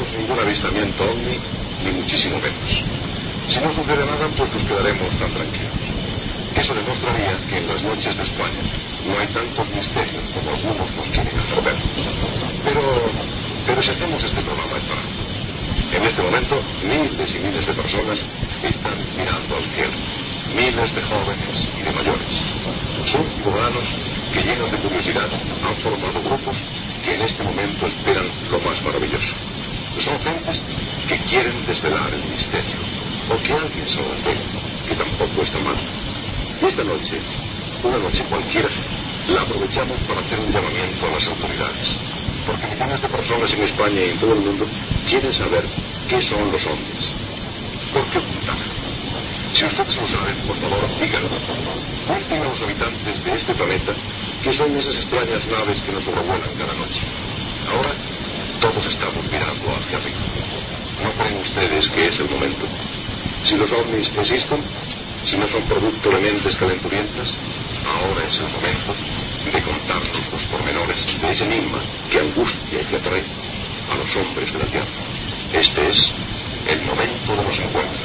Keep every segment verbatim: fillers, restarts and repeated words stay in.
tenemos ningún avistamiento ovni, ni muchísimo menos. Si no sucede nada, pues nos quedaremos tan tranquilos. Eso demostraría que en las noches de España no hay tantos misterios como algunos nos quieren hacer ver. Pero, pero si hacemos este programa es para. En este momento, miles y miles de personas están mirando al cielo. Miles de jóvenes y de mayores. Son ciudadanos que, llenos de curiosidad, han formado grupos que en este momento esperan lo más maravilloso. Son gentes que quieren desvelar el misterio, o que alguien se lo desvele, que tampoco está mal. Esta noche, una noche cualquiera, la aprovechamos para hacer un llamamiento a las autoridades, porque millones de personas en España y en todo el mundo quieren saber qué son los ovnis. ¿Por qué ocultar? Si ustedes lo saben, por favor, díganlo. Cuenten a los habitantes de este planeta qué son esas extrañas naves que nos sobrevuelan cada noche. Ahora, todos estamos mirando hacia arriba. ¿No creen ustedes que es el momento? Si los ovnis existen, si no son producto de mentes calenturientas, ahora es el momento de contarnos los pormenores de ese enigma que angustia y que atrae a los hombres de la Tierra. Este es el momento de los encuentros.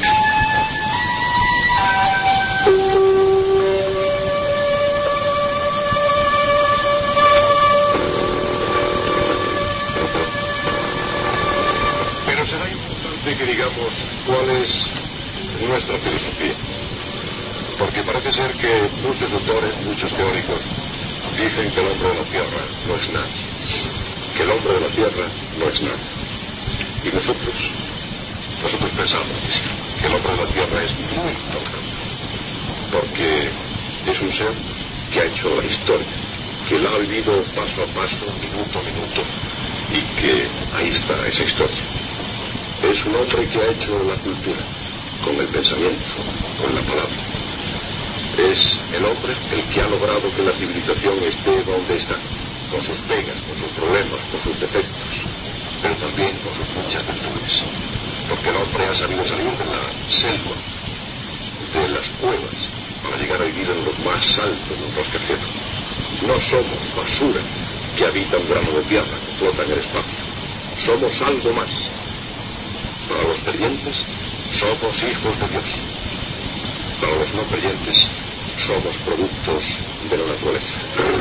Pero será importante que digamos cuál es nuestra filosofía, porque parece ser que muchos autores, muchos teóricos dicen que el hombre de la Tierra no es nadie, que el hombre de la Tierra no es nadie, y nosotros nosotros pensamos que sí, que el hombre de la Tierra es muy importante, porque es un ser que ha hecho la historia, que la ha vivido paso a paso, minuto a minuto, y que ahí está esa historia. Es un hombre que ha hecho la cultura con el pensamiento, con la palabra. Es el hombre el que ha logrado que la civilización esté donde está, con sus pegas, con sus problemas, con sus defectos, pero también con sus muchas virtudes, porque el hombre ha sabido salir de la selva, de las cuevas, para llegar a vivir en lo más alto de un rascacielos. No somos basura que habita un grano de tierra que flota en el espacio. Somos algo más. Para los creyentes, somos hijos de Dios. Para los no creyentes, somos productos de la naturaleza.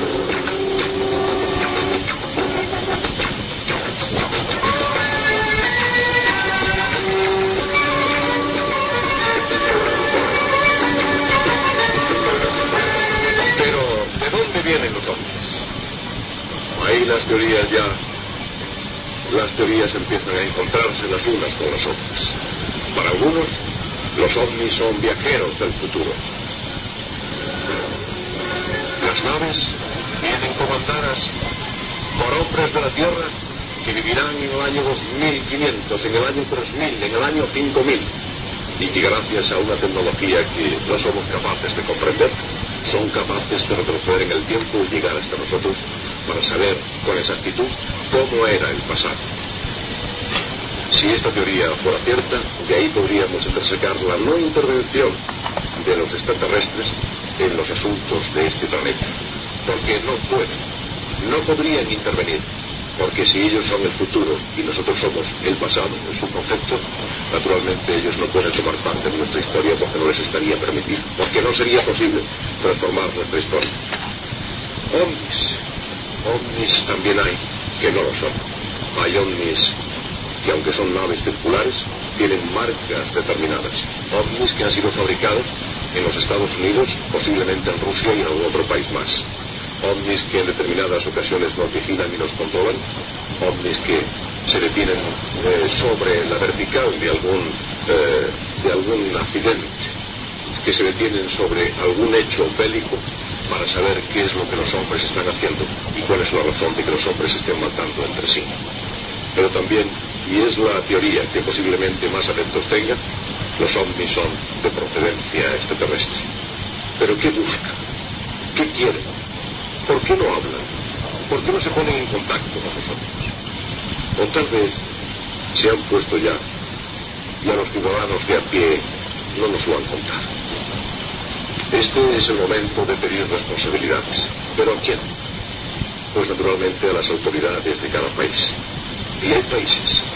Pero, ¿de dónde vienen los ovnis? Ahí las teorías ya, las teorías empiezan a encontrarse las unas con las otras. Para algunos, los ovnis son viajeros del futuro. Las naves vienen comandadas por hombres de la Tierra que vivirán en el año dos mil quinientos, en el año tres mil, en el año cinco mil, y que gracias a una tecnología que no somos capaces de comprender, son capaces de retroceder en el tiempo y llegar hasta nosotros para saber con exactitud cómo era el pasado. Si esta teoría fuera cierta, de ahí podríamos entresacar la no intervención de los extraterrestres en los asuntos de este planeta, porque no pueden, no podrían intervenir, porque si ellos son el futuro y nosotros somos el pasado en su concepto, naturalmente ellos no pueden tomar parte de nuestra historia porque no les estaría permitido, porque no sería posible transformar nuestra historia. Ovnis, ovnis también hay que no lo son. Hay ovnis que, aunque son naves circulares, tienen marcas determinadas. Ovnis que han sido fabricados en los Estados Unidos, posiblemente en Rusia y en algún otro país más. Ovnis que en determinadas ocasiones nos vigilan y nos controlan. Ovnis que se detienen eh, sobre la vertical de algún, eh, de algún accidente, que se detienen sobre algún hecho bélico para saber qué es lo que los hombres están haciendo y cuál es la razón de que los hombres estén matando entre sí. Pero también, y es la teoría que posiblemente más adeptos tenga, los ovnis son de procedencia extraterrestre. ¿Pero qué buscan? ¿Qué quieren? ¿Por qué no hablan? ¿Por qué no se ponen en contacto con nosotros? O tal vez se han puesto ya, y a los ciudadanos de a pie no nos lo han contado. Este es el momento de pedir responsabilidades. ¿Pero a quién? Pues naturalmente a las autoridades de cada país. Y hay países,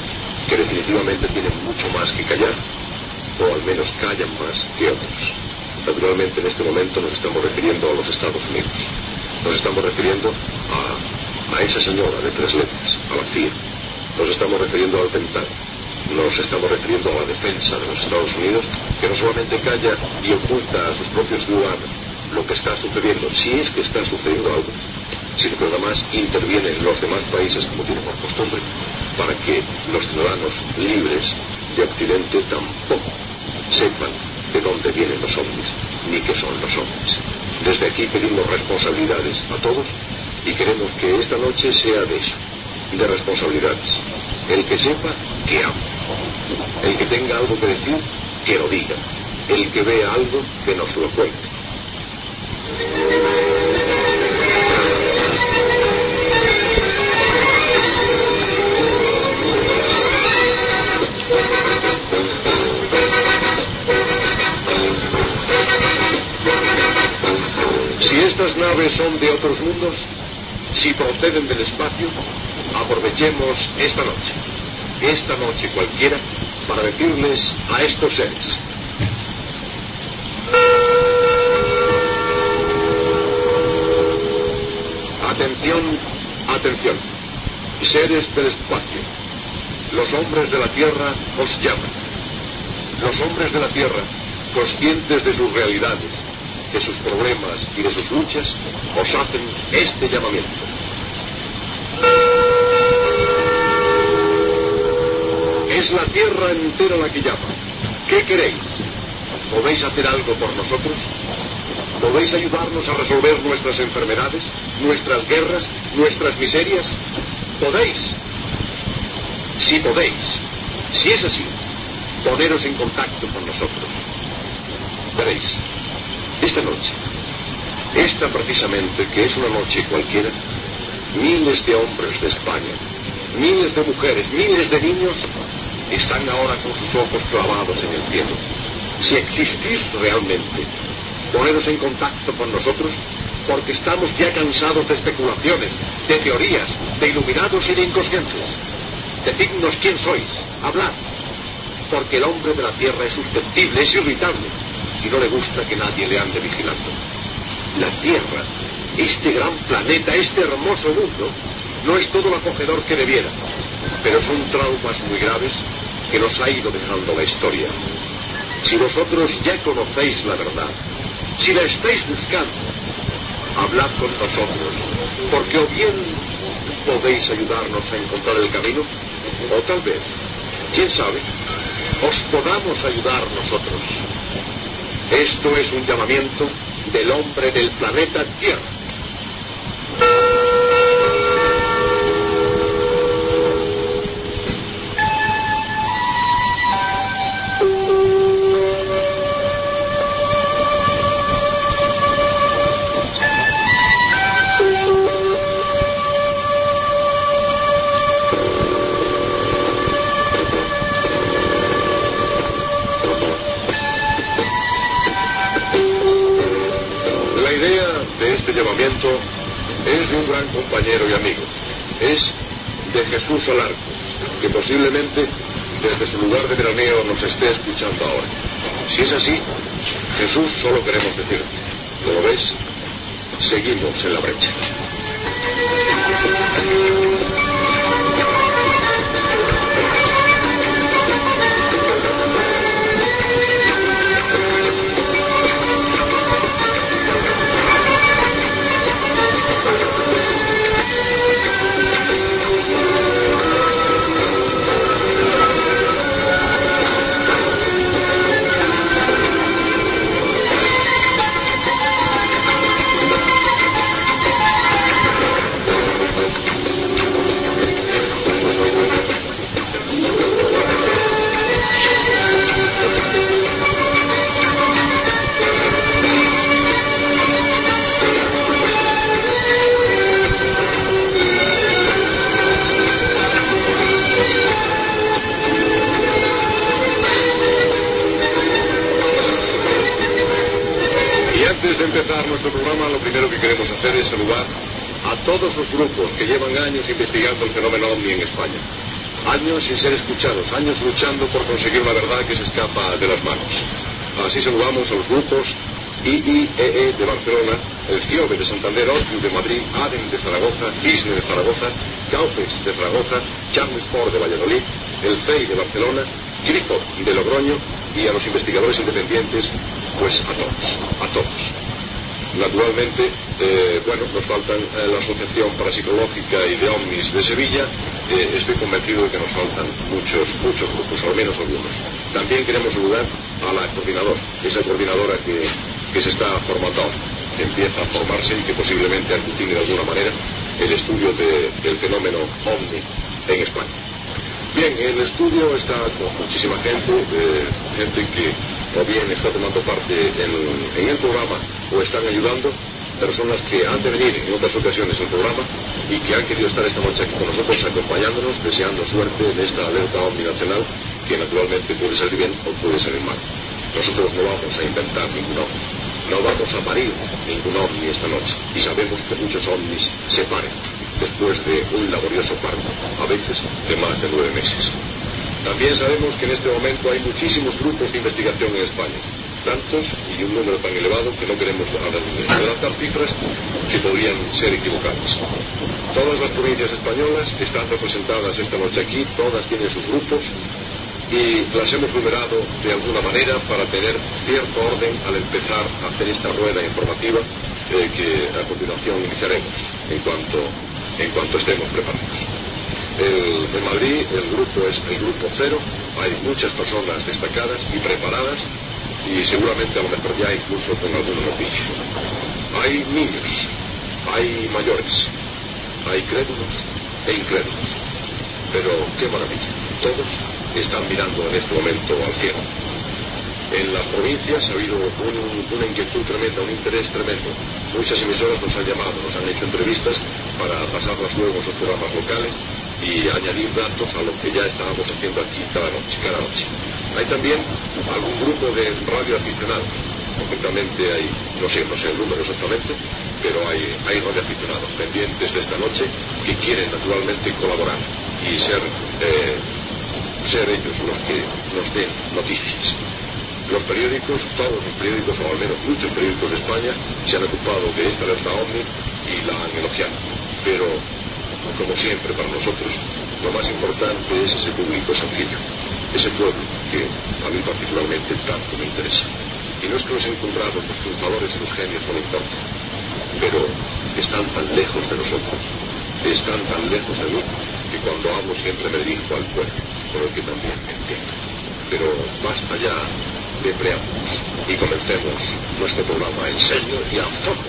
que definitivamente tienen mucho más que callar, o al menos callan más que otros. Naturalmente, en este momento nos estamos refiriendo a los Estados Unidos. Nos estamos refiriendo a, a esa señora de tres letras, a la C I A. Nos estamos refiriendo al Pentágono. Nos estamos refiriendo a la defensa de los Estados Unidos, que no solamente calla y oculta a sus propios ciudadanos lo que está sucediendo, si es que está sucediendo algo, sino que además interviene en los demás países, como tiene por costumbre, para que los ciudadanos libres de Occidente tampoco sepan de dónde vienen los ovnis, ni qué son los ovnis. Desde aquí pedimos responsabilidades a todos y queremos que esta noche sea de eso, de responsabilidades. El que sepa, que hable. El que tenga algo que decir, que lo diga. El que vea algo, que nos lo cuente. Si estas naves son de otros mundos, si proceden del espacio, aprovechemos esta noche, esta noche cualquiera, para decirles a estos seres: atención, atención, seres del espacio, los hombres de la Tierra os llaman. Los hombres de la Tierra, conscientes de sus realidades, de sus problemas y de sus luchas, os hacen este llamamiento. Es la Tierra entera la que llama. ¿Qué queréis? ¿Podéis hacer algo por nosotros? ¿Podéis ayudarnos a resolver nuestras enfermedades, nuestras guerras, nuestras miserias? ¿Podéis? Si podéis, si es así, poneros en contacto con nosotros. Veréis, esta noche, esta precisamente, que es una noche cualquiera, miles de hombres de España, miles de mujeres, miles de niños, están ahora con sus ojos clavados en el cielo. Si existís realmente, poneros en contacto con nosotros, porque estamos ya cansados de especulaciones, de teorías, de iluminados y de inconscientes. Decidnos quién sois, hablad, porque el hombre de la Tierra es susceptible, es irritable, y no le gusta que nadie le ande vigilando. La Tierra, este gran planeta, este hermoso mundo, no es todo lo acogedor que debiera, pero son traumas muy graves que nos ha ido dejando la historia. Si vosotros ya conocéis la verdad, si la estáis buscando, hablad con nosotros, porque o bien podéis ayudarnos a encontrar el camino, o tal vez, quién sabe, os podamos ayudar nosotros. Esto es un llamamiento del hombre del planeta Tierra. Este llamamiento es de un gran compañero y amigo. Es de Jesús Alarco, que posiblemente desde su lugar de veraneo nos esté escuchando ahora. Si es así, Jesús, solo queremos decir, como ves, seguimos en la brecha. Antes de empezar nuestro programa, lo primero que queremos hacer es saludar a todos los grupos que llevan años investigando el fenómeno ovni en España. Años sin ser escuchados, años luchando por conseguir una verdad que se escapa de las manos. Así saludamos a los grupos I I E E de Barcelona, el CIOBE de Santander, Orcu de Madrid, ADEN de Zaragoza, Disney de Zaragoza, Caufes de Zaragoza, Charles Sport de Valladolid, el C E I de Barcelona, Grifo de Logroño y a los investigadores independientes, pues a todos, a todos. Naturalmente, eh, bueno, nos faltan eh, la Asociación Parapsicológica y de OVNIs de Sevilla. Eh, estoy convencido de que nos faltan muchos, muchos grupos, al menos algunos. También queremos saludar a la coordinadora, esa coordinadora que, que se está formando ahora, que empieza a formarse y que posiblemente aglutine de alguna manera el estudio de, del fenómeno OVNI en España. Bien, el estudio está con muchísima gente, eh, gente que o bien está tomando parte en, en el programa o están ayudando, personas que han de venir en otras ocasiones al programa y que han querido estar esta noche aquí con nosotros acompañándonos, deseando suerte en esta alerta OVNI nacional que naturalmente puede salir bien o puede salir mal. Nosotros no vamos a inventar ningún OVNI, no vamos a parir ningún OVNI esta noche y sabemos que muchos OVNIs se paren después de un laborioso parto, a veces de más de nueve meses. También sabemos que en este momento hay muchísimos grupos de investigación en España, tantos y un número tan elevado que no queremos adelantar cifras que podrían ser equivocadas. Todas las provincias españolas están representadas esta noche aquí, todas tienen sus grupos y las hemos numerado de alguna manera para tener cierto orden al empezar a hacer esta rueda informativa eh, que a continuación iniciaremos en cuanto, en cuanto estemos preparados. El, de Madrid el grupo es el grupo cero, hay muchas personas destacadas y preparadas y seguramente a lo mejor ya incluso con alguna noticia. Hay niños, hay mayores, hay crédulos e incrédulos, pero qué maravilla, todos están mirando en este momento al cielo. En las provincias ha habido un, una inquietud tremenda, un interés tremendo. Muchas emisoras nos han llamado, nos han hecho entrevistas para pasarlas luego a sus programas locales y añadir datos a lo que ya estábamos haciendo aquí cada noche, cada noche. Hay también algún grupo de radioaficionados, concretamente hay, no sé, no sé el número exactamente, pero hay, hay radioaficionados pendientes de esta noche que quieren naturalmente colaborar y ser, eh, ser ellos los que nos den noticias. Los periódicos, todos los periódicos, o al menos muchos periódicos de España, se han ocupado de esta alerta OVNI y la han elogiado. Pero, como siempre para nosotros, lo más importante es ese público sencillo, ese pueblo que a mí particularmente tanto me interesa. Y no es que los encontrados, los triunfadores y los genios no me importan, pero están tan lejos de nosotros, están tan lejos de mí, que cuando hablo siempre me dirijo al pueblo, por el que también me entiendo. Pero basta ya de preámbulos y comencemos nuestro programa en serio y a fondo.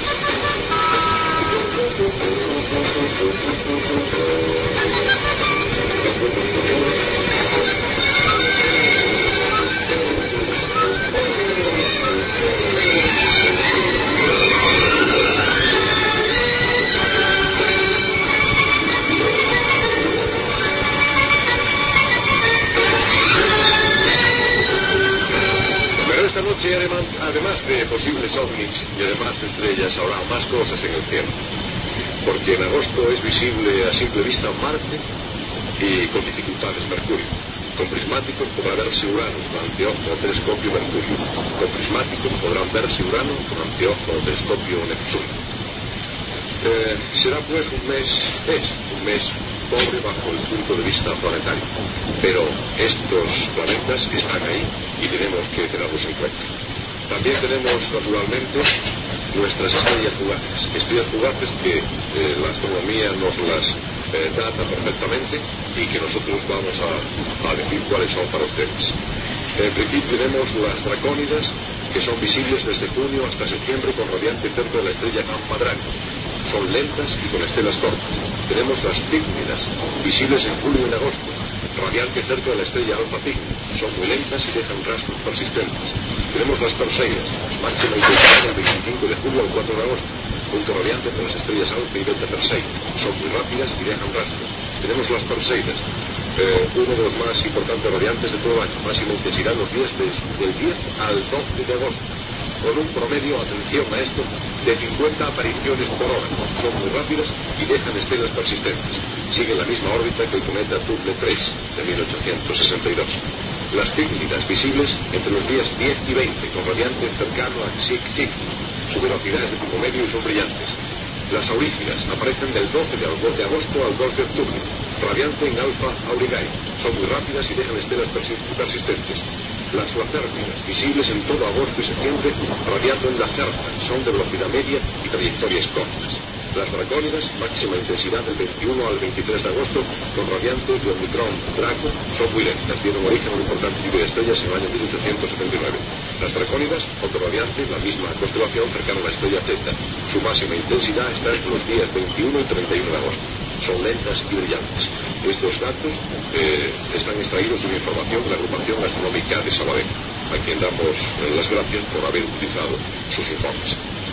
Esta noche, además de posibles ovnis y además de estrellas, habrá más cosas en el cielo. Porque en agosto es visible a simple vista Marte y con dificultades Mercurio. Con prismáticos podrá verse Urano con anteojo o telescopio Mercurio. Con prismáticos podrán verse Urano con anteojo o telescopio Neptuno. Eh, será pues un mes, es un mes pobre bajo el punto de vista planetario. Pero estos planetas están ahí y tenemos que tenerlos en cuenta. También tenemos, naturalmente, nuestras estrellas fugaces. Estrellas fugaces que eh, la astronomía nos las eh, data perfectamente y que nosotros vamos a, a decir cuáles son para ustedes. En principio tenemos las dracónidas, que son visibles desde junio hasta septiembre con radiante cerca de la estrella Gamma Draco. Son lentas y con estelas cortas. Tenemos las pícnidas, visibles en julio y en agosto, radiante cerca de la estrella Alfa Pygmi. Son muy lentas y dejan rastros persistentes. Tenemos las Perseidas, máxima intensidad del veinticinco de julio al cuatro de agosto, punto radiante con las estrellas Alfa y Beta Persei. Son muy rápidas y dejan rastros. Tenemos las Perseidas, eh, uno de los más importantes radiantes de todo el año, máxima intensidad los días de, del diez al doce de agosto, con un promedio, atención a esto, de cincuenta apariciones por hora. Son muy rápidas y dejan estelas persistentes. sigue la misma órbita que el cometa Double tres de mil ochocientos sesenta y dos. Las cíclidas visibles entre los días diez y veinte, con radiante cercano a Xig-Xig. Su velocidad es de tipo medio y son brillantes. Las aurífidas aparecen del doce de agosto al dos de octubre, radiante en Alfa Aurigae. Son muy rápidas y dejan estelas persistentes. Las lacérnidas, visibles en todo agosto y septiembre, radiando en la cerca, son de velocidad media y trayectorias cortas. Las dracónidas, máxima intensidad del veintiuno al veintitrés de agosto, con radiantes de Omicron Draco, son muy lentas, dieron origen a un importante lluvia de estrellas en el año mil ochocientos setenta y nueve. Las dracónidas, otro radiante, la misma constelación cercana a la estrella Zeta. Su máxima intensidad está entre los días veintiuno y treinta y uno de agosto. Son lentas y brillantes. Estos datos eh, están extraídos de una información de la agrupación astronómica de Sabadell, a quien damos eh, las gracias por haber utilizado sus informes.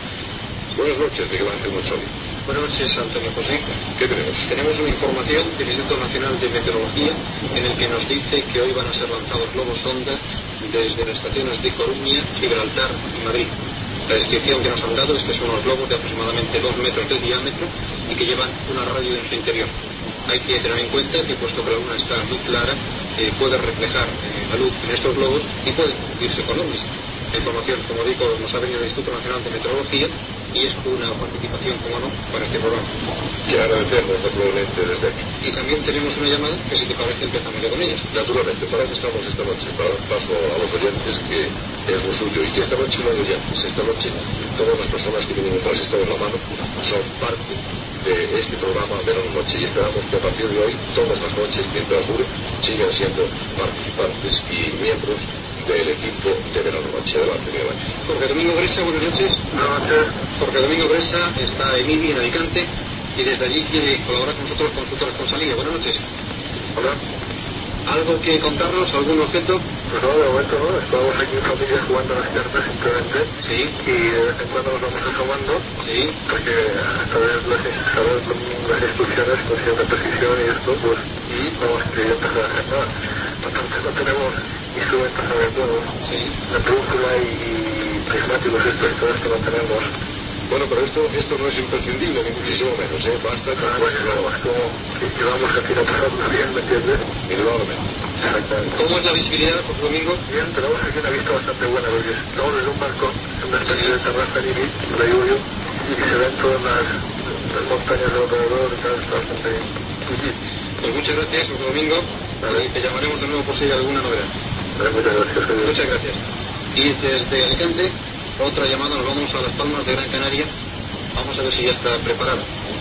Buenas noches, Miguel Ángel Mocholi. Buenas noches, Antonio José. ¿Qué tenemos? Tenemos una información del Instituto Nacional de Meteorología en el que nos dice que hoy van a ser lanzados globos sonda desde las estaciones de Coruña, Gibraltar y Madrid. La descripción que nos han dado es que son unos globos de aproximadamente dos metros de diámetro y que llevan una radio en su interior. Hay que tener en cuenta que, puesto que la luna está muy clara, eh, puede reflejar eh, la luz en estos globos y pueden confundirse con ovnis. La información, como digo, nos ha venido del Instituto Nacional de Meteorología y es una participación, como no, para este programa. Y agradecemos naturalmente desde aquí. Y también tenemos una llamada que, si te parece, empezamos ya con ella. Naturalmente, para eso estamos esta noche, para dar paso a los oyentes, que es lo suyo, y que esta noche no hay oyentes. Esta noche todas las personas que tienen un transistor en la mano son parte de este programa de la noche, y esperamos que a partir de hoy, todas las noches, mientras dure, sigan siendo participantes y miembros del equipo de Verano Noche. Adelante, Miguel Ángel. Jorge Domingo Bresa, buenas noches. Buenas noches. Jorge Domingo Bresa está en Ibi, en Alicante, y desde allí quiere colaborar con nosotros con su corresponsalía. Buenas noches. Hola. ¿Algo que contarnos? ¿Algún objeto? Pues no, de momento no. Estamos aquí en familia jugando a las cartas simplemente. Sí. Y de vez en cuando nos vamos asomando. Sí. Porque a saber las, saber las instrucciones con cierta precisión y esto, pues Sí. vamos creyendo que hacer nada. Entonces no tenemos instrumentos sobre todo. Sí. La brújula y, y prismáticos estos, todo esto no tenemos. Bueno, pero esto, esto no es imprescindible, ni muchísimo menos, ¿eh? Basta con Ah, nuestro... pues, como que llevamos aquí a pasarlo bien, ¿me entiendes? Indudablemente. Exactamente. ¿Cómo es la visibilidad, Jorge Domingo? Bien, tenemos aquí una vista bastante buena porque estamos desde un balcón, en una especie de terraza en Ibi, por ahí huyo, y se ven todas las, las montañas de alrededor y tal, está bastante bien. Pues muchas gracias, Jorge Domingo. Vale. Y te llamaremos de nuevo por si hay alguna novedad. Vale, muchas gracias. Adiós. Muchas gracias. Y desde Alicante, otra llamada, nos vamos a Las Palmas de Gran Canaria. Vamos a ver si ya está preparada.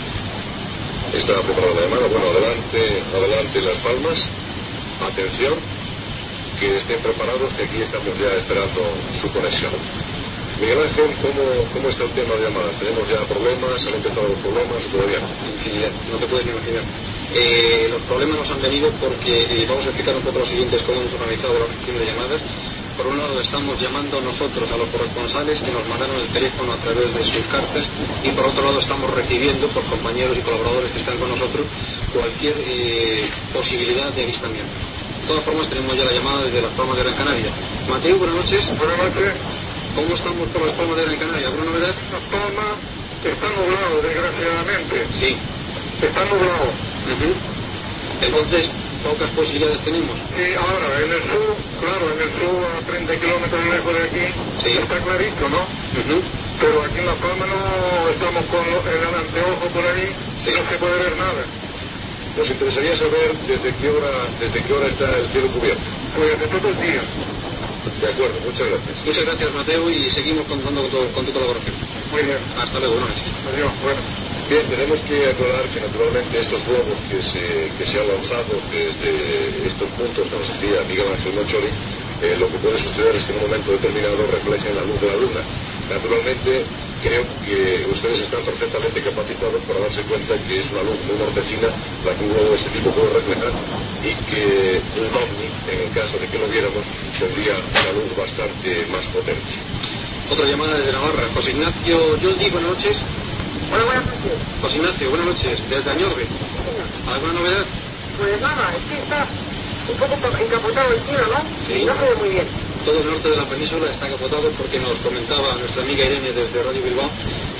Está preparada la llamada. Bueno, adelante, adelante Las Palmas. Atención, que estén preparados, que aquí estamos ya esperando su conexión. Miguel Ángel, ¿cómo, cómo está el tema de llamadas? ¿Tenemos ya problemas? ¿Han empezado los problemas o todavía no? Infinidad, no te puedes ni imaginar. Eh, los problemas nos han venido porque, eh, vamos a explicar un poco los siguientes cómo hemos organizado la recepción de llamadas. Por un lado, estamos llamando nosotros a los corresponsales que nos mandaron el teléfono a través de sus cartas, y por otro lado estamos recibiendo por compañeros y colaboradores que están con nosotros cualquier eh, posibilidad de avistamiento. De todas formas, tenemos ya la llamada desde Las Palmas de Gran Canaria. Mateo, buenas noches. Buenas noches. ¿Cómo estamos por Las Palmas de Gran Canaria? ¿Alguna novedad? Las Palmas está nublado, desgraciadamente. Sí. Está nublado. Uh-huh. Entonces, pocas posibilidades tenemos. Y ahora, en el sur, claro, en el sur, a treinta kilómetros lejos de aquí, Sí. está clarito, ¿no? Uh-huh. Pero aquí en La Palma no estamos con lo- el anteojo por ahí, Sí. no se puede ver nada. Nos interesaría saber desde qué hora, desde qué hora está el cielo cubierto. Pues de todo el día. De acuerdo, muchas gracias. Muchas gracias, Mateo, y seguimos contando con tu, con tu colaboración. Muy bien. Hasta luego, buenas noches. Adiós. Bueno. Bien, tenemos que aclarar que naturalmente estos globos que se, que se han lanzado desde estos puntos que nos decía Miguel Ángel Mocholi, eh, lo que puede suceder es que en un momento determinado reflejen la luz de la luna. Naturalmente, creo que ustedes están perfectamente capacitados para darse cuenta que es una luz muy mortecina la que un globo de este tipo puede reflejar, y que un ovni, en el caso de que lo viéramos, tendría una luz bastante más potente. Otra llamada desde Navarra. José Ignacio Yoldi, buenas noches. Hola, buenas noches. José Ignacio, buenas noches. Desde Añorbe. ¿Alguna novedad? Pues nada, es que está un poco encapotado el cielo, ¿no? Sí. No se ve muy bien. Todo el norte de la península está capotado porque nos comentaba nuestra amiga Irene desde Radio Bilbao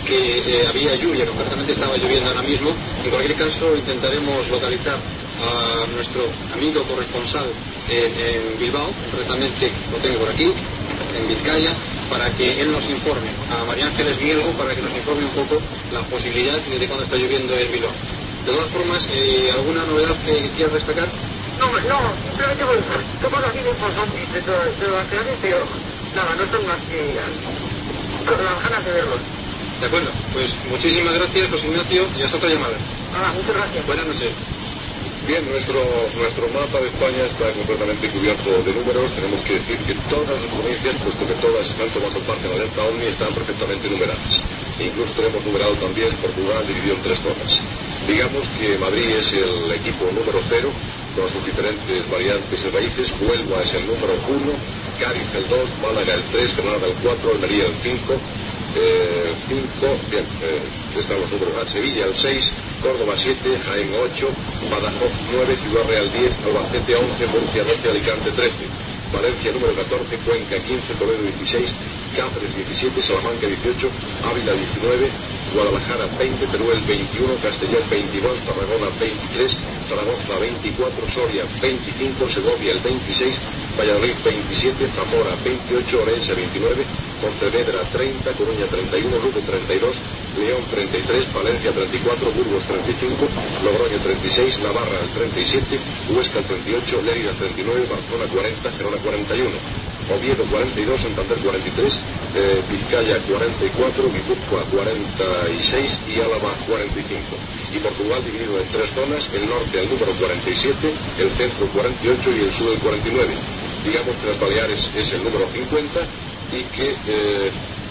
que eh, había lluvia, concretamente estaba lloviendo ahora mismo. En cualquier caso intentaremos localizar a nuestro amigo corresponsal en, en Bilbao, concretamente lo tengo por aquí, en Vizcaya, para que él nos informe, a María Ángeles Mielgo, para que nos informe un poco la posibilidad de cuando está lloviendo en Bilbao. De todas formas, eh, ¿alguna novedad que quieras destacar? No, no, simplemente pues, somos aquí de zombies de todas las clases, pero nada, no son más que con las ganas de verlos. De acuerdo, pues muchísimas gracias, José Ignacio, y hasta otra llamada. Ah, muchas gracias. Buenas noches. Bien, nuestro, nuestro mapa de España está completamente cubierto de números. Tenemos que decir que todas las provincias, puesto que todas están tomando parte en la Delta Omni, están perfectamente numeradas. E incluso tenemos numerado también Portugal dividido en tres zonas. Digamos que Madrid es el equipo número cero, con sus diferentes variantes y raíces. Huelva es el número uno, Cádiz el dos, Málaga el tres, Granada el cuatro, Almería el cinco, eh, cinco, bien, eh, están los números A, Sevilla el seis, Córdoba siete, Jaén ocho, Badajoz nueve, Ciudad Real diez, Albacete once, Murcia doce, Alicante trece, Valencia número catorce, Cuenca quince, Toledo dieciséis, Cáceres diecisiete, Salamanca dieciocho, Ávila diecinueve, Guadalajara veinte, Teruel veintiuno, Castellón veintidós, Tarragona veintitrés, Zaragoza veinticuatro, Soria veinticinco, Segovia el veintiséis, Valladolid veintisiete, Zamora veintiocho, Orense veintinueve, Pontevedra treinta, Coruña treinta y uno, Lugo treinta y dos, León treinta y tres, Valencia treinta y cuatro, Burgos treinta y cinco, Logroño treinta y seis, Navarra el treinta y siete, Huesca el treinta y ocho, Lérida treinta y nueve, Barcelona cuarenta, Gerona cuarenta y uno, Oviedo cuarenta y dos, Santander cuarenta y tres, eh, Vizcaya cuarenta y cuatro, Guipúzcoa cuarenta y seis y Álava cuarenta y cinco. Y Portugal dividido en tres zonas, el norte el número cuarenta y siete, el centro cuarenta y ocho y el sur el cuarenta y nueve. Digamos que las Baleares es el número cincuenta y que... Eh,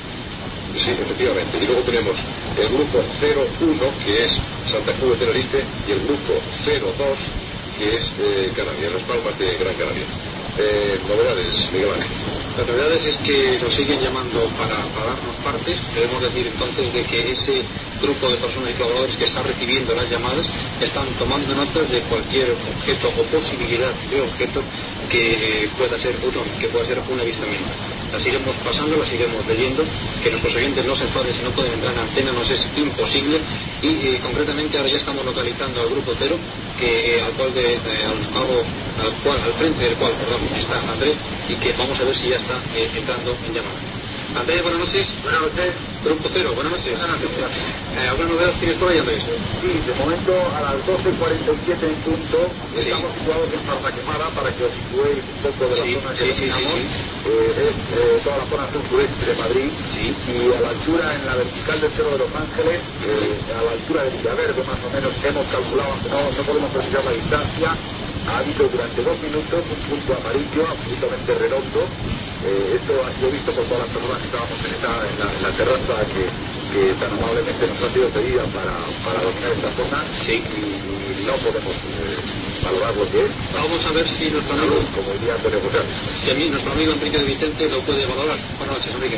sí, efectivamente. Y luego tenemos el grupo cero uno, que es Santa Cruz de Tenerife, y el grupo cero dos, que es eh, Canarias, Las Palmas de Gran Canaria. Eh, novedades, Miguel Ángel. Las novedades es que nos siguen llamando para, para darnos partes. Debemos decir entonces de que ese grupo de personas y colaboradores que está recibiendo las llamadas están tomando notas de cualquier objeto o posibilidad de objeto que pueda ser otro, que pueda ser un avistamiento. Las iremos pasando, las iremos leyendo, que nuestros oyentes no se enfaden si no pueden entrar en antena, nos es imposible. Y eh, concretamente ahora ya estamos localizando al grupo cero, que eh, al cual de, de, al, al cual al frente del cual perdón, está Andrés, y que vamos a ver si ya está eh, entrando en llamada. Andrés, buenas noches. Buenas noches. Grupo cero, buenas noches. Buenas noches. Eh, ¿Alguna novedad tienes por ahí, Andrés? Sí, de momento a las doce cuarenta y siete en punto Sí. estamos situados en Pardaquemada, para que os situéis un poco de la Sí, zona sí, que sí, sí, dominamos. sí. Eh, es eh, toda la zona sur-sureste de Madrid, Sí. y a la altura, en la vertical del Cerro de los Ángeles, eh, a la altura de Villaverde más o menos, hemos calculado, aunque no, no podemos precisar la distancia, ha habido durante dos minutos un punto amarillo absolutamente redondo. Eh, esto ha sido visto por todas las personas que estábamos en, esta, en, la, en la terraza que, que tan amablemente nos ha sido pedida para, para dominar esta zona. Sí. Y, y no podemos eh, valorar lo que es. Vamos a ver si nuestro amigo, como diría Antonio José. si a mí, nuestro amigo Enrique de Vicente lo puede valorar. Buenas noches, Enrique.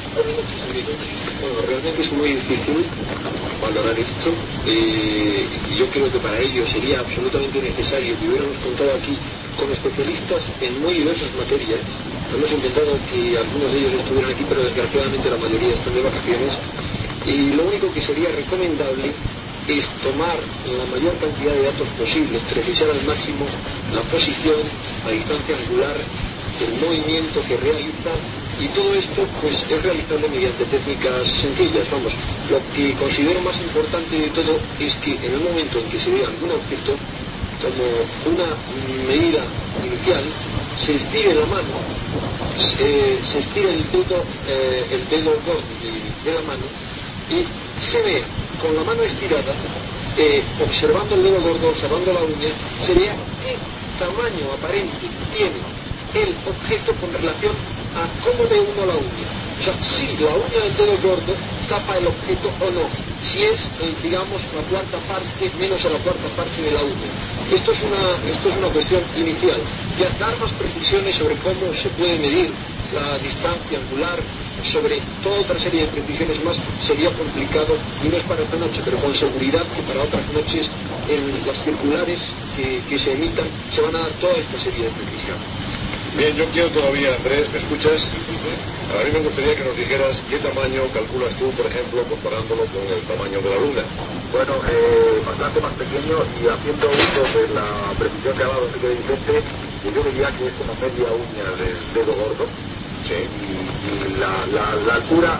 Bueno, realmente es muy difícil valorar esto. Eh, yo creo que para ello sería absolutamente necesario que hubiéramos contado aquí con especialistas en muy diversas materias. Hemos intentado que algunos de ellos estuvieran aquí, pero desgraciadamente la mayoría están de vacaciones. Y lo único que sería recomendable es tomar la mayor cantidad de datos posibles, precisar al máximo la posición, la distancia angular, el movimiento que realiza, y todo esto pues es realizable mediante técnicas sencillas. Vamos, lo que considero más importante de todo es que en el momento en que se vea algún objeto, como una medida inicial, se estire la mano, se, se estire el dedo, eh, el dedo gordo de, de la mano, y se vea con la mano estirada, eh, observando el dedo gordo, observando la uña, se vea qué tamaño aparente tiene el objeto con relación a cómo ve uno la uña. O sea, si la uña del dedo gordo tapa el objeto o no, si es, eh, digamos, la cuarta parte, menos a la cuarta parte de la uña. Esto es una, esto es una cuestión inicial. Ya dar más precisiones sobre cómo se puede medir la distancia angular, sobre toda otra serie de precisiones más, sería complicado, y no es para esta noche, pero con seguridad que para otras noches en las circulares que, que se emitan se van a dar toda esta serie de precisiones. Bien, yo quiero todavía, Andrés, ¿me escuchas? A mí me gustaría que nos dijeras qué tamaño calculas tú, por ejemplo, comparándolo con el tamaño de la Luna. Bueno, eh, bastante más pequeño, y haciendo uso de la precisión que ha dado Enrique Vicente, yo diría que es como media uña del dedo gordo. Sí. Y, y la, la, la altura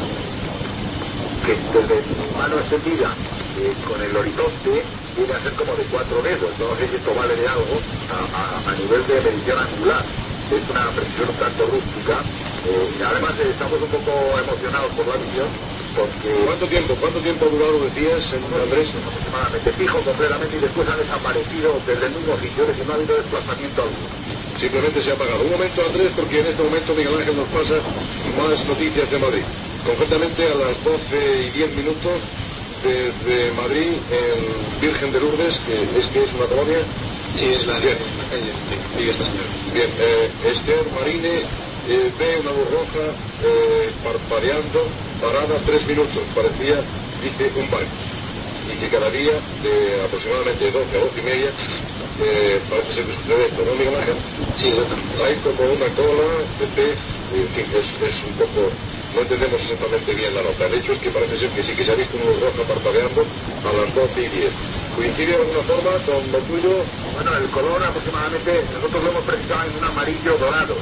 que desde mi mano extendida eh, con el horizonte viene a ser como de cuatro dedos. No sé si esto vale de algo a, a, a nivel de medición angular. Es una precisión un tanto rústica. Eh, además eh, estamos un poco emocionados por la misión, porque... ¿Cuánto tiempo, cuánto tiempo ha durado, decías, en Andrés? Aproximadamente fijo completamente, y después ha desaparecido desde el mismo sitio, es decir, no ha habido desplazamiento alguno. Simplemente se ha apagado. Un momento, Andrés, porque en este momento Miguel Ángel nos pasa más noticias de Madrid. Concretamente a las doce y diez minutos desde Madrid, el Virgen de Lourdes, que es que es una colonia. Sí, es la, Bien. la calle, sí, sigue esta señora. Bien, eh, Esther Marine eh, ve una luz roja eh, parpadeando, parada tres minutos, parecía, dice, un barco. Y que cada día, de aproximadamente doce a doce y media, eh, parece ser que sucede esto, ¿no, Miguel Ángel? Sí, exactamente. Hay como una cola de pez, en fin, es, es un poco... No entendemos exactamente bien la nota. El hecho es que parece ser que sí que se ha visto una luz roja parpadeando a las doce y diez. ¿Coincide de alguna forma con lo tuyo? Bueno, el color aproximadamente, nosotros lo hemos precisado en un amarillo dorado.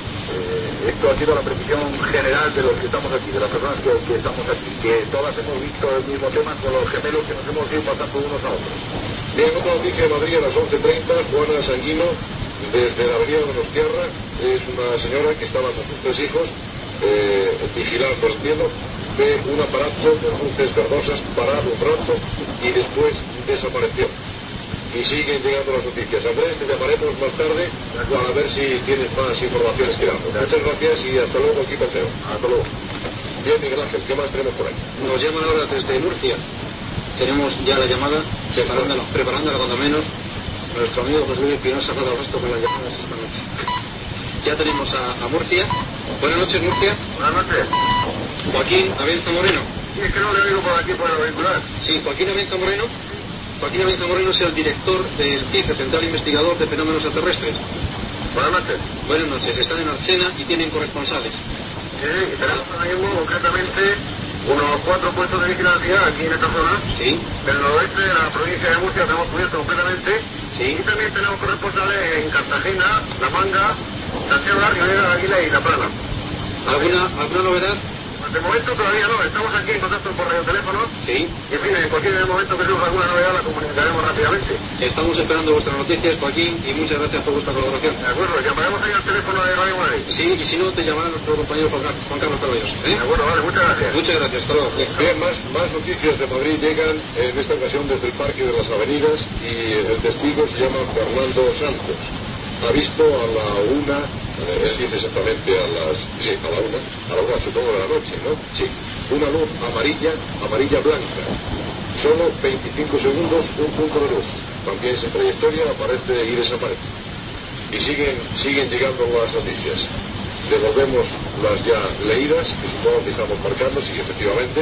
Eh, esto ha sido la precisión general de los que estamos aquí, de las personas que, que estamos aquí, que todas hemos visto el mismo tema con los gemelos que nos hemos ido pasando unos a otros. Bien, otra noticia de Madrid a las once treinta, Juana Sanguino, desde la avenida de Donostiarra, es una señora que estaba con sus tres hijos, eh, vigilando el cielo, ve un aparato con luces verdosas parado un rato y después desapareció. Y siguen llegando las noticias. Andrés, te llamaremos más tarde para ver si tienes más informaciones que darnos. Muchas gracias y hasta luego, aquí Paseo. Hasta luego. Bien, Miguel Ángel, ¿qué más tenemos por ahí? Nos llaman ahora desde Murcia. Tenemos ya la llamada, preparándola, preparándola cuando menos. Nuestro amigo José Luis Espinosa ha dado resto con las llamadas esta noche. Ya tenemos a, a Murcia. Buenas noches, Murcia. Buenas noches. Joaquín Abenza Moreno. Sí, es que no le oigo por aquí por el auricular. Sí, Joaquín Abenza Moreno. Joaquín Abenza Moreno es el director del C I C E, Central Investigador de Fenómenos Extraterrestres. Buenas noches. Buenas noches. Están en Archena y tienen corresponsales. Sí, y tenemos ahora mismo concretamente unos cuatro puestos de vigilancia aquí en esta zona. Sí. Del noroeste de la provincia de Murcia tenemos cubierto completamente. Sí. Y también tenemos corresponsales en Cartagena, La Manga, Santiago, La Ribera, La Águila y La Plana. ¿Alguna, ¿Alguna novedad? De momento todavía no, estamos aquí en contacto por radioteléfono. Sí. Y en fin, en cualquier momento que surja alguna novedad la comunicaremos rápidamente. Estamos esperando vuestras noticias, Joaquín, y muchas gracias por vuestra colaboración. De acuerdo, llamaremos ahí al teléfono de Radio Madrid. Sí, y si no, te llamará nuestro compañero Juan Car- Juan Carlos Carballos. ¿eh? De acuerdo, vale, muchas gracias. Muchas gracias, hasta luego. Bien, más, más noticias de Madrid llegan en esta ocasión desde el Parque de las Avenidas y el testigo se llama Fernando Santos. Ha visto a la una, eh, él dice exactamente a las, sí, a la una, a la una supongo de la noche, ¿no? Sí, una luz amarilla, amarilla blanca. Solo veinticinco segundos, un punto de luz. También esa trayectoria aparece y desaparece. Y siguen, siguen llegando las noticias. Devolvemos las ya leídas, que supongo que estamos marcando, sí, efectivamente.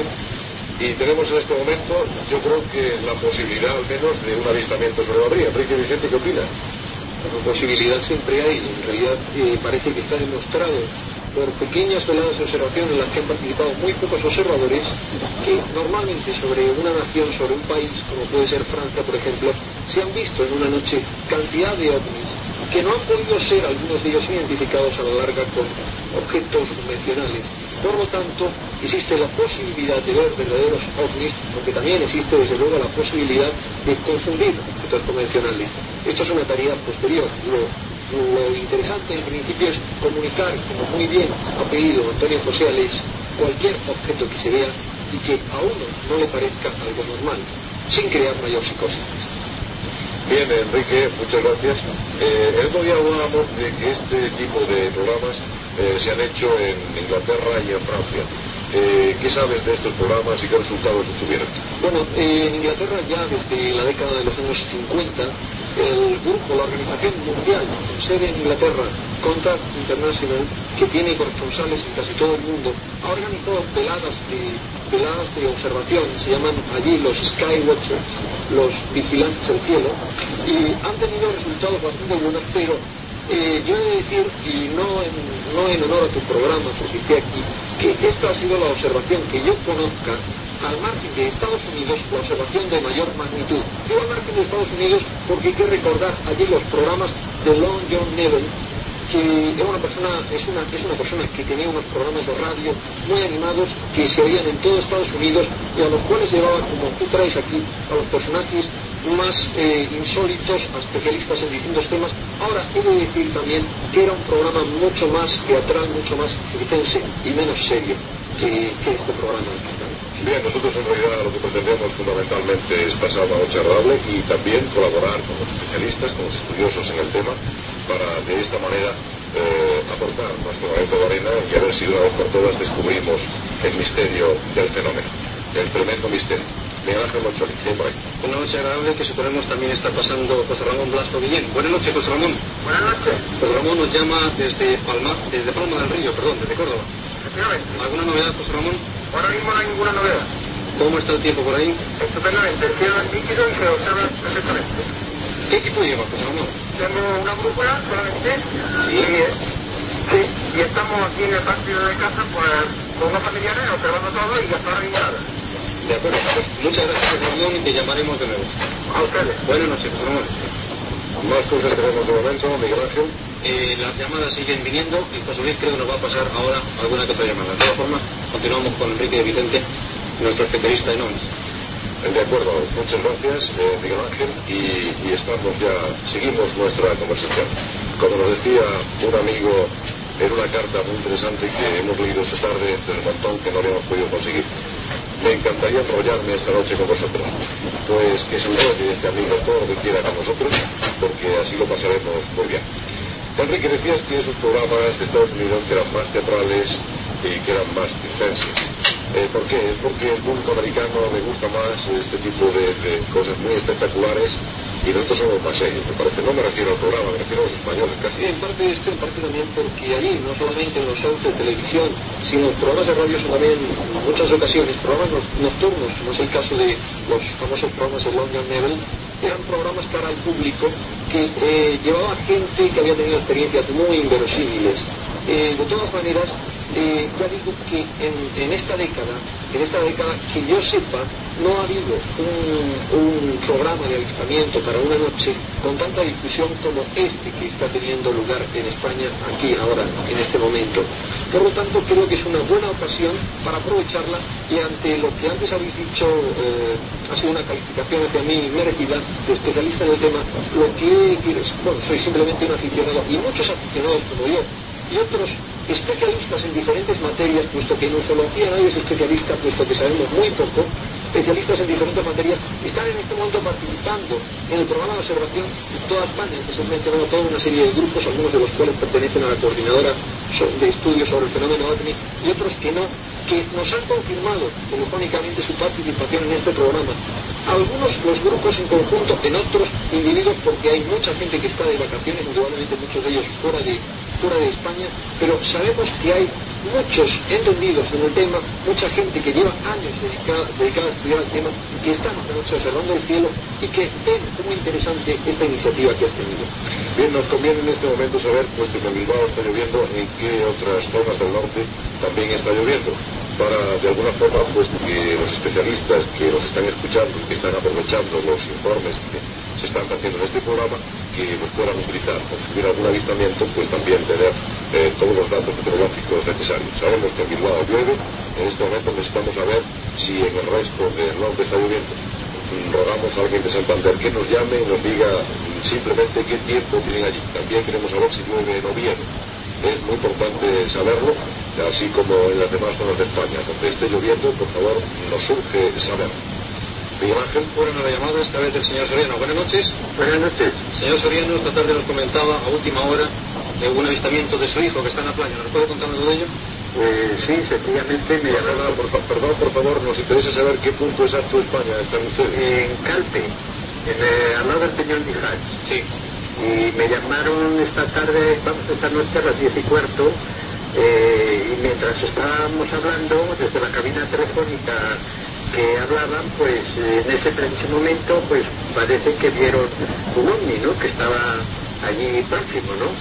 Y tenemos en este momento, yo creo que la posibilidad al menos de un avistamiento sobre Madrid. Enrique Vicente, ¿qué opina? La posibilidad siempre hay, en realidad eh, parece que está demostrado por pequeñas veladas de observación en las que han participado muy pocos observadores, que normalmente sobre una nación, sobre un país, como puede ser Francia, por ejemplo, se han visto en una noche cantidad de ovnis que no han podido ser algunos de ellos identificados a la larga con objetos convencionales. Por lo tanto, existe la posibilidad de ver verdaderos ovnis, aunque también existe desde luego la posibilidad de confundir objetos convencionales. Esto es una tarea posterior. Lo, lo interesante en principio es comunicar, como muy bien ha pedido Antonio José Alés, cualquier objeto que se vea y que a uno no le parezca algo normal, sin crear mayor psicosis. Bien, Enrique, muchas gracias. Eh, el otro día hablábamos de que este tipo de programas eh, se han hecho en Inglaterra y en Francia. Eh, ¿Qué sabes de estos programas y qué resultados obtuvieron? Bueno, eh, en Inglaterra ya desde la década de los años cincuenta, el grupo, la Organización Mundial, con sede en Inglaterra, Contact International, que tiene corresponsales en casi todo el mundo, ha organizado veladas de, veladas de observación, se llaman allí los Sky Watchers, los vigilantes del cielo, y han tenido resultados bastante buenos, pero eh, yo he de decir, y no en, no en honor a tu programa, porque esté aquí, que esta ha sido la observación que yo conozca al margen de Estados Unidos, la observación de mayor magnitud. Digo al margen de Estados Unidos porque hay que recordar allí los programas de Long John Neville, que era una persona, es una, es una persona que tenía unos programas de radio muy animados que se oían en todo Estados Unidos y a los cuales llevaba, como tú traes aquí, a los personajes más eh, insólitos, a especialistas en distintos temas. Ahora, he de decir también que era un programa mucho más teatral, mucho más circense y menos serio que, que este programa. Bien, nosotros en realidad lo que pretendemos fundamentalmente es pasar una noche agradable y también colaborar con los especialistas, con los estudiosos en el tema, para de esta manera eh, aportar nuestro granito de arena y a ver si de una vez por todas descubrimos el misterio del fenómeno, el tremendo misterio. Miguel Ángel Mocholi, ¿quién por ahí? Una noche agradable que suponemos también está pasando José Ramón Blasco Guillén. Buenas noches, José Ramón. Buenas noches. José Ramón nos llama desde Palma, desde Palma del Río, perdón, desde Córdoba. Efectivamente. ¿Alguna novedad, José Ramón? Ahora mismo no hay ninguna novedad. ¿Cómo está el tiempo por ahí? Estupendamente, el cielo es líquido y se observa perfectamente. ¿Qué equipo lleva, José Ramón? Tengo una brújula solamente y, sí, y estamos aquí en el patio de casa pues, con unos familiares observando todo y hasta ahora mismo nada. De acuerdo, pues muchas gracias, José Ramón, y te llamaremos de nuevo. A ustedes. Buenas noches, José Ramón. Más cosas tenemos de momento, Miguel Ángel. Eh, las llamadas siguen viniendo y José Luis creo que nos va a pasar ahora alguna que otra llamada. De todas formas, continuamos con Enrique de Vicente, nuestro especialista en O N S. De acuerdo, muchas gracias, eh, Miguel Ángel, y, y estamos ya, seguimos nuestra conversación. Como nos decía un amigo, era una carta muy interesante que hemos leído esta tarde del montón que no habíamos podido conseguir. Me encantaría enrollarme esta noche con vosotros, pues que se enrolle este amigo todo lo que quiera con nosotros, porque así lo pasaremos muy bien. Enrique, decías que esos programas de Estados Unidos que eran más teatrales y que eran más circenses. Eh, ¿Por qué? Es porque el público americano le gusta más este tipo de, de cosas muy espectaculares y nosotros somos más serios, me parece. No me refiero al programa, me refiero a los españoles casi. En parte esto, en parte también porque allí, no solamente en los shows de televisión, sino en programas de radio son también, en muchas ocasiones, programas nocturnos, como es el caso de los famosos programas de Long John Neville, eran programas para el público que eh, llevaba gente que había tenido experiencias muy inverosímiles. Eh, de todas maneras, eh, ya digo que en, en esta década, en esta década, que yo sepa, no ha habido un, un programa de avistamiento para una noche con tanta difusión como este que está teniendo lugar en España, aquí, ahora, en este momento. Por lo tanto, creo que es una buena ocasión para aprovecharla y ante lo que antes habéis dicho, eh, ha sido una calificación hacia mí merecida de especialista en el tema, lo que he de decir es, bueno, soy simplemente un aficionado y muchos aficionados como yo y otros especialistas en diferentes materias, puesto que en ufología nadie es especialista, puesto que sabemos muy poco, especialistas en diferentes materias, están en este momento participando en el programa de observación en toda España, que se han mencionado toda una serie de grupos, algunos de los cuales pertenecen a la coordinadora de estudios sobre el fenómeno OVNI y otros que no, que nos han confirmado telefónicamente su participación en este programa. Algunos los grupos en conjunto, en otros individuos, porque hay mucha gente que está de vacaciones, indudablemente muchos de ellos fuera de fuera de España, pero sabemos que hay muchos entendidos en el tema, mucha gente que lleva años dedicada, dedicada a estudiar el tema, que están esta noche observando el cielo y que ven muy interesante esta iniciativa que has tenido. Bien, nos conviene en este momento saber, puesto que en Bilbao está lloviendo, en qué otras zonas del norte también está lloviendo, para de alguna forma, pues que los especialistas que nos están escuchando y que están aprovechando los informes que se están haciendo en este programa, que los puedan utilizar, o si hubiera algún avistamiento, pues también tener eh, todos los datos meteorológicos necesarios. Sabemos que en Bilbao llueve, en este momento necesitamos saber si en el resto del norte está lloviendo. Rogamos a alguien de Santander que nos llame y nos diga simplemente qué tiempo tienen allí. También queremos saber si llueve en Oviedo. Es muy importante saberlo, así como en las demás zonas de España. Donde esté lloviendo, por favor, nos surge saberlo. Miguel Ángel, buena la llamada, esta vez del señor Soriano. Buenas noches. Buenas noches. Señor Soriano, esta tarde nos comentaba a última hora de un avistamiento de su hijo que está en la playa. ¿Nos puede contar algo de ello? Eh, sí, sencillamente me perdón, por, perdón, por favor, nos interesa saber qué punto exacto de España están ustedes. En Calpe, en el, al lado del Peñón de Ijaz. Sí. Y me llamaron esta tarde, vamos, esta noche a las diez y cuarto, eh, y mientras estábamos hablando, desde la cabina telefónica que hablaban, pues en ese preciso momento, pues parece que vieron un ovni, ¿no?, que estaba allí próximo, ¿no?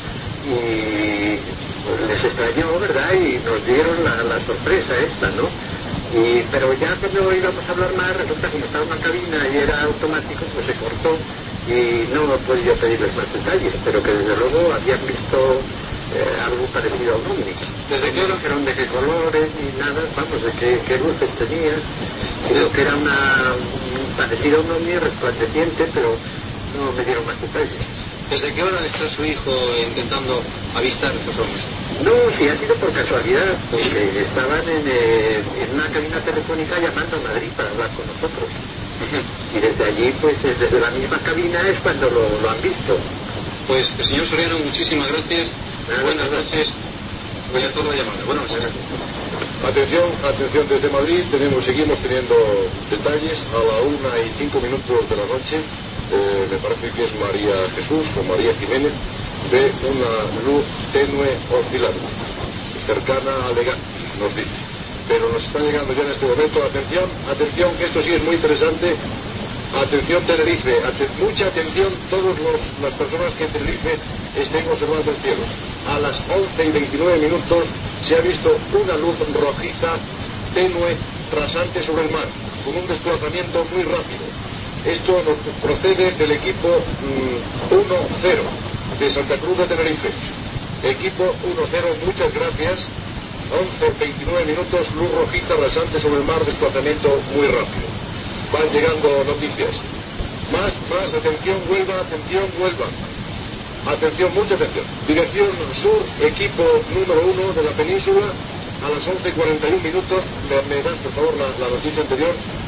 y pues, les extrañó, ¿verdad? Y nos dieron la, la sorpresa esta, ¿no? Y, pero ya cuando íbamos a hablar más, resulta que como estaba en una cabina y era automático, pues se cortó y no podía pedirles más detalles, pero que desde luego habían visto eh, algo parecido a un ovni. ¿Desde qué hora? Dijeron de qué colores ni nada, vamos, de qué, qué luces tenía, sino que era una parecido a un ovni resplandeciente, pero no me dieron más detalles. ¿Desde qué hora está su hijo intentando avistar estos ovnis? No, sí, ha sido por casualidad, porque estaban en, eh, en una cabina telefónica llamando a Madrid para hablar con nosotros. Y desde allí, pues desde la misma cabina es cuando lo, lo han visto. Pues, señor Soriano, muchísimas gracias. Nada, Buenas nada. noches. Voy a toda la llamada. Buenas noches. Atención, atención desde Madrid, tenemos, seguimos teniendo detalles a la una y cinco minutos de la noche, eh, me parece que es María Jesús o María Jiménez, ve una luz tenue oscilante, cercana al Legazpi, nos dice. Pero nos está llegando ya en este momento, atención, atención, que esto sí es muy interesante, atención Tenerife, aten mucha atención todas las personas que en Tenerife estén observando el cielo. A las once y veintinueve minutos se ha visto una luz rojiza, tenue, rasante sobre el mar, con un desplazamiento muy rápido. Esto nos procede del equipo mmm, uno cero de Santa Cruz de Tenerife. Equipo uno cero, muchas gracias. once veintinueve minutos, luz rojiza, rasante sobre el mar, desplazamiento muy rápido. Van llegando noticias. Más, más, atención, Huelva, atención, Huelva. Atención, mucha atención. Dirección sur, equipo número uno de la península, a las once cuarenta y un minutos. Me, me das, por favor, la, la noticia anterior.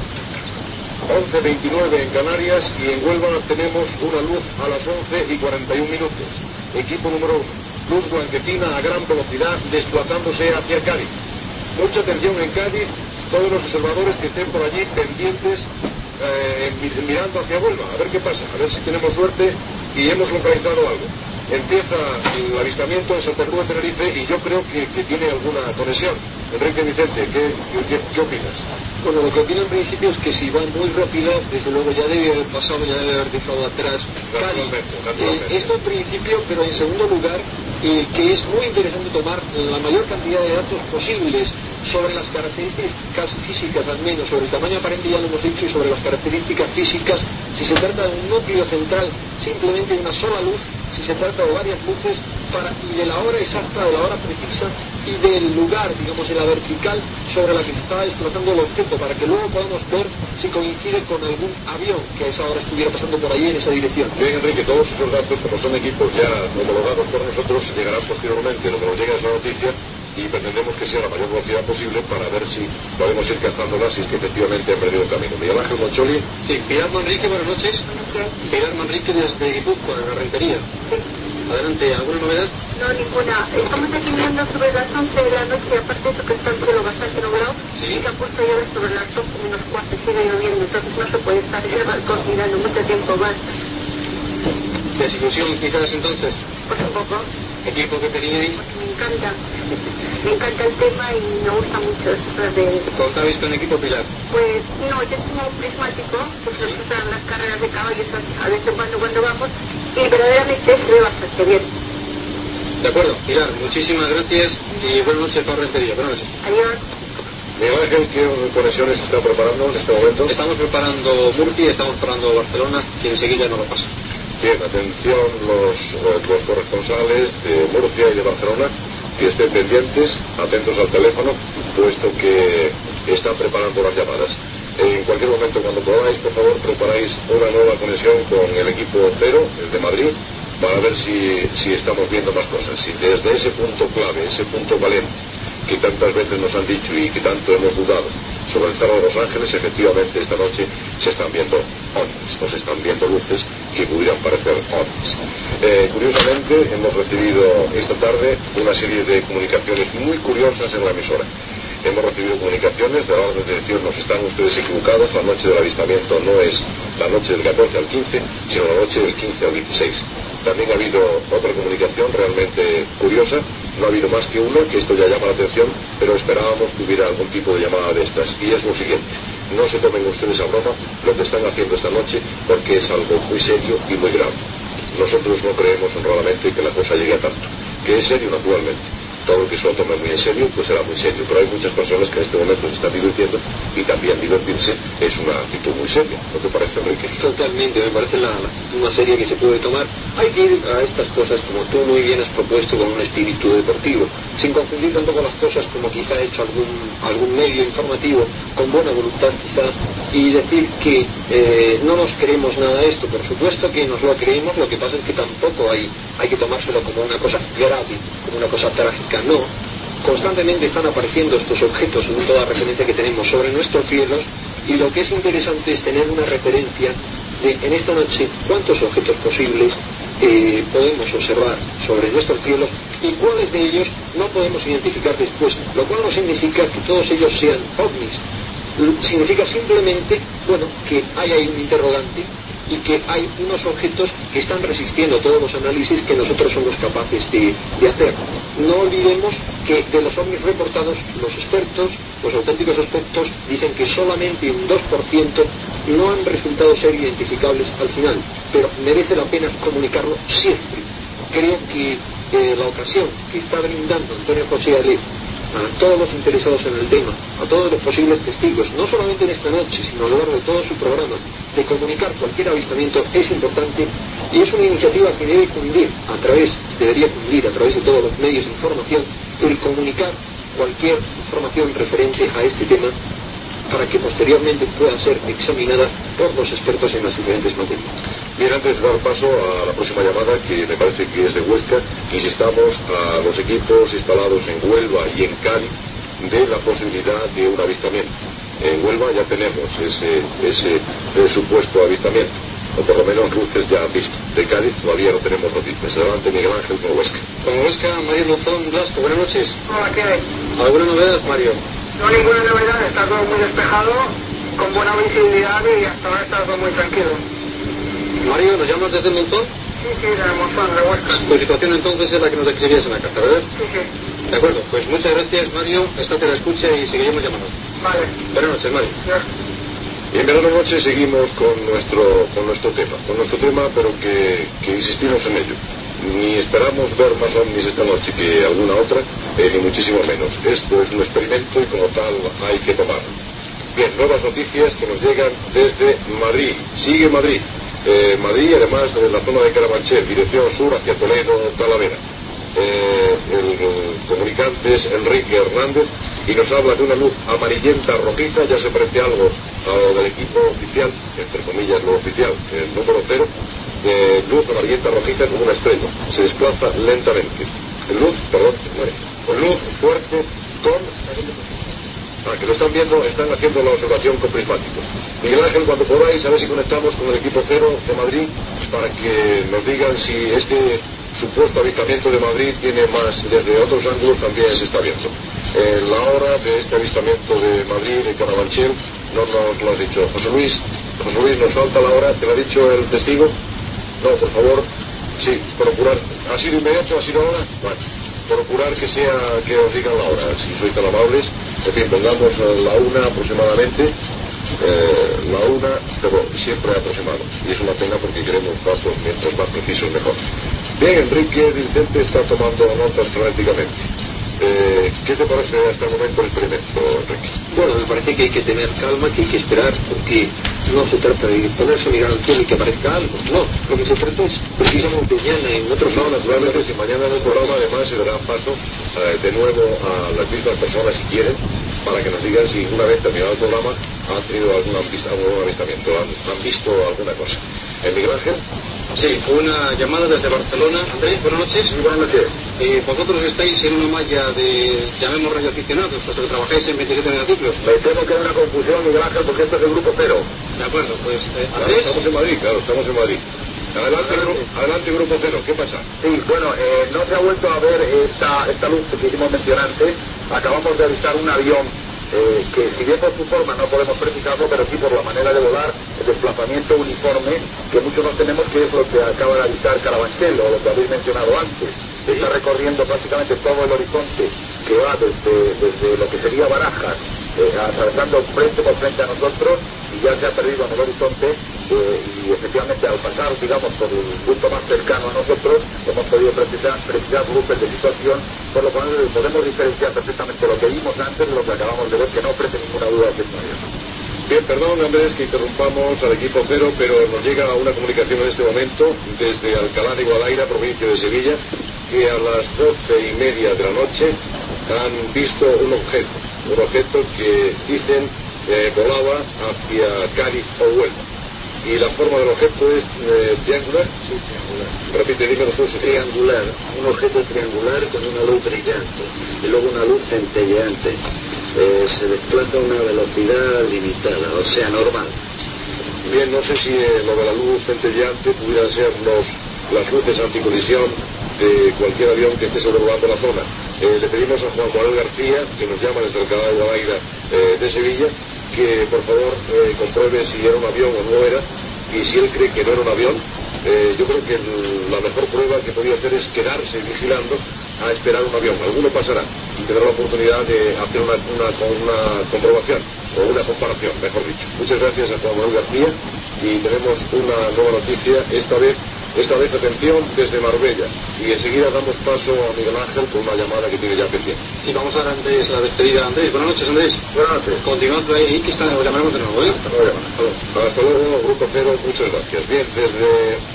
once veintinueve en Canarias y en Huelva tenemos una luz a las once y cuarenta y un minutos. Equipo número uno. Luz blanquecina a gran velocidad desplazándose hacia Cádiz. Mucha atención en Cádiz, todos los observadores que estén por allí pendientes, eh, mirando hacia Huelva, a ver qué pasa, a ver si tenemos suerte y hemos localizado algo. Empieza el avistamiento en Santa Cruz de Tenerife y yo creo que, que tiene alguna conexión. Enrique Vicente, ¿qué, qué, qué opinas? Bueno, lo que opino en principio es que si van muy rápido, desde luego ya debe haber pasado, ya debe haber dejado atrás Cádiz. Eh, esto en principio, pero en segundo lugar, eh, que es muy interesante tomar la mayor cantidad de datos posibles sobre las características físicas, al menos sobre el tamaño aparente, ya lo hemos dicho, y sobre las características físicas, si se trata de un núcleo central, simplemente una sola luz, si se trata de varias luces, para, y de la hora exacta, de la hora precisa, y del lugar, digamos, en la vertical sobre la que se estaba desplazando el objeto, para que luego podamos ver si coincide con algún avión que a esa hora estuviera pasando por allí en esa dirección. Bien, Enrique, todos esos datos, como son equipos ya homologados por nosotros, llegarán posteriormente. Lo que nos llega es la noticia y pretendemos que sea la mayor velocidad posible para ver si podemos ir cazándolas si es que efectivamente han perdido el camino. Miguel Ángel Moncholi. Sí, Pilar Manrique, buenas noches. Pilar Manrique desde Guipúzcoa, de la Rentería. Sí. Adelante, ¿alguna novedad? No, ninguna. Estamos aquí viendo sobre las once de la noche, aparte de eso que está el cielo bastante nublado, sí. Y que ha puesto a llover sobre las doce menos cuarto, sigue lloviendo, entonces no se puede estar en el balcón mirando mucho tiempo más. ¿Desilusión quizás entonces? Por un poco. ¿Equipo que teníais? Me encanta. Me encanta el tema y me gusta mucho eso de... ¿Contabais con equipo, Pilar? Pues no, yo tengo un prismático, pues nos gustan las carreras de caballos a veces cuando, cuando vamos, y verdaderamente se ve bastante bien. De acuerdo, Pilar, muchísimas gracias y buenas noches para Rentería. Buenas noches. Adiós. Miguel Ángel, ¿qué conexiones está preparando en este momento? Estamos preparando Murcia, estamos preparando Barcelona y enseguida no lo pasa. Bien, atención los, los corresponsales de Murcia y de Barcelona, que estén pendientes, atentos al teléfono, puesto que están preparando las llamadas. En cualquier momento, cuando podáis, por favor, preparáis una nueva conexión con el equipo cero, el de Madrid, para ver si, si estamos viendo más cosas. Si desde ese punto clave, ese punto valente, que tantas veces nos han dicho y que tanto hemos dudado sobre el Cerro de Los Ángeles, efectivamente esta noche se están viendo ovnis, o se están viendo luces que pudieran parecer ovnis. Eh, curiosamente, hemos recibido esta tarde una serie de comunicaciones muy curiosas en la emisora. Hemos recibido comunicaciones de la orden de decirnos, están ustedes equivocados, la noche del avistamiento no es la noche del catorce al quince, sino la noche del quince al dieciséis. También ha habido otra comunicación realmente curiosa, no ha habido más que una, que esto ya llama la atención, pero esperábamos que hubiera algún tipo de llamada de estas, y es lo siguiente: no se tomen ustedes a broma lo que están haciendo esta noche, porque es algo muy serio y muy grave. Nosotros no creemos honradamente que la cosa llegue a tanto. que es serio naturalmente. Todo el que se lo tome muy en serio, pues será muy serio. Pero hay muchas personas que en este momento se están divirtiendo y también divertirse es una actitud muy seria. ¿No te parece, Enrique? Totalmente, me parece la, la, una serie que se puede tomar. Hay que ir a estas cosas, como tú muy bien has propuesto, con un espíritu deportivo, sin confundir tampoco las cosas como quizá ha hecho algún, algún medio informativo, con buena voluntad quizá, y decir que eh, no nos creemos nada de esto. Por supuesto que nos lo creemos, lo que pasa es que tampoco hay, hay que tomárselo como una cosa grave, como una cosa trágica. No, constantemente están apareciendo estos objetos en toda referencia que tenemos sobre nuestros cielos, y lo que es interesante es tener una referencia de en esta noche cuántos objetos posibles eh, podemos observar sobre nuestros cielos y cuáles de ellos no podemos identificar después, lo cual no significa que todos ellos sean ovnis. Significa simplemente, bueno, que hay ahí un interrogante y que hay unos objetos que están resistiendo todos los análisis que nosotros somos capaces de, de hacer. No olvidemos que de los ovnis reportados, los expertos, los auténticos expertos, dicen que solamente un dos por ciento no han resultado ser identificables al final, pero merece la pena comunicarlo siempre. Creo que eh, la ocasión que está brindando Antonio José Alef a todos los interesados en el tema, a todos los posibles testigos, no solamente en esta noche, sino a lo largo de todo su programa, de comunicar cualquier avistamiento es importante, y es una iniciativa que debe cundir a través, debería cundir a través de todos los medios de información, el comunicar cualquier información referente a este tema para que posteriormente pueda ser examinada por los expertos en las diferentes materias. Bien, antes de dar paso a la próxima llamada, que me parece que es de Huesca, insistamos a los equipos instalados en Huelva y en Cádiz de la posibilidad de un avistamiento. En Huelva ya tenemos ese, ese, ese supuesto avistamiento, o por lo menos luces ya han visto. De Cádiz todavía no tenemos noticias. Adelante, Miguel Ángel, con Huesca. Con Huesca, Mario Luzón Blasco, buenas noches. Hola, ¿qué hay? ¿Alguna novedad, Mario? No, ninguna novedad, está todo muy despejado, con buena visibilidad y hasta ahora está todo muy tranquilo. Mario, ¿nos llamas desde el Montón? Sí, sí, de Monzón, de Huesca. Tu situación entonces es la que nos describías en la carta, ¿verdad? Sí, sí. De acuerdo, pues muchas gracias, Mario. Estate a la escucha y seguiremos llamando. Vale. Buenas noches, Mario. Ya. Y en verano noche seguimos con nuestro, con nuestro tema, con nuestro tema, pero que, que insistimos en ello. Ni esperamos ver más ovnis esta noche que alguna otra, eh, ni muchísimo menos. Esto es un experimento y como tal hay que tomarlo. Bien, nuevas noticias que nos llegan desde Madrid. Sigue Madrid. Eh, Madrid, además de la zona de Carabanchel, dirección sur hacia Toledo, Talavera. Eh, el, el comunicante es Enrique Hernández y nos habla de una luz amarillenta rojiza. Ya se parece algo a lo del equipo oficial, entre comillas lo oficial, el número cero. Eh, luz amarillenta rojiza como una estrella, se desplaza lentamente. Luz, perdón, con luz fuerte, con... Ah, que lo están viendo, están haciendo la observación con prismáticos. Miguel Ángel, cuando podáis, a ver si conectamos con el equipo cero de Madrid para que nos digan si este supuesto avistamiento de Madrid tiene más, desde otros ángulos también se está viendo. Eh, la hora de este avistamiento de Madrid, de Carabanchel, no nos lo has dicho. José Luis, José Luis, nos falta la hora, ¿te lo ha dicho el testigo? No, por favor, sí, procurar. ¿Ha sido inmediato? ¿Ha sido ahora? Bueno, procurar que sea, que os digan la hora, si sois tan amables. En fin, pongamos la una aproximadamente, eh, la una, pero siempre aproximado. Y es una pena porque queremos datos mientras más precisos mejor. Bien, Enrique Vicente está tomando notas frenéticamente. Eh, ¿Qué te parece hasta el momento el experimento, Enrique? Bueno, me parece que hay que tener calma, que hay que esperar, porque no se trata de ponerse a mirar al cielo y que aparezca algo. No, lo que se trata es precisamente mañana en otros No, naturalmente, si mañana en el programa además se dará paso eh, de nuevo a las mismas personas si quieren, para que nos digan si una vez terminado el programa han tenido algún, algún avistamiento, han, han visto alguna cosa. ¿Eh, Miguel Ángel? Sí, una llamada desde Barcelona. Andrés, buenas noches. Sí, buenas noches. Eh, vosotros estáis en una malla de, llamemos radioaficionados, puesto que trabajáis en veintisiete megaciclos. Me temo que hay una confusión, Miguel Ángel, porque esto es el grupo cero. De acuerdo, pues eh, Claro, Andrés. estamos en Madrid, claro, estamos en Madrid. Adelante, gru adelante grupo cero, ¿qué pasa? Sí, bueno, eh, no se ha vuelto a ver esta, esta luz que hicimos mencionar antes. Acabamos de avistar un avión eh, que, si bien por su forma no podemos precisarlo, pero sí por la manera de volar, el desplazamiento uniforme, que muchos no tenemos, que es lo que acaba de avistar Carabanchel, o lo que habéis mencionado antes. Está recorriendo prácticamente todo el horizonte que va desde, desde lo que sería Barajas, eh, atravesando frente por frente a nosotros, y ya se ha perdido en el horizonte, eh, y efectivamente al pasar, digamos, por el punto más cercano a nosotros, hemos podido precisar, precisar luces de situación, por lo cual podemos diferenciar perfectamente lo que vimos antes de lo que acabamos de ver, que no ofrece ninguna duda que no haya. Bien, perdón Andrés que interrumpamos al equipo cero, pero nos llega una comunicación en este momento desde Alcalá de Guadaira, provincia de Sevilla, que a las doce y media de la noche han visto un objeto, un objeto que dicen eh, volaba hacia Cádiz o Huelva. Y la forma del objeto es eh, triangular. Sí, triangular. Repite, dímelo tú. Triangular, un objeto triangular con una luz brillante y luego una luz centelleante. Eh, se desplaza a una velocidad limitada, o sea, normal. Bien, no sé si eh, lo de la luz centelleante pudieran ser los, las luces anticolisión de cualquier avión que esté sobrevolando la zona. Eh, le pedimos a Juan Manuel García, que nos llama desde Alcalá de Guadaira eh, de Sevilla, que por favor eh, compruebe si era un avión o no era, y si él cree que no era un avión, eh, yo creo que el, la mejor prueba que podría hacer es quedarse vigilando a esperar un avión. Alguno pasará y tendrá la oportunidad de hacer una, una, una comprobación o una comparación, mejor dicho. Muchas gracias a Juan Manuel García, y tenemos una nueva noticia, esta vez esta vez atención desde Marbella, y enseguida damos paso a Miguel Ángel con una llamada que tiene ya pendiente. Y vamos a dar Andrés la despedida. Andrés, buenas noches, Andrés. Buenas noches. Continuando ahí, que está, lo llamaremos de nuevo, ¿eh? Hasta luego. Hasta luego, Grupo Cero, muchas gracias. Bien, desde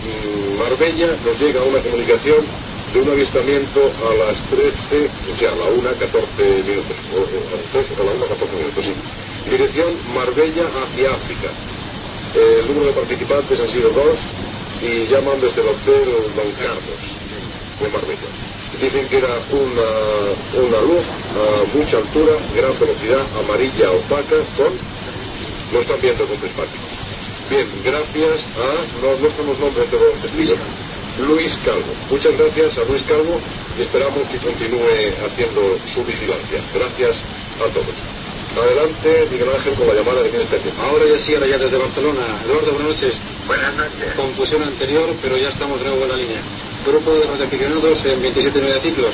mm, Marbella nos llega una comunicación de un avistamiento a las trece, o sea, a la una catorce minutos, o, a las trece, a la una catorce minutos, sí. Dirección Marbella hacia África. Eh, el número de participantes han sido dos, y llaman desde el hotel Don Carlos de Marbella. Dicen que era una, una luz a mucha altura, gran velocidad, amarilla opaca, con... lo están viendo con prismático. Bien, gracias a... no, no estamos nombres de los testigos. Luis Calvo. Muchas gracias a Luis Calvo, y esperamos que continúe haciendo su vigilancia. Gracias a todos. Adelante, Miguel Ángel, con la llamada de Miguel Especie. Ahora ya sí, ahora ya desde Barcelona. Eduardo, buenas noches. Buenas noches. Confusión anterior, pero ya estamos de nuevo en la línea. Grupo de radioaficionados en veintisiete megaciclos.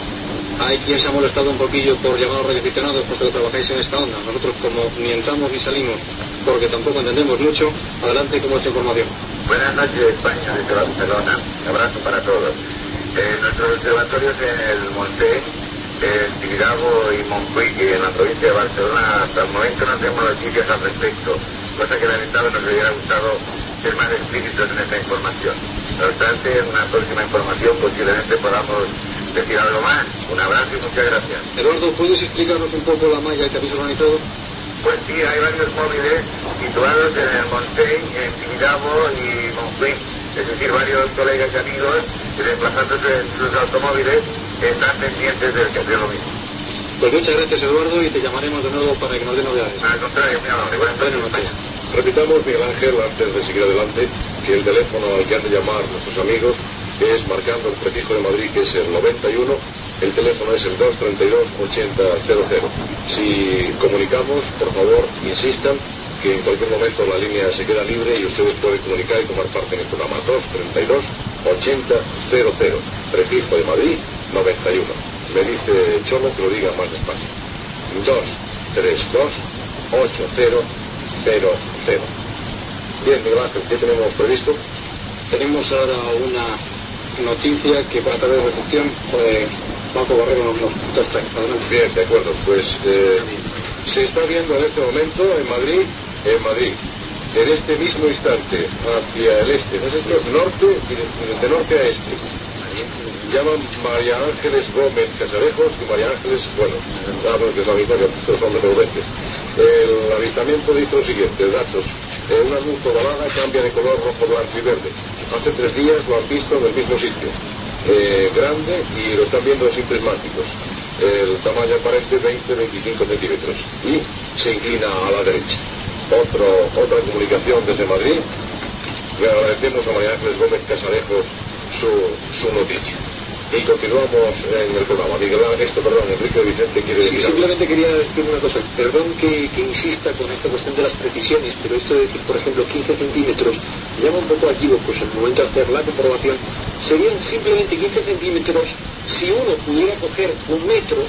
Hay quien se ha molestado un poquillo por llamar a los radioaficionados, puesto que trabajáis en esta onda. Nosotros, como ni entramos ni salimos, porque tampoco entendemos mucho, adelante con vuestra información. Buenas noches, España, desde Barcelona. Un abrazo para todos. Eh, nuestros observatorios en el Monte, en Tibidabo y Montjuic, en la provincia de Barcelona, hasta el momento no tenemos noticias al respecto, cosa que lamentablemente nos hubiera gustado ser más explícitos en esta información. No obstante, en una próxima información posiblemente podamos decir algo más. Un abrazo y muchas gracias. Eduardo, ¿puedes explicarnos un poco la malla que habéis organizado? Pues sí, hay varios móviles situados en el Montseny, en Tibidabo y Montjuic. Es decir, varios colegas y amigos que desplazándose en sus automóviles están pendientes del que hace lo mismo. Pues muchas gracias, Eduardo, y te llamaremos de nuevo para que nos den novedades. Al contrario, muy amable. Buenas noches, España. Repitamos, Miguel Ángel, antes de seguir adelante, que el teléfono al que han de llamar nuestros amigos es, marcando el prefijo de Madrid, que es el noventa y uno, el teléfono es el dos treinta y dos ochenta cero cero. Si comunicamos, por favor, insistan que en cualquier momento la línea se queda libre y ustedes pueden comunicar y tomar parte en el programa. Dos treinta y dos ochenta cero cero, prefijo de Madrid, noventa y uno. Me dice Cholo que lo diga más despacio. dos treinta y dos ochenta cero cero. Bien, Miguel Ángel, ¿qué tenemos previsto? Tenemos ahora una noticia que para través de recepción, pues, Paco Barrero nos, nos trae. Adelante. Bien, de acuerdo. Pues eh, se está viendo en este momento en Madrid, en Madrid, en este mismo instante, hacia el este, ¿no es esto? Norte, y de, de norte a este. Llaman María Ángeles Gómez Casarejos y María Ángeles, bueno, claro que es la mitad, que son de Provencias. El avistamiento dice lo siguiente, datos. Eh, una luz ovalada cambia de color rojo, blanco y verde. Hace tres días lo han visto en el mismo sitio. Eh, grande, y lo están viendo sin prismáticos. El tamaño aparente veinte a veinticinco centímetros. Y se inclina a la derecha. Otro, otra comunicación desde Madrid. Le agradecemos a María Ángeles Gómez Casarejos su, su noticia. Y continuamos en el programa. Miguel esto, perdón, Enrique Vicente quiere decir. Sí, simplemente quería decir una cosa. Perdón que, que insista con esta cuestión de las precisiones, pero esto de decir, por ejemplo, quince centímetros, llama un poco allí, pues en el momento de hacer la comprobación, serían simplemente quince centímetros si uno pudiera coger un metro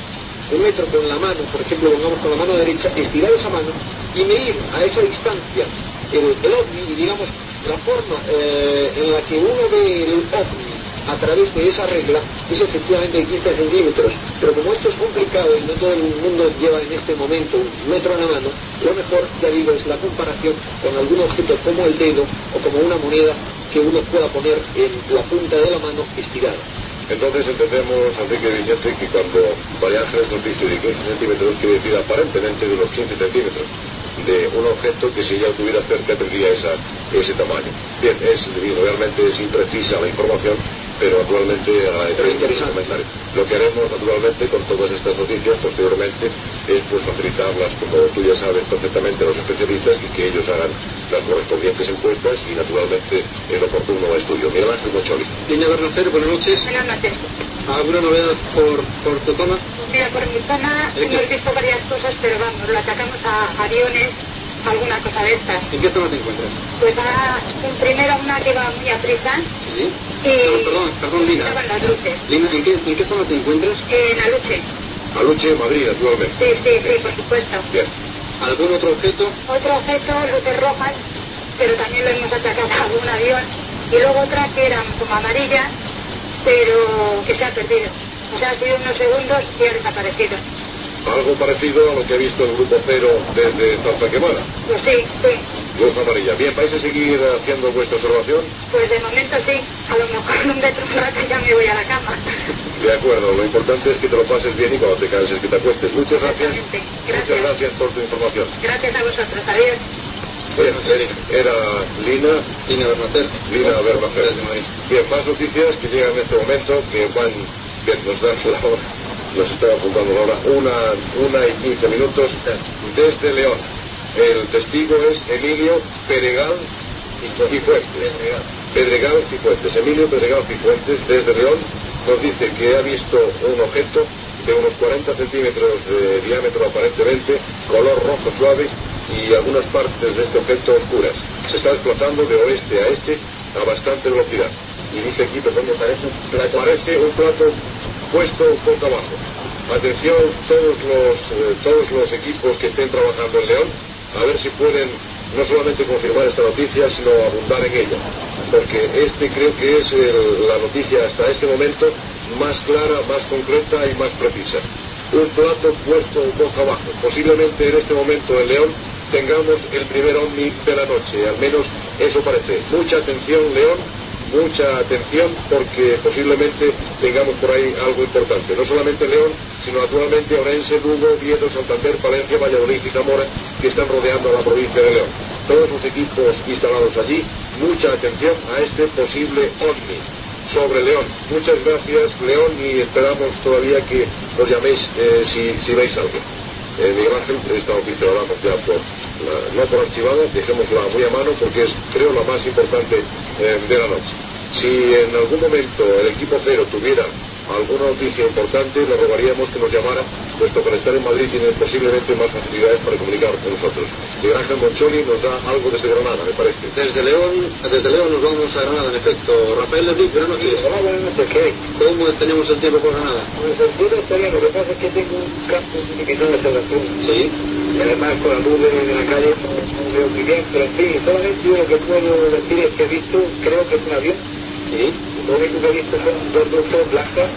un metro con la mano, por ejemplo, pongamos con la mano derecha, estirar esa mano y medir a esa distancia el, el ovni, y digamos, la forma eh, en la que uno ve el ovni a través de esa regla es efectivamente de quince centímetros, pero como esto es complicado y no todo el mundo lleva en este momento un metro a la mano, lo mejor, ya digo, es la comparación con algún objeto como el dedo o como una moneda que uno pueda poner en la punta de la mano estirada. Entonces entendemos, Enrique Vicente, que cuando María Ángeles nos dice de quince centímetros, quiere decir aparentemente de unos quince centímetros de un objeto que si ella lo tuviera cerca tendría esa, ese tamaño. Bien, es, realmente es imprecisa la información, pero naturalmente agradeceremos el comentario. Lo que haremos naturalmente con todas estas noticias posteriormente es pues facilitarlas, como tú ya sabes perfectamente, a los especialistas y que ellos hagan las correspondientes encuestas y naturalmente el oportuno estudio. Miguel Ángel Mocholi. Línea Bernacer, buenas noches. Buenas noches. ¿Alguna novedad por, por tu zona? Mira, por mi zona hemos visto varias cosas, pero vamos, lo atacamos a aviones, alguna cosa de estas. ¿En qué zona te encuentras? Pues a, primero una que va muy a prisa. ¿Sí? Y no, perdón, perdón, Lina. estaban las luces. Lina, ¿en qué, ¿en qué zona te encuentras? En Aluche. Aluche, Madrid, naturalmente. Sí, sí, sí, por supuesto. Bien. ¿Algún otro objeto? Otro objeto, luces rojas, pero también lo hemos atacado a algún avión. Y luego otra que eran como amarillas, pero que se ha perdido. O sea, ha sido unos segundos y ha desaparecido. Algo parecido a lo que ha visto el Grupo Cero desde Santa Quemada. Pues sí, sí. Luz amarilla. Bien, ¿vais a seguir haciendo vuestra observación? Pues de momento sí. A lo mejor en un metro un rato ya me voy a la cama. De acuerdo, lo importante es que te lo pases bien y cuando te canses que te acuestes. Muchas gracias. Gracias. Muchas gracias por tu información. Gracias a vosotros. Adiós. Bien, era Lina, Lina Bernacer. Lina Bernacer. Bien, más noticias que llegan en este momento, que van, bien, nos dan la hora, nos está apuntando la hora, una, una y quince minutos desde León. El testigo es Emilio Pedregal Cifuentes. Pedregal Cifuentes. Emilio Pedregal Cifuentes, desde León, nos dice que ha visto un objeto de unos cuarenta centímetros de diámetro aparentemente, color rojo suave y algunas partes de este objeto oscuras. Se está desplazando de oeste a este a bastante velocidad. Y dice aquí, perdón, me parece un plato, parece un plato puesto boca abajo. Atención todos los, eh, todos los equipos que estén trabajando en León, a ver si pueden no solamente confirmar esta noticia, sino abundar en ella. Porque este creo que es el, la noticia hasta este momento más clara, más concreta y más precisa. Un plato puesto boca abajo. Posiblemente en este momento en León tengamos el primer ovni de la noche, al menos eso parece. Mucha atención, León, mucha atención, porque posiblemente tengamos por ahí algo importante. No solamente León, sino naturalmente Orense, Lugo, Oviedo, Santander, Palencia, Valladolid y Zamora, que están rodeando a la provincia de León. Todos los equipos instalados allí, mucha atención a este posible ovni sobre León. Muchas gracias, León, y esperamos todavía que nos llaméis eh, si, si veis algo. Eh, Miguel Ángel, esta noticia la damos ya por, la, no por archivada, dejémosla muy a mano porque es, creo, la más importante eh, de la noche. Si en algún momento el equipo cero tuviera alguna noticia importante, le rogaríamos que nos llamara, puesto que al estar en Madrid tiene posiblemente más facilidades para comunicar con nosotros. Miguel Ángel Mocholi nos da algo desde Granada, me parece. Desde León, desde León nos vamos a Granada, en efecto. Rafael Lebric, buenas noches. Hola, buenas noches, ¿qué? ¿Cómo tenemos el tiempo por Granada? Pues el cielo está bien, lo que pasa es que tengo un campo que no me observación. Sí. Y además con la luz de, de la calle no, no veo muy bien, pero en fin, solamente yo lo que puedo decir es que he visto, creo que es un avión. Sí. Lo único que he visto son dos luces blancas.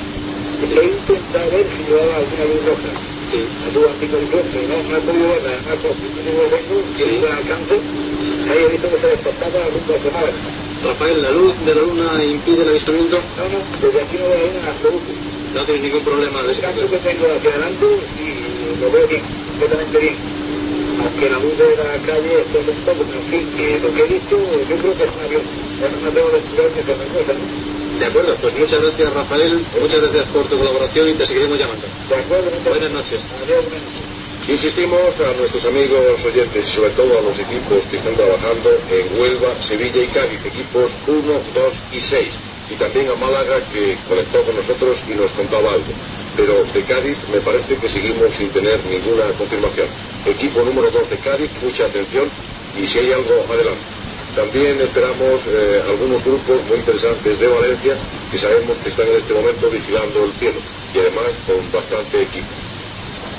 He intentado ver si llevaba alguna luz roja. Sí. La luz anticoliflostre, no, no he podido verla, además por si no vengo, que Sí. es buen alcance. Ahí he visto que se despertaba la luz de semana. Rafael, ¿la luz de la luna impide el avistamiento? No, no, desde aquí no veo la luna en absoluto. No tienes ningún problema de El ese caso tipo. que tengo hacia adelante y lo veo bien, completamente bien. Aunque la luz de la calle esté un poco, pero en fin, que lo que he visto, yo creo que es un avión. Bueno, no tengo que estudiar ni otra cosa, ¿no? De acuerdo, pues muchas gracias, Rafael, muchas gracias por tu colaboración y te seguiremos llamando. De acuerdo, muchas Buenas noches. Adiós, buenas noches. Insistimos a nuestros amigos oyentes y sobre todo a los equipos que están trabajando en Huelva, Sevilla y Cádiz, equipos uno, dos y seis. Y también a Málaga, que conectó con nosotros y nos contaba algo. Pero de Cádiz me parece que seguimos sin tener ninguna confirmación. Equipo número dos de Cádiz, mucha atención y si hay algo, adelante. También esperamos eh, algunos grupos muy interesantes de Valencia que sabemos que están en este momento vigilando el cielo y además con bastante equipo.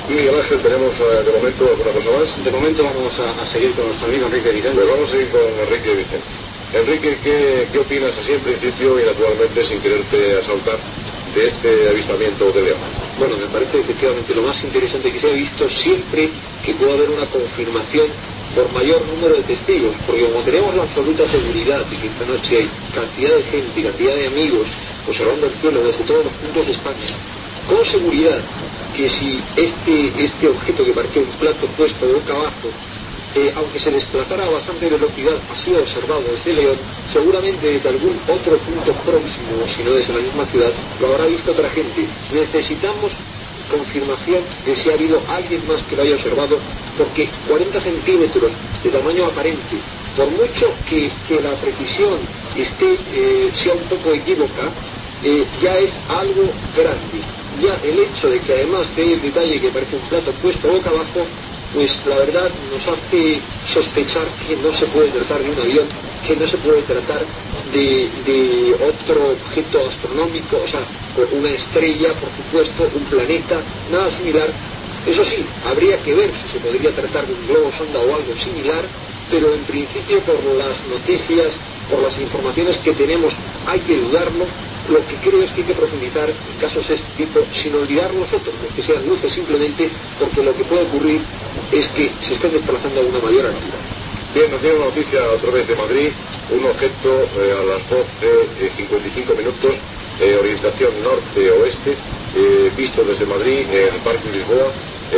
Miguel Ángel, ¿tenemos eh, de momento alguna cosa más? De momento vamos a, a seguir con nuestro amigo Enrique Vicente. Pues vamos a seguir con Enrique Vicente. Enrique, ¿qué, qué opinas así en principio y naturalmente sin quererte asaltar de este avistamiento de león? Bueno, me parece efectivamente lo más interesante que se ha visto siempre que pueda haber una confirmación por mayor número de testigos, porque como tenemos la absoluta seguridad de que esta noche hay cantidad de gente, cantidad de amigos observando el cielo desde todos los puntos de España, con seguridad que si este, este objeto que parecía un plato puesto boca abajo, eh, aunque se desplazara a bastante velocidad, ha sido observado desde León, seguramente desde algún otro punto próximo, si no desde la misma ciudad, lo habrá visto otra gente. Necesitamos confirmación de si ha habido alguien más que lo haya observado, porque cuarenta centímetros de tamaño aparente, por mucho que, que la precisión esté, eh, sea un poco equívoca, eh, ya es algo grande. Ya el hecho de que además de el detalle que parece un plato puesto boca abajo, pues la verdad nos hace sospechar que no se puede tratar de un avión, que no se puede tratar de, de otro objeto astronómico, o sea, una estrella, por supuesto, un planeta, nada similar. Eso sí, habría que ver si se podría tratar de un globo sonda o algo similar, pero en principio por las noticias, por las informaciones que tenemos, hay que dudarlo. Lo que creo es que hay que profundizar en casos de este tipo, sin olvidar nosotros, los que sean luces simplemente, porque lo que puede ocurrir es que se estén desplazando a una mayor altura. Bien, nos tiene una noticia otra vez de Madrid, un objeto eh, a las doce cincuenta y cinco minutos, eh, orientación norte-oeste, eh, visto desde Madrid, en el Parque de Lisboa.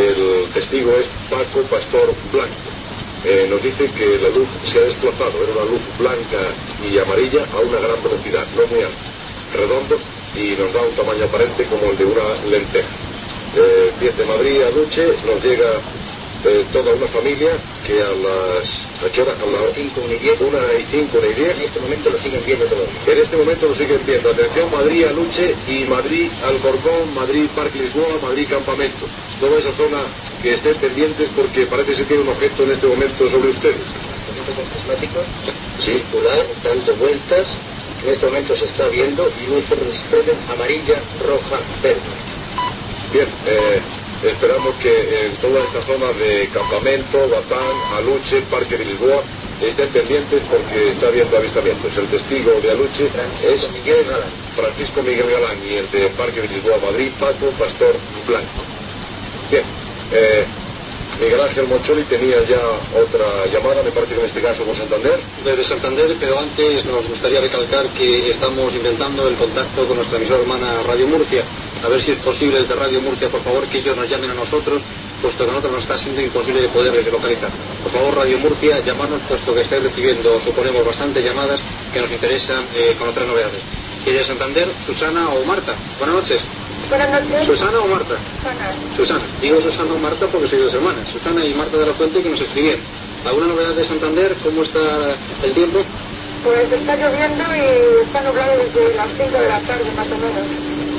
El testigo es Paco Pastor Blanco. Eh, nos dice que la luz se ha desplazado, era una luz blanca y amarilla a una gran velocidad, no muy alta, redondo, y nos da un tamaño aparente como el de una lenteja. Eh, bien, de Madrid a Luche nos llega eh, toda una familia que a las... ¿a qué hora? A las cinco, una y diez. Una y cinco, una y diez. En este momento lo siguen viendo todavía. En este momento lo siguen viendo. Atención, Madrid a Luche y Madrid Alcorcón, Madrid Parque Lisboa, Madrid Campamento. Toda esa zona que estén pendientes porque parece que tiene un objeto en este momento sobre ustedes. Prismáticos, circular, dando vueltas. En este momento se está viendo y luces resisten amarilla, roja, verde. Bien, eh, esperamos que en toda esta zona de Campamento, Batán, Aluche, Parque de Lisboa, estén pendientes porque está habiendo avistamientos. El testigo de Aluche es Miguel Galán. Francisco Miguel Galán y el de Parque de Lisboa, Madrid, Paco Pastor Blanco. Bien, eh, Miguel Ángel Moncholi tenía ya otra llamada, me parece que en este caso con Santander. Desde Santander, pero antes nos gustaría recalcar que estamos intentando el contacto con nuestra emisora hermana Radio Murcia. A ver si es posible desde Radio Murcia, por favor, que ellos nos llamen a nosotros, puesto que a nosotros nos está siendo imposible de poder localizar. Por favor, Radio Murcia, llamarnos, puesto que estáis recibiendo, suponemos, bastantes llamadas que nos interesan eh, con otras novedades. Y de Santander, Susana o Marta. Buenas noches. Buenas noches. ¿Susana o Marta? Susana. Susana. Digo Susana o Marta porque soy dos hermanas. Susana y Marta de la Fuente, que nos escribieron. ¿Alguna novedad de Santander? ¿Cómo está el tiempo? Pues está lloviendo y está nublado desde las cinco de la tarde, más o menos.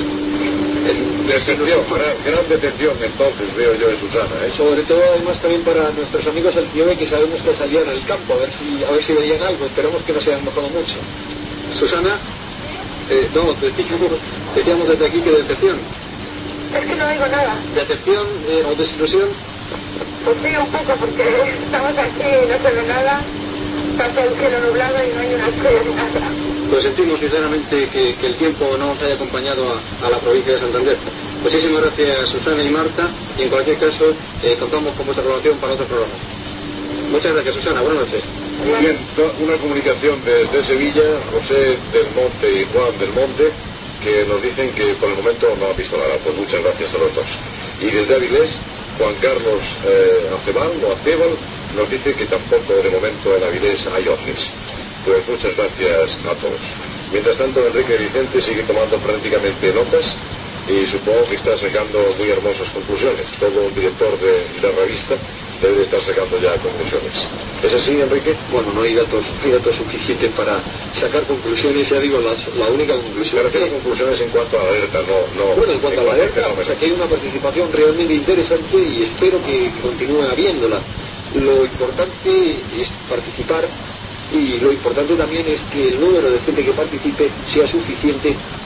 Detención, gran, gran detención entonces veo yo de Susana, ¿eh? Sobre todo además también para nuestros amigos del Tío que sabemos que salían al campo, a ver si a ver si veían algo, esperamos que no se hayan mojado mucho. Susana, eh, no, decíamos, decíamos desde aquí que decepción. Es que no oigo nada. ¿Decepción eh, o desilusión? Pues sí, un poco, porque estamos aquí y no se ve nada. Está el cielo nublado y no hay una estrella ni nada. Pues sentimos sinceramente que, que el tiempo no nos haya acompañado a, a la provincia de Santander. Muchísimas gracias, Susana y Marta, y en cualquier caso eh, contamos con vuestra colaboración para otros programas. Muchas gracias, Susana. Buenas noches. Bien, una comunicación desde Sevilla, José del Monte y Juan del Monte, que nos dicen que por el momento no han visto nada. Pues muchas gracias a los dos. Y desde Avilés, Juan Carlos eh, Acebal, o Acebal, nos dice que tampoco de momento en Avilés hay ovnis. Pues muchas gracias a todos. Mientras tanto, Enrique Vicente sigue tomando prácticamente notas y supongo que está sacando muy hermosas conclusiones. Todo un director de, de revista debe estar sacando ya conclusiones. ¿Es así, Enrique? Bueno, no hay datos, no hay datos suficientes para sacar conclusiones, ya digo, la, la única conclusión. Pero tiene conclusiones en cuanto a la alerta, no, no. Bueno, en cuanto en a la alerta, o sea, que hay una participación realmente interesante y espero que continúe habiéndola. Lo importante es participar y lo importante también es que el número de gente que participe sea suficiente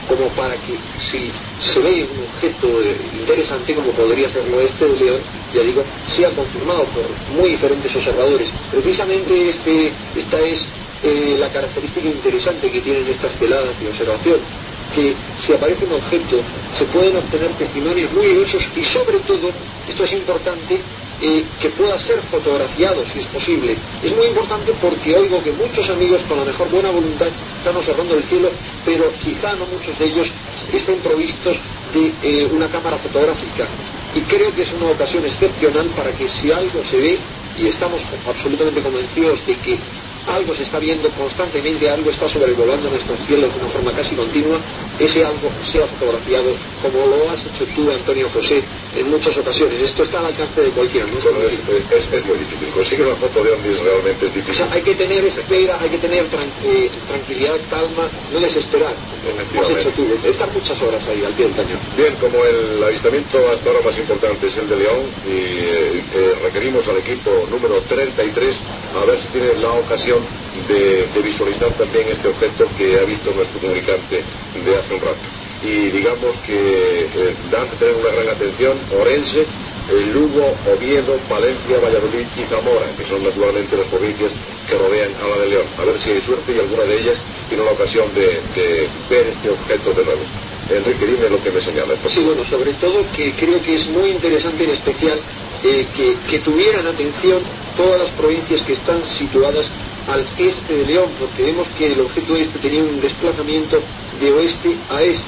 como para que si se ve un objeto interesante como podría serlo este de León, ya digo, sea confirmado por muy diferentes observadores. Precisamente este, esta es eh, la característica interesante que tienen estas veladas de observación, que si aparece un objeto se pueden obtener testimonios muy diversos y sobre todo, esto es importante, eh, que pueda ser fotografiado si es posible. Es muy importante porque oigo que muchos amigos con la mejor buena voluntad están observando el cielo, pero quizá no muchos de ellos estén provistos de eh, una cámara fotográfica. Y creo que es una ocasión excepcional para que si algo se ve, y estamos absolutamente convencidos de que algo se está viendo constantemente, algo está sobrevolando nuestros cielos de una forma casi continua, ese algo sea fotografiado, como lo has hecho tú, Antonio José, en muchas ocasiones. Esto está al alcance de cualquiera, ¿no? Bueno, es, es, es muy difícil. Conseguir una foto de ovnis realmente es difícil. O sea, hay que tener espera, hay que tener tranqui tranquilidad, calma, no desesperar. Has hecho tú, estar muchas horas ahí, al pie del cañón. Bien, como el avistamiento hasta ahora más importante es el de León, y eh, eh, requerimos al equipo número treinta y tres a ver si tiene la ocasión de, de visualizar también este objeto que ha visto nuestro comunicante de hace un rato. Y digamos que eh, dan que tener una gran atención Orense, eh, Lugo, Oviedo, Palencia, Valladolid y Zamora, que son naturalmente las provincias que rodean a la de León. A ver si hay suerte y alguna de ellas tiene la ocasión de, de ver este objeto de nuevo. Enrique, dime lo que me señala. Sí, bueno, sobre todo que creo que es muy interesante, en especial eh, que, que tuvieran atención todas las provincias que están situadas al este de León, porque vemos que el objeto este tenía un desplazamiento de oeste a este.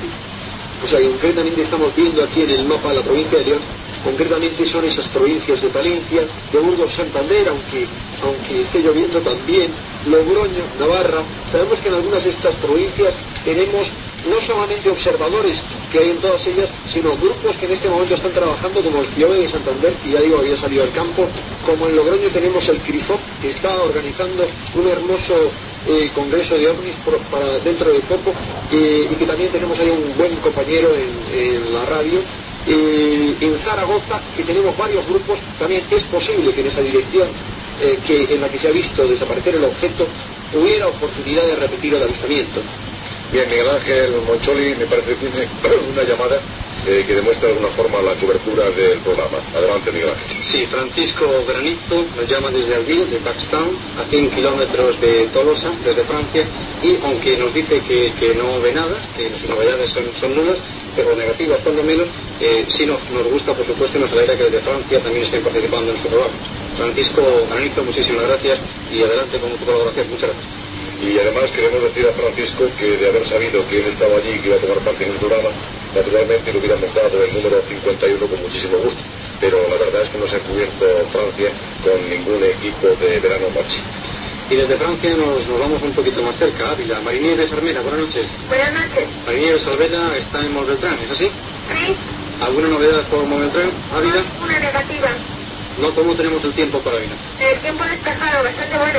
O sea, concretamente estamos viendo aquí en el mapa la provincia de León, concretamente son esas provincias de Palencia, de Burgos, Santander, aunque, aunque esté lloviendo también, Logroño, Navarra. Sabemos que en algunas de estas provincias tenemos no solamente observadores que hay en todas ellas, sino grupos que en este momento están trabajando, como el CIOE de Santander, que ya digo había salido al campo, como en Logroño tenemos el CRIFOP, que está organizando un hermoso eh, congreso de ovnis por, para dentro de poco, eh, y que también tenemos ahí un buen compañero en, en la radio. Eh, en Zaragoza, que tenemos varios grupos, también es posible que en esa dirección eh, que en la que se ha visto desaparecer el objeto hubiera oportunidad de repetir el avistamiento. Bien, Miguel Ángel Moncholi, me parece que tiene una llamada eh, que demuestra de alguna forma la cobertura del programa. Adelante, Miguel Ángel. Sí, Francisco Granito nos llama desde Alville, de Pakistán, a cien kilómetros de Tolosa, desde Francia, y aunque nos dice que, que no ve nada, que sus novedades son, son nulas, pero negativas por lo menos, eh, sí nos, nos gusta, por supuesto, y nos alegra que desde Francia también estén participando en nuestro programa. Francisco Granito, muchísimas gracias y adelante con tu colaboración. Muchas gracias. Y además queremos decir a Francisco que de haber sabido que él estaba allí y que iba a tomar parte en el programa, naturalmente le hubiéramos dado el número cincuenta y uno con muchísimo gusto, pero la verdad es que no se ha cubierto Francia con ningún equipo de verano marchi. Y desde Francia nos, nos vamos un poquito más cerca, Ávila. Marinieves Armera, buenas noches. Buenas noches. Marinieves Alveda está en Montbeltrán, ¿es así? Sí. ¿Alguna novedad por Montbeltrán, Ávila? Una negativa. No, ¿cómo tenemos el tiempo para Ávila? El tiempo despejado, bastante bueno.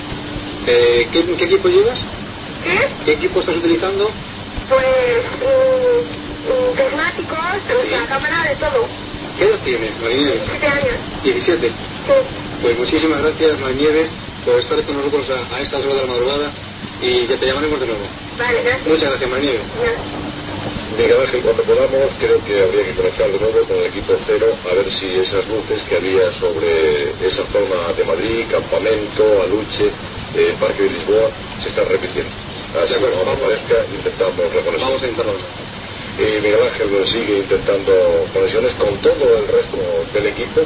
Eh, ¿qué, ¿Qué equipo llevas? ¿Qué? ¿Qué equipo estás utilizando? Pues, um, um, prismáticos, Sí. la cámara, de todo. ¿Qué edad tienes, Marinieves? Siete años. diecisiete. Sí. Pues muchísimas gracias, Marinieves, por estar con nosotros a, a estas horas de la madrugada y ya te llamaremos de nuevo. Vale, gracias. Muchas gracias, Marinieves. Miguel Ángel, cuando podamos, creo que habría que conectar de nuevo con el equipo cero a ver si esas luces que había sobre esa zona de Madrid, Campamento, Aluche, eh, Parque de Lisboa, se están repitiendo. Así que cuando aparezca, intentamos la conexión. Vamos a intentarlo. Eh, Miguel Ángel sigue intentando conexiones con todo el resto del equipo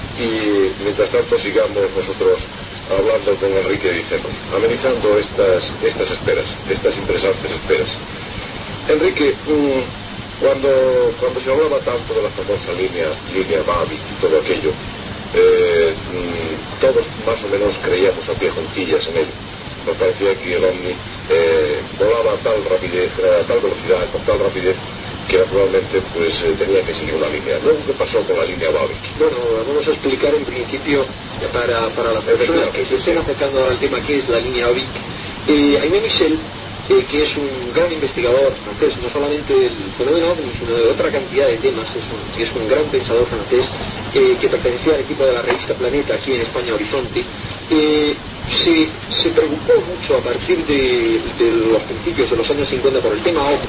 y mientras tanto sigamos nosotros hablando con Enrique Vicente, amenizando estas, estas esperas, estas interesantes esperas. Enrique, mmm, cuando, cuando se hablaba tanto de la famosa línea, línea Babi y todo aquello, eh, mmm, todos más o menos creíamos a pie juntillas en ello. Nos parecía que el ovni eh, volaba a tal rapidez, a tal velocidad, con tal rapidez, que naturalmente pues eh, tenía que seguir una línea. Luego, ¿qué pasó con la línea Babi? Bueno, vamos a explicar en principio para, para las personas que se estén acercando al tema que es la línea O B I C. Eh, Aimé Michel, eh, que es un gran investigador francés, no solamente del fenómeno ovni, sino de otra cantidad de temas, es un, es un gran pensador francés, eh, que pertenecía al equipo de la revista Planeta aquí en España, Horizonte, eh, se, se preocupó mucho a partir de, de los principios de los años cincuenta por el tema ovni.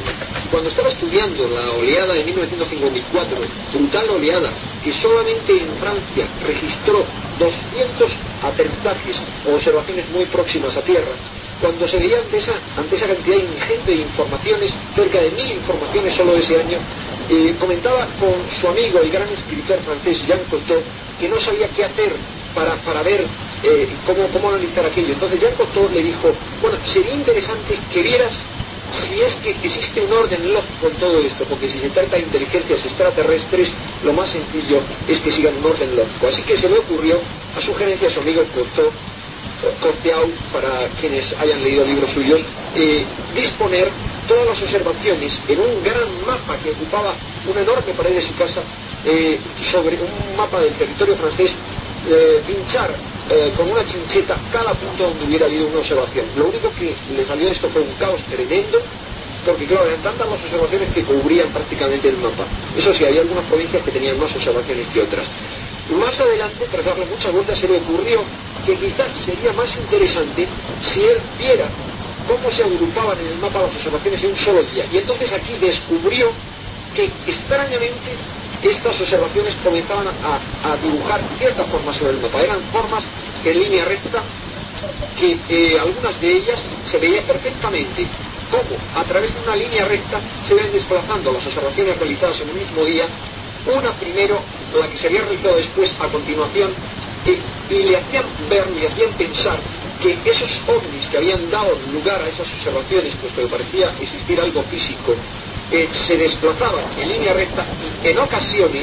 cuando estaba estudiando la oleada de mil novecientos cincuenta y cuatro, brutal oleada, que solamente en Francia registró doscientos aterrizajes o observaciones muy próximas a tierra, cuando se veía ante esa, ante esa cantidad ingente de informaciones, cerca de mil informaciones solo ese año, eh, comentaba con su amigo, el gran escritor francés Jean Cocteau, que no sabía qué hacer para, para ver eh, cómo, cómo analizar aquello. Entonces Jean Cocteau le dijo, bueno, sería interesante que vieras si es que existe un orden lógico en todo esto, porque si se trata de inteligencias extraterrestres, lo más sencillo es que sigan un orden lógico. Así que se le ocurrió, a sugerencia de su amigo Cocteau, Cocteau, para quienes hayan leído libros suyos, eh, disponer todas las observaciones en un gran mapa que ocupaba una enorme pared de su casa, eh, sobre un mapa del territorio francés, eh, pinchar eh, con una chincheta cada punto donde hubiera habido una observación. Lo único que le salió de esto fue un caos tremendo, porque claro, eran tantas las observaciones que cubrían prácticamente el mapa. Eso sí, había algunas provincias que tenían más observaciones que otras. Más adelante, tras darle muchas vueltas, se le ocurrió que quizás sería más interesante si él viera cómo se agrupaban en el mapa las observaciones en un solo día. Y entonces aquí descubrió que extrañamente estas observaciones comenzaban a, a dibujar ciertas formas sobre el mapa. Eran formas en línea recta que eh, algunas de ellas se veía perfectamente cómo a través de una línea recta se ven desplazando las observaciones realizadas en el mismo día, una primero, la que se había realizado después a continuación, eh, y le hacían ver, le hacían pensar que esos ovnis que habían dado lugar a esas observaciones, puesto que parecía existir algo físico, eh, se desplazaban en línea recta y en ocasiones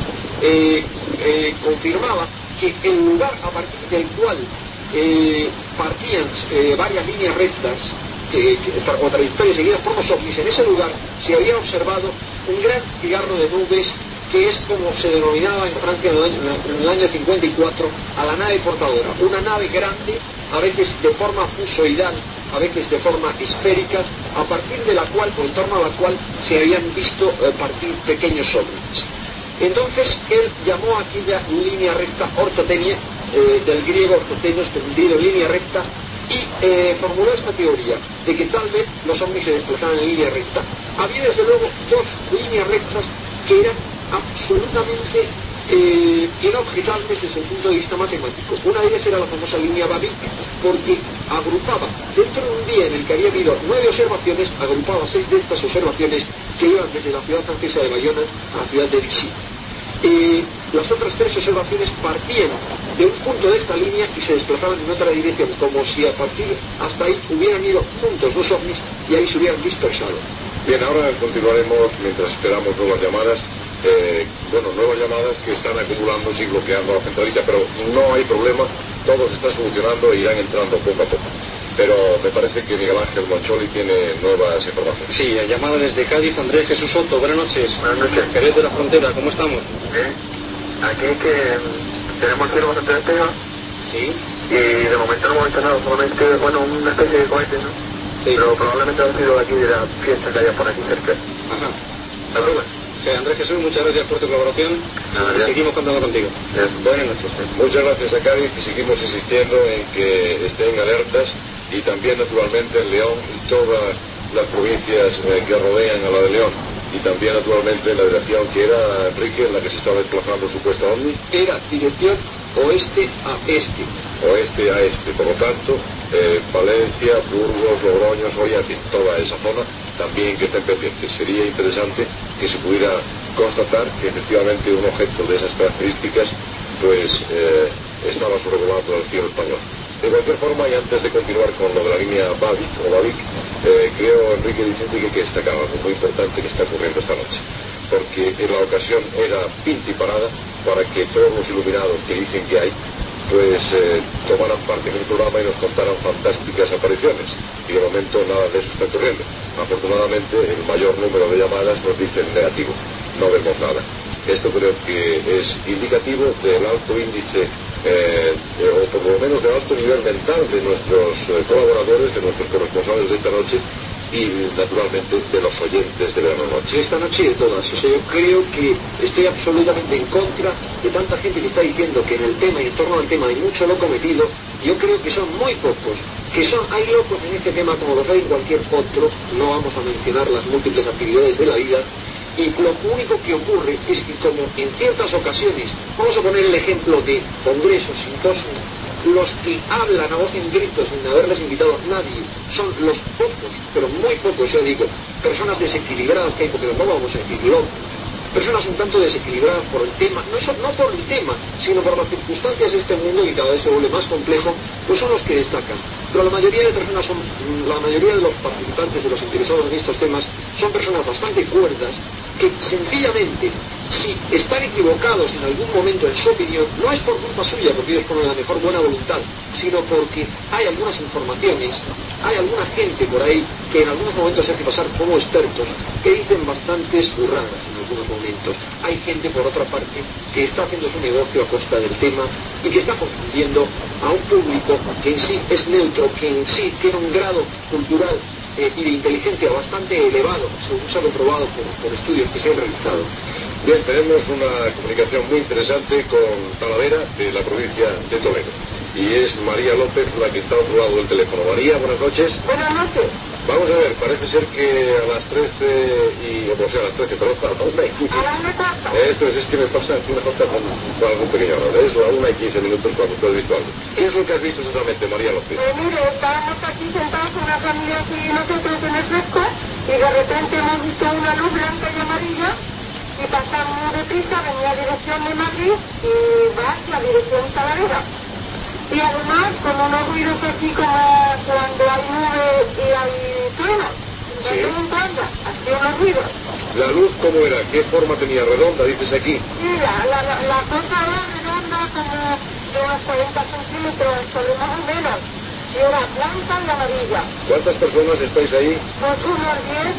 eh, eh, confirmaba que el lugar a partir del cual eh, partían eh, varias líneas rectas eh, o trayectorias seguidas por los ovnis, en ese lugar se había observado un gran cigarro de nubes, que es como se denominaba en Francia en el, año, en el año cincuenta y cuatro a la nave portadora, una nave grande, a veces de forma fusoidal, a veces de forma esférica, a partir de la cual, o en torno a la cual, se habían visto eh, partir pequeños ovnis. Entonces él llamó a aquella línea recta ortotenia, eh, del griego ortotenos, tendido en línea recta, y eh, formuló esta teoría de que tal vez los ovnis se desplazaban en línea recta. Había desde luego dos líneas rectas que eran absolutamente eh, inobjetables desde el punto de vista matemático. Una de ellas era la famosa línea Babic, porque agrupaba, dentro de un día en el que había habido nueve observaciones, agrupaba seis de estas observaciones que iban desde la ciudad francesa de Bayona a la ciudad de Vichy. Eh, las otras tres observaciones partían de un punto de esta línea y se desplazaban en otra dirección, como si a partir hasta ahí hubieran ido juntos dos ovnis y ahí se hubieran dispersado. Bien, ahora continuaremos mientras esperamos nuevas llamadas. Eh, bueno, nuevas llamadas que están acumulándose y bloqueando la centralita, pero no hay problema, todo se está solucionando e irán entrando poco a poco. Pero me parece que Miguel Ángel Moncholi tiene nuevas informaciones. Sí, llamada desde Cádiz, Andrés Jesús Soto, buenas noches. Buenas noches. Jerez de la Frontera, ¿cómo estamos? Bien. Aquí que tenemos cielo bastante despejado. Sí. Y de momento no hemos visto nada, solamente, bueno, una especie de cohete, ¿no? Sí. Pero probablemente ha sido aquí de la fiesta que haya por aquí cerca. Ajá. Saludos. Sí, Andrés Jesús, muchas gracias por tu colaboración. Nada, ya. Seguimos contando contigo. Bien. Buenas noches. Muchas gracias a Cádiz y seguimos insistiendo en que estén alertas, y también naturalmente en León y todas las provincias eh, que rodean a la de León, y también naturalmente la dirección que era, Enrique, en la que se estaba desplazando supuesta ovni. Era dirección oeste a este. Oeste a este, por lo tanto, eh, Valencia, Burgos, Logroño, Soria, en fin, toda esa zona también que estén pendientes. Sería interesante que se pudiera constatar que efectivamente un objeto de esas características pues eh, estaba sobrevolando el cielo español. De cualquier forma, y antes de continuar con lo de la línea Babic o Babic, eh, creo, Enrique Vicente, que hay que destacar algo muy importante que está ocurriendo esta noche, porque en la ocasión era pinta y parada para que todos los iluminados que dicen que hay pues eh, tomaran parte en el programa y nos contaran fantásticas apariciones, y de momento nada de eso está ocurriendo. Afortunadamente el mayor número de llamadas nos dicen negativo, no vemos nada. Esto creo que es indicativo del alto índice eh, eh, o por lo menos del alto nivel mental de nuestros eh, colaboradores, de nuestros corresponsales de esta noche, y, naturalmente, de los oyentes de Verano Noche. Esta noche de todas. O sea, yo creo que estoy absolutamente en contra de tanta gente que está diciendo que en el tema y en torno al tema hay mucho loco metido. Yo creo que son muy pocos. Que son, hay locos en este tema como los hay en cualquier otro. No vamos a mencionar las múltiples actividades de la vida. Y lo único que ocurre es que, como en ciertas ocasiones, vamos a poner el ejemplo de congresos, simposios, los que hablan a voz en grito sin haberles invitado a nadie son los pocos, pero muy pocos, yo digo, personas desequilibradas que hay, porque no vamos a decir locos, personas un tanto desequilibradas por el tema, no, eso, no por el tema, sino por las circunstancias de este mundo que cada vez se vuelve más complejo, pues son los que destacan. Pero la mayoría de personas son, la mayoría de los participantes, de los interesados en estos temas, son personas bastante cuerdas, que sencillamente, si están equivocados en algún momento en su opinión, no es por culpa suya, porque ellos ponen la mejor buena voluntad, sino porque hay algunas informaciones, hay alguna gente por ahí que en algunos momentos se hace pasar como expertos, que dicen bastantes burradas en algunos momentos. Hay gente, por otra parte, que está haciendo su negocio a costa del tema y que está confundiendo a un público que en sí es neutro, que en sí tiene un grado cultural eh, y de inteligencia bastante elevado, según se ha comprobado por, por estudios que se han realizado. Bien, tenemos una comunicación muy interesante con Talavera, de la provincia de Toledo. Y es María López la que está al otro lado del teléfono. María, buenas noches. Buenas noches. Vamos a ver, parece ser que a las trece y... o sea, a las trece, pero hasta una y quince. A la una pasa. Esto es, es que me pasa, me pasa con, con algún pequeño error. Es la una y quince minutos cuando tú has visto algo. ¿Qué es lo que has visto exactamente, María López? Pues mire, estábamos aquí sentados con una familia así nosotros en el fresco y de repente hemos visto una luz blanca y amarilla y pasamos muy deprisa, venía a dirección de Madrid y va hacia dirección Talavera. Y además con unos ruidos así como cuando hay nubes y hay truenos. Sí. Así unos ruidos. ¿La luz cómo era? ¿Qué forma tenía? ¿Redonda, dices aquí? Sí, la, la, la, la cosa era redonda como de unos cuarenta centímetros, sobre más o menos. Y era blanca y amarilla. ¿Cuántas personas estáis ahí? Pues unos diez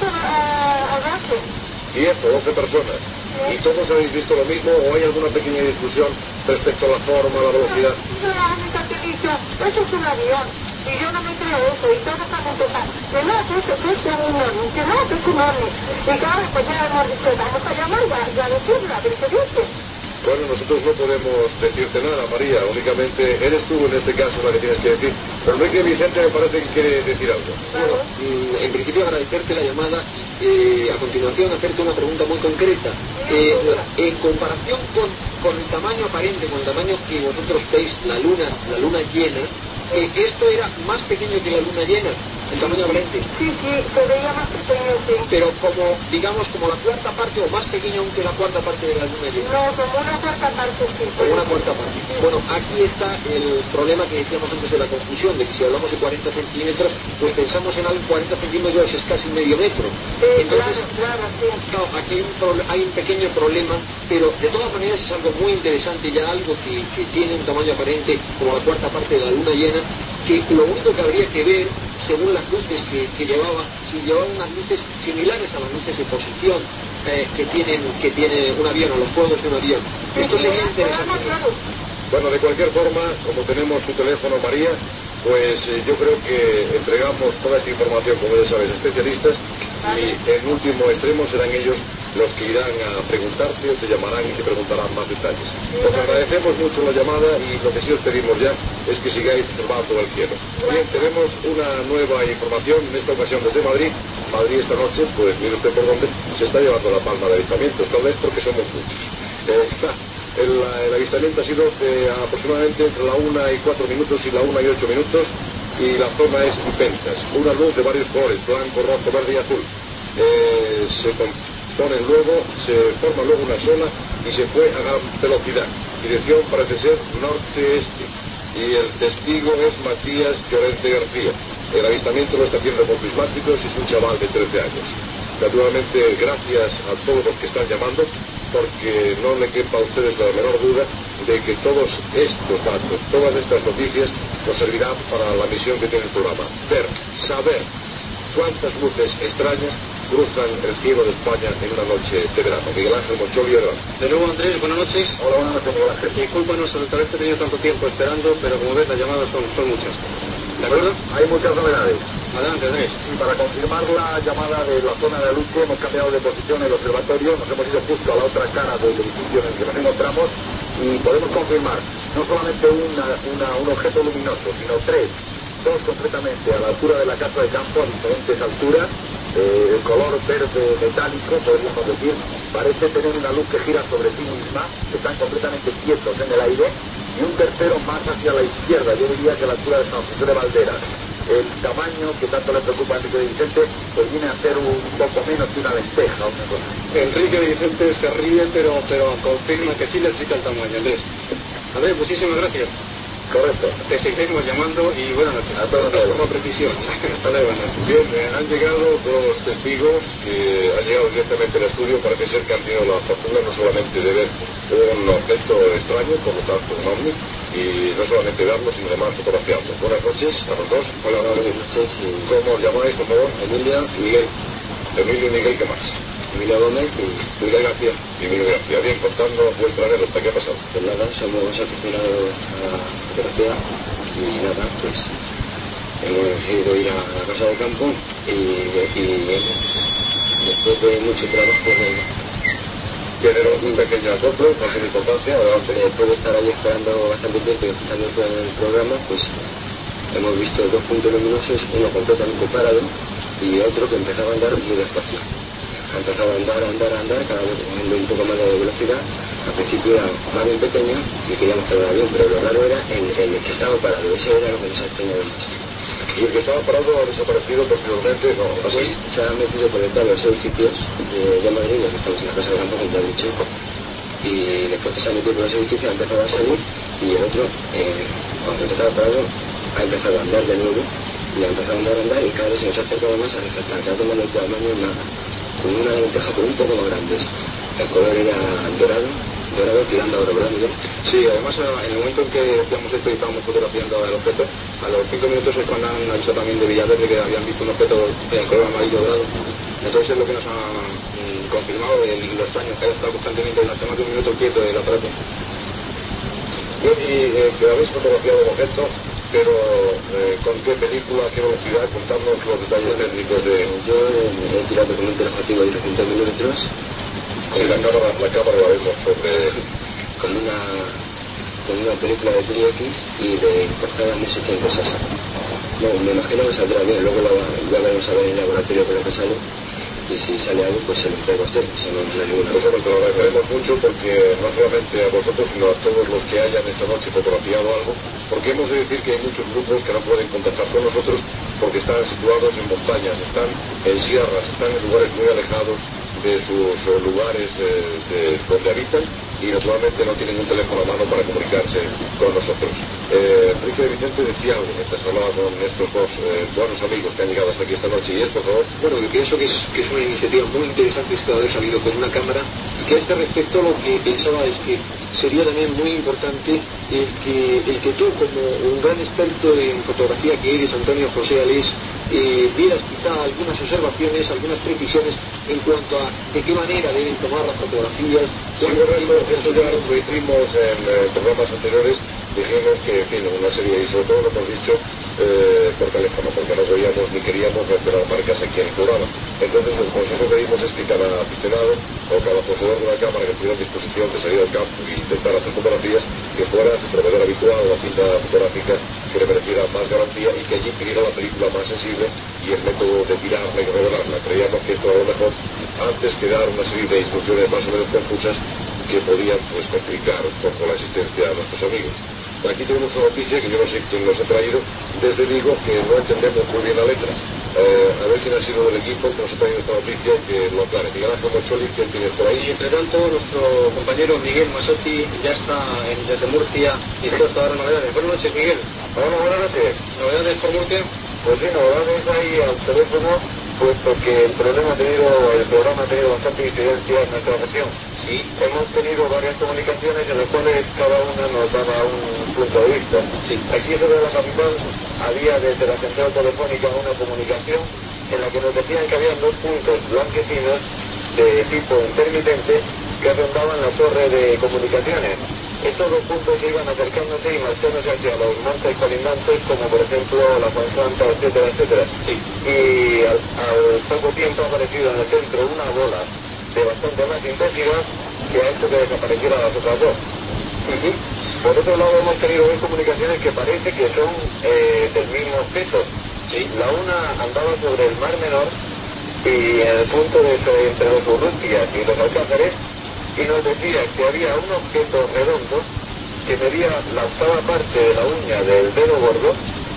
o doce. diez o doce personas. ¿Y todos habéis visto lo mismo o hay alguna pequeña discusión respecto a la forma, a la velocidad? Yo la única que he dicho, eso es un avión. Y yo no me creo eso. Y todos han empezado, que no, que eso que es un ovni, que no, que es un ovni. Y claro, pues ya hemos dicho, vamos a llamar y a decirla, a ver qué dice. Bueno, nosotros no podemos decirte nada, María. Únicamente eres tú en este caso la que tienes que decir. Pero Enrique Vicente me parece que quiere decir algo. Bueno, en principio agradecerte la llamada y eh, a continuación hacerte una pregunta muy concreta. Eh, en comparación con, con el tamaño aparente, con el tamaño que vosotros veis la luna, la luna llena, eh, esto era más pequeño que la luna llena, el tamaño aparente. Sí, sí, se veía más pequeño, sí. Pero como, digamos, como la cuarta parte o más pequeño aún que la cuarta parte de la luna llena. No, como una cuarta parte, sí. Como una cuarta parte. Bueno, aquí está el problema que decíamos antes de la confusión, de que si hablamos de cuarenta centímetros, pues pensamos en algo cuarenta centímetros es casi medio metro. Sí, Entonces, claro, claro, sí. claro, aquí hay un, hay un pequeño problema, pero de todas maneras es algo muy interesante, ya algo que, que tiene un tamaño aparente como la cuarta parte de la luna llena, que lo único que habría que ver, según las luces que, que llevaba, si llevaba unas luces similares a las luces de posición eh, que tienen que tiene un avión, o los juegos de un avión. Esto sería interesante. Bueno, de cualquier forma, como tenemos tu teléfono, María, pues eh, yo creo que entregamos toda esta información, como ya sabes, a especialistas, y en último extremo serán ellos los que irán a preguntarte o te llamarán y te preguntarán más detalles. Os agradecemos mucho la llamada y lo que sí os pedimos ya es que sigáis observando el cielo. Bien, tenemos una nueva información, en esta ocasión desde Madrid. Madrid esta noche, pues mire usted por dónde, se está llevando la palma de avistamientos, tal vez porque somos muchos. Eh, el, el avistamiento ha sido de aproximadamente entre la una y cuatro minutos y la una y ocho minutos, y la zona es Pentas. Una luz de varios colores, blanco, rojo, verde y azul. Eh, se ponen luego, se forma luego una sola y se fue a gran velocidad. Dirección parece ser norte-este. Y el testigo es Matías Llorente García. El avistamiento lo está haciendo con prismáticos y es un chaval de trece años. Naturalmente, gracias a todos los que están llamando, porque no le quepa a ustedes la menor duda de que todos estos datos, todas estas noticias, nos servirán para la misión que tiene el programa. Ver, saber cuántas luces extrañas cruzan el cielo de España en una noche de verano. Miguel Ángel Moncholio, adelante. De nuevo, Andrés, buenas noches. Hola, buenas noches, Miguel Ángel. Discúlpanos el tal vez he tenido tanto tiempo esperando, pero como ves, las llamadas son, son muchas. ¿De acuerdo? Hay muchas novedades. Adelante, Andrés. Y para confirmar la llamada de la zona de Aluche, hemos cambiado de posición en el observatorio, nos hemos ido justo a la otra cara del edificio en el que nos encontramos y podemos confirmar no solamente una, una, un objeto luminoso, sino tres, dos concretamente a la altura de la casa de campo, a diferentes alturas, eh, el color verde metálico, podríamos decir, parece tener una luz que gira sobre sí misma, están completamente quietos en el aire, y un tercero más hacia la izquierda, yo diría que a la altura de San José de Valderas. El tamaño que tanto le preocupa a Enrique de Vicente, pues viene a ser un poco menos que una lenteja, una cosa. Enrique de Vicente se ríe, pero, pero confirma que sí le explica el tamaño, Andrés. Andrés, muchísimas gracias. Correcto. Te seguimos llamando y buenas noches. A todos luego. Como precisión. Hasta luego, Andrés. Bien, eh, han llegado dos testigos que han llegado directamente al estudio. Parece ser que han tenido la fortuna no solamente de ver un objeto extraño, por lo tanto un ovni, y no solamente verlo, sino además fotografiarlo. Buenas noches a los dos. Hola, buenas noches. ¿Cómo os llamáis, por favor? Emilia, Miguel. Emilio y Miguel, ¿qué más? Emilia Gómez y Miguel García. Y Miguel García. Bien, contando vuestra anécdota, ¿qué ha pasado? pues nada, somos aficionados a la fotografía y nada, pues hemos decidido ir a la casa de campo y, y después de mucho trabajo de, Tiene un pequeño acoplo, no tiene importancia, adelante. después de estar ahí esperando bastante tiempo y escuchando el programa, pues hemos visto dos puntos luminosos, uno completamente parado y otro que empezaba a andar muy despacio. Ha empezado a andar, a andar, a andar, cada vez cogiendo un poco más de velocidad. Al principio era más bien pequeño y queríamos que era bien, pero lo raro era en el que estaba parado. Eso era lo que nos ha extrañado más. Y el que estaba parado ha desaparecido posteriormente, no, Pues así. se ha metido por detrás de los edificios de, de Madrid, ya que estamos en la casa de campo, como te he dicho. Y después que se ha metido por los edificios ha empezado a salir y el otro, eh, cuando empezaba parado, ha empezado a andar de nuevo y ha empezado a andar, a andar y cada vez se nos ha acercado más a acercar, cada tomando el tamaño más, con una lenteja por un poco más grande. El color era dorado, dorado tirando a oro blanco. Sí, además en el momento en que hacíamos esto y estábamos fotografiando el objeto, a los cinco minutos es cuando han avisado también de Villaverde que habían visto un objeto de color amarillo dorado. Entonces es lo que nos ha mm, confirmado de lo extraño, que haya estado constantemente durante más de un minuto quieto el aparato. Bien, y eh, que habéis fotografiado el objeto, pero eh, ¿con qué película, qué velocidad? Contadnos los detalles técnicos de... Yo eh, he tirado con un telescopio de trescientos milímetros. Sí, la cámara, la cámara la vemos sobre... con una con una película de Tri X y de portada mil seiscientos asa. No, me imagino que saldrá bien, luego la, ya veremos a ver en el laboratorio con lo que sale y si sale algo pues se lo entrego a usted, eso no es ninguna. Nosotros te lo agradeceremos mucho porque no solamente a vosotros sino a todos los que hayan esta noche fotografiado algo, porque hemos de decir que hay muchos grupos que no pueden contactar con nosotros porque están situados en montañas, están en sierras, están en lugares muy alejados de sus uh, lugares de, de donde habitan y naturalmente no tienen un teléfono a mano para comunicarse con nosotros. Eh, Enrique de Vicente decía algo mientras hablaba con estos dos eh, buenos amigos que han llegado hasta aquí esta noche y es, por favor. Bueno, yo pienso que es, que es una iniciativa muy interesante esto de haber salido con una cámara y que a este respecto lo que pensaba es que sería también muy importante el que, el que tú, como un gran experto en fotografía que eres, Antonio José Alés, eh, dieras quizá algunas observaciones, algunas precisiones en cuanto a de qué manera deben tomar las fotografías. Sí, correcto, eso ya lo hicimos en eh, programas anteriores, dijimos que, en fin, una serie, y sobre todo lo hemos dicho eh, por teléfono, porque no podíamos ni queríamos mencionar marcas aquí en el programa. Entonces el consejo que dimos es que cada aficionado o cada poseedor de una cámara que tuviera a disposición de salir al campo e intentar hacer fotografías, que fuera su proveedor habitual o la cinta fotográfica que le mereciera más garantía y que allí pidiera la película más sensible y el método de tirarla y revelarla. Creíamos que esto a lo mejor, antes que dar una serie de instrucciones más o menos confusas que podían pues complicar un poco la existencia de nuestros amigos. Aquí tenemos una noticia que yo no sé quién nos ha traído desde Vigo, que no entendemos muy bien la letra. Eh, a ver quién ha sido del equipo que nos ha traído esta noticia y que lo aclare. Miguel Ángel Mocholi, ¿quién tienes por ahí? Y entre tanto, nuestro compañero Miguel Masotti ya está en, desde Murcia dispuesto a dar novedades. Buenas noches, Miguel. Hola, buenas noches. ¿Novedades por Murcia? Pues sí, novedades ahí al teléfono, puesto que el problema ha tenido, el programa ha tenido bastante incidencia en nuestra región. Sí. Hemos tenido varias comunicaciones en las cuales cada una nos daba un punto de vista. Sí. Aquí sobre la capital había desde la central telefónica una comunicación en la que nos decían que había dos puntos blanquecinos de tipo intermitente que rondaban la torre de comunicaciones. estos dos puntos iban acercándose y marchándose hacia los montes colindantes, como por ejemplo la Juan Santa, etcétera, etcétera. Sí. Y al, al poco tiempo ha aparecido en el centro una bola de bastante más intensidad que ha hecho que desaparecieran las otras dos. Uh-huh. Por otro lado, hemos tenido dos comunicaciones que parece que son eh, del mismo objeto. Sí. La una andaba sobre el Mar Menor y en el punto de entre los Urrutias y los Alcázares, y nos decía que había un objeto redondo que medía la octava parte de la uña del dedo gordo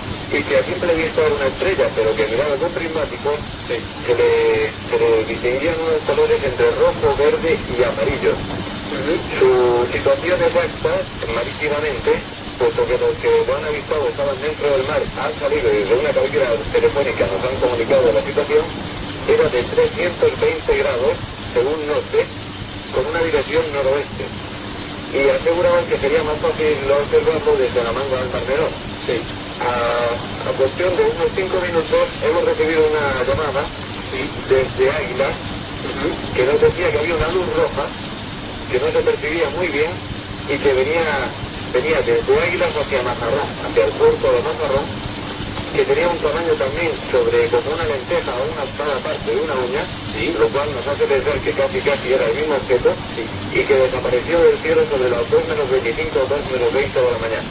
y que a simple vista era una estrella, pero que miraba con prismáticos, sí, que le, que le distinguían unos colores entre rojo, verde y amarillo. Uh-huh. Su situación exacta, marítimamente, puesto que los que lo han avistado estaban dentro del mar, han salido desde una cabina telefónica, nos han comunicado la situación, era de trescientos veinte grados, según norte, con una dirección noroeste. Y aseguraban que sería más fácil observarlo desde la manga del Mar Menor. Sí. A, a cuestión de unos cinco minutos hemos recibido una llamada, sí, desde Águila, uh-huh, que nos decía que había una luz roja que no se percibía muy bien y que venía venía desde Águilas hacia Mazarrón, hacia el puerto de Mazarrón, que tenía un tamaño también sobre como una lenteja o una octava parte de una uña, sí, lo cual nos hace pensar que casi casi era el mismo objeto, sí, y que desapareció del cielo sobre las dos menos veinticinco o dos menos veinte de la mañana.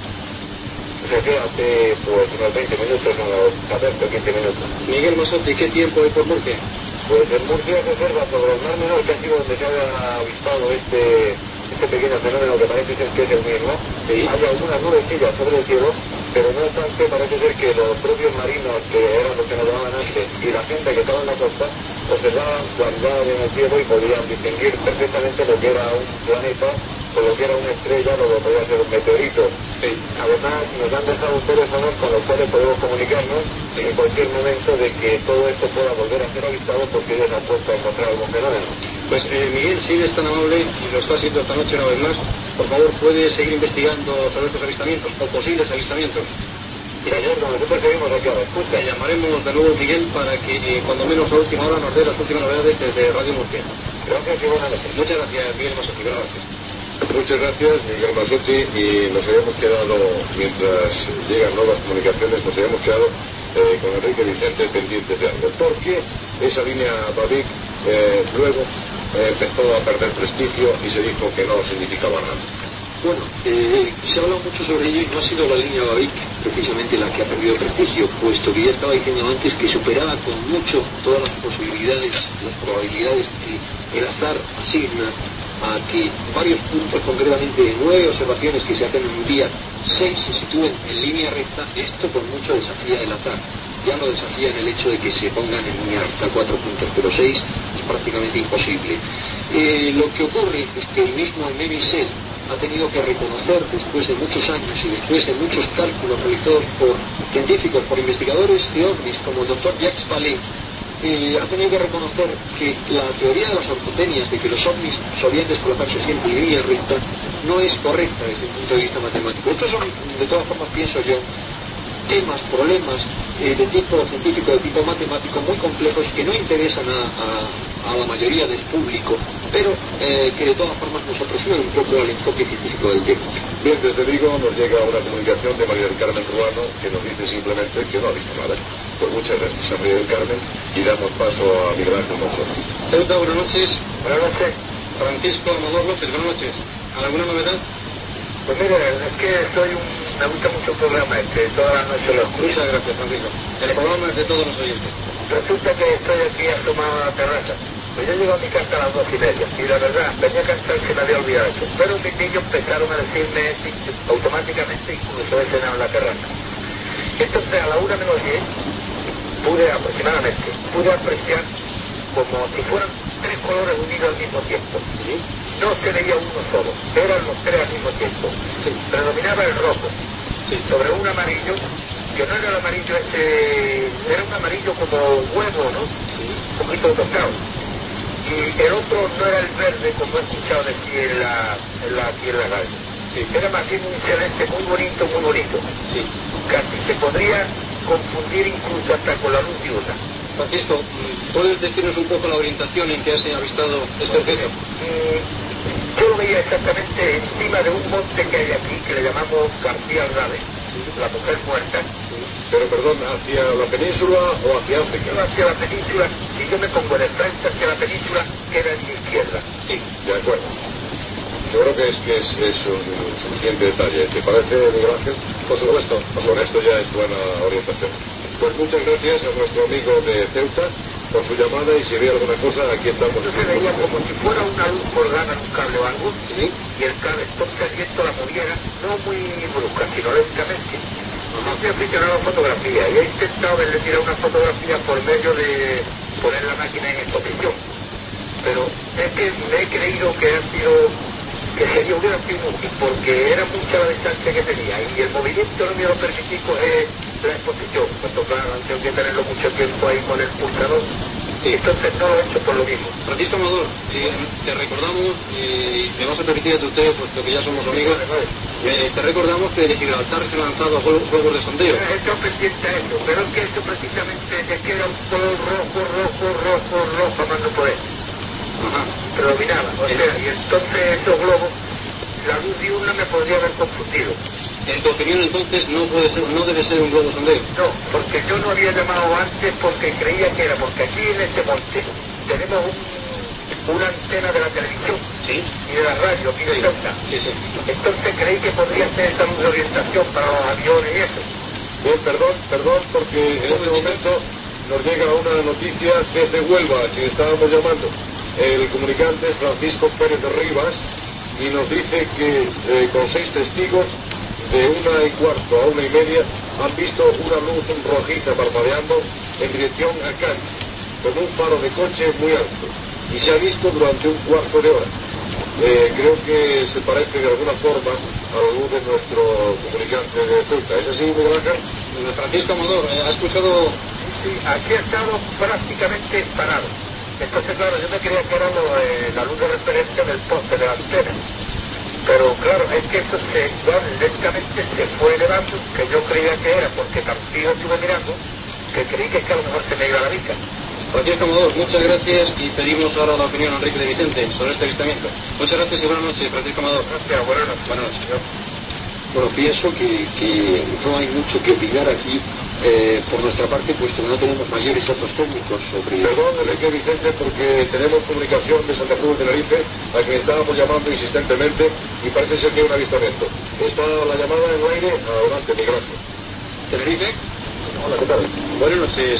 O sea que hace pues unos veinte minutos, unos catorce o quince minutos. Miguel Masotti, ¿qué tiempo hay por Murcia? Pues en Murcia se observa sobre el Mar Menor, que ha sido donde se ha avistado este, este pequeño fenómeno que parece ser que es el mismo. Sí. Hay algunas nubecillas sobre el cielo, pero no obstante parece ser que los propios marinos, que eran los que nos llamaban antes, y la gente que estaba en la costa, observaban claridad en el cielo y podían distinguir perfectamente lo que era un planeta, o lo que era una estrella, o lo que podía ser un meteorito. Sí. Además, nos han dejado un teléfono con los cuales podemos comunicarnos, sí, en cualquier momento de que todo esto pueda volver a ser avistado, porque ellos han puesto a encontrar algún fenómeno. Pues eh, Miguel, si eres tan amable y lo está haciendo esta noche una vez más, por favor, ¿puede seguir investigando sobre estos avistamientos o posibles avistamientos? Sí, señor, nosotros seguimos aquí a la escucha. Le llamaremos de nuevo, Miguel, para que eh, cuando menos a última hora nos dé las últimas novedades desde Radio Murcia. Gracias y buenas noches. Muchas gracias, Miguel Masotti. Gracias. Muchas gracias, Miguel Masotti, y nos habíamos quedado, mientras llegan nuevas comunicaciones, nos habíamos quedado eh, con Enrique Vicente pendientes de algo, porque esa línea Bavic eh, luego eh, empezó a perder prestigio y se dijo que no significaba nada. Bueno, eh, se ha hablado mucho sobre ello y no ha sido la línea Bavic precisamente la que ha perdido prestigio, puesto que ya estaba diciendo antes que superaba con mucho todas las posibilidades, las probabilidades que el azar asigna a que varios puntos, concretamente nueve observaciones que se hacen en un día, seis se sitúen en línea recta. Esto con mucho desafía el azar. Ya lo desafía en el hecho de que se pongan en línea recta cuatro puntos, pero seis es prácticamente imposible. Eh, lo que ocurre es que el mismo Memisel ha tenido que reconocer, después de muchos años y después de muchos cálculos realizados por científicos, por investigadores de ovnis como el doctor Jacques Vallée, Eh, ha tenido que reconocer que la teoría de las ortotenias, de que los ovnis solían desplazarse siempre en línea recta, no es correcta desde el punto de vista matemático. Estos son, de todas formas, pienso yo, temas, problemas eh, de tipo científico, de tipo matemático, muy complejos que no interesan a, a, a la mayoría del público, pero eh, que de todas formas nos aproximan un poco al enfoque científico del tema. Bien, desde Vigo nos llega una comunicación de María del Carmen Ruano, que nos dice simplemente que no ha visto nada. Pues muchas gracias a María del Carmen y damos paso a Miguel Ángel Monzón. Ceuta, buenas noches. Buenas noches. Francisco Amador López, buenas noches. ¿Alguna novedad? Pues mire, es que soy un... me gusta mucho el programa este, todas las noches lo escucho. Muchas gracias, Francisco. El programa es de todos los oyentes. Resulta que estoy aquí asomado a la terraza. Pues yo llego a mi casa a las dos y media, y la verdad, venía cansado y se me había olvidado eso. Pero mis niños empezaron a decirme automáticamente, incluso he cenado en la terraza. Entonces a la una menos diez, pude aproximadamente, pude apreciar como si fueran tres colores unidos al mismo tiempo. ¿Sí? No se veía uno solo, eran los tres al mismo tiempo. Sí. Predominaba el rojo, sí, sobre un amarillo, que no era el amarillo este, era un amarillo como huevo, ¿no? Sí. Un poquito tostado. Y el otro no era el verde, como he escuchado decir en la, en la, aquí en la radio. Sí. Era más bien un celeste muy bonito, muy bonito. Sí. Casi se podría confundir incluso hasta con la luz diurna. Francisco, ¿puedes decirnos un poco la orientación en que has avistado este objeto? Mm, yo lo veía exactamente encima de un monte que hay aquí, que le llamamos García Rade, la mujer muerta. Pero perdón, ¿hacia la península o hacia África? Yo hacia la península, y yo me pongo de frente hacia la península, queda en mi izquierda. Sí, de acuerdo. Yo creo que es, que es, es un suficiente detalle. ¿Te parece, Miguel Ángel? Por supuesto. Con esto ya es buena orientación. Pues muchas gracias a nuestro amigo de Ceuta por su llamada, y si había alguna cosa, aquí estamos. Yo se veía como si fuera una luz colgada en un cable o algo, ¿sí? Y el cable, entonces el viento la moviera, no muy brusca, sino lentamente. No sé aficionado a la fotografía, y he intentado verle tirar una fotografía por medio de poner la máquina en esta posición. Pero es que me he creído que ha sido, que sería hubiera sido útil, porque era mucha la distancia que tenía, y el movimiento no me lo permití coger la exposición, cuando claro, tengo que tenerlo mucho tiempo ahí con el pulsador, y entonces no lo he hecho por lo mismo. Francisco Amador, eh, te recordamos, y me vas a permitir a usted, puesto que ya somos amigos, eh, te recordamos que de Gibraltar se han lanzado juegos de sondeo. He estado pendiente a eso, pero es que eso precisamente es que era un color rojo, rojo, rojo, rojo, más no poder. Ajá. Predominaba, o sea, y entonces esos globos, la luz diurna me podría haber confundido. En tu opinión, entonces, no puede ser, no debe ser un globo sondeo. No, porque yo no había llamado antes porque creía que era, porque aquí en este monte tenemos un, una antena de la televisión, ¿sí? Y de la radio, aquí de sí. Ceuta. Sí, sí. Entonces creí que podría ser esa luz de orientación para los aviones y eso. Bien, perdón, perdón, porque en este momento nos llega una noticia desde Huelva, a quien estábamos llamando. El comunicante es Francisco Pérez de Rivas, y nos dice que eh, con seis testigos, de una y cuarto a una y media, han visto una luz rojiza parpadeando en dirección a Cádiz, con un faro de coche muy alto, y se ha visto durante un cuarto de hora. Eh, creo que se parece de alguna forma a la luz de nuestro comunicante de Ceuta. ¿Es así, Miguel Ángel? Francisco Amador, ¿ha escuchado? Sí, aquí ha estado prácticamente parado. Entonces, claro, yo me creía que era lo, eh, la luz de referencia del poste de la antena. Pero claro, es que esto se, bueno, lentamente se fue elevando, que yo creía que era, porque tan fijo estuve mirando, que creí que, es que a lo mejor se me iba la vista. Francisco Amador, muchas gracias, y pedimos ahora la opinión a Enrique de Vicente sobre este avistamiento. Muchas gracias y buenas noches, Francisco Amador. Gracias, buenas noches. Buenas noches. Bueno, pienso que, que no hay mucho que opinar aquí eh, por nuestra parte, puesto que no tenemos mayores datos técnicos sobre... Perdón, Enrique Vicente, porque tenemos comunicación de Santa Cruz de Tenerife, a quien estábamos llamando insistentemente, y parece ser que hay un avistamiento. Está la llamada en el aire. Adelante, Miguel Ángel. ¿Tenerife? Hola, ¿qué tal? Buenas noches.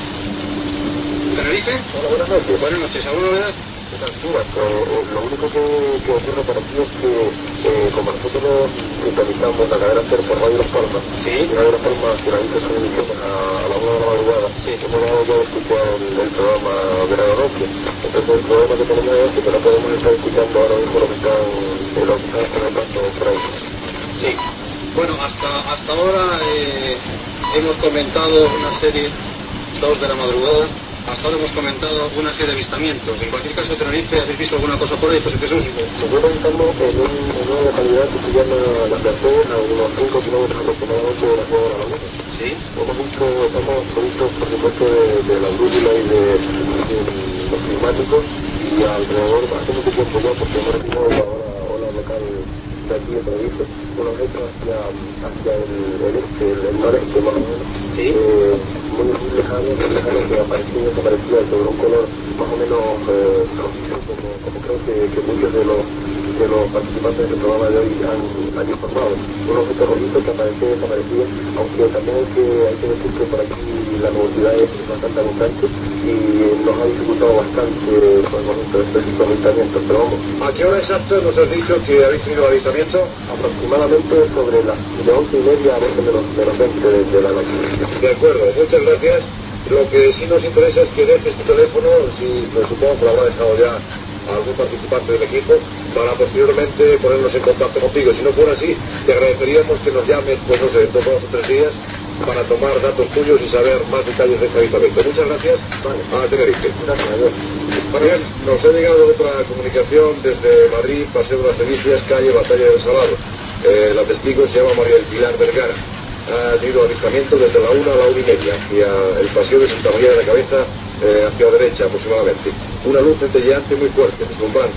¿Tenerife? Hola, buenas noches. Buenas noches. ¿Alguna novedad? ¿Qué tal, Cuba? Eh, lo único que, que ocurre para aquí es que, eh, como nosotros sintonizamos la cadena SER por Radio Las Palmas, sí, y Radio Las Palmas finaliza su emisión a, a la una de la madrugada, sí, hemos dado ya de escuchar el, el programa Verano Noche. Entonces el problema que tenemos es que no podemos estar escuchando ahora mismo lo que están, eh, lo que están comentando por ahí. Sí. Bueno, hasta, hasta ahora eh, hemos comentado una serie, dos de la madrugada. Hasta ahora hemos comentado una serie de avistamientos. En cualquier caso, Tenerife, ¿habéis visto alguna cosa por ahí, José Jesús? Nosotros estamos en, un, en una localidad que se llama La Merced, a unos cinco kilómetros aproximadamente de la ciudad de La Laguna. Sí. Hemos visto, estamos provistos, por supuesto, de, de la brújula y de, de los climáticos, y alrededor, hace mucho tiempo ya, porque hemos recibido la hora, ola local de aquí de Tenerife, un objeto hacia, hacia el, el este, el, el noreste, más o menos. Sí. Eh, muy, muy lejano, muy lejano, que aparecía y desaparecía sobre un color más o menos eh, rojizo, como, como creo que, que muchos de los, de los participantes del programa de hoy han, han informado. Un objeto rojizo que aparecía y desaparecía, aunque también hay que, hay que decir que por aquí la nubosidad es bastante abundante y nos ha dificultado bastante por el momento de estos avistamientos, pero vamos. ¿A qué hora exacta nos has dicho que habéis tenido avistamiento? Aproximadamente sobre las de once y media a veinte menos, menos veinte de, de la noche. De acuerdo, muchas gracias. Lo que sí nos interesa es que dejes tu teléfono, si pues, supongo que lo habrá dejado ya algún participante del equipo, para posteriormente ponernos en contacto contigo. Si no fuera así, te agradeceríamos que nos llames, pues no sé, dos o tres días, para tomar datos tuyos y saber más detalles de este avistamiento. Muchas gracias. Vale. A Tenerife. Gracias, adiós. Bien, nos ha llegado otra comunicación desde Madrid, Paseo de las Delicias, calle Batalla del Salado. Eh, la testigo se llama María del Pilar Vergara. Ha tenido avistamiento desde la una a la una y media hacia el paseo de Santa María de la Cabeza, eh, hacia la derecha aproximadamente. Una luz centelleante muy fuerte, deslumbrante.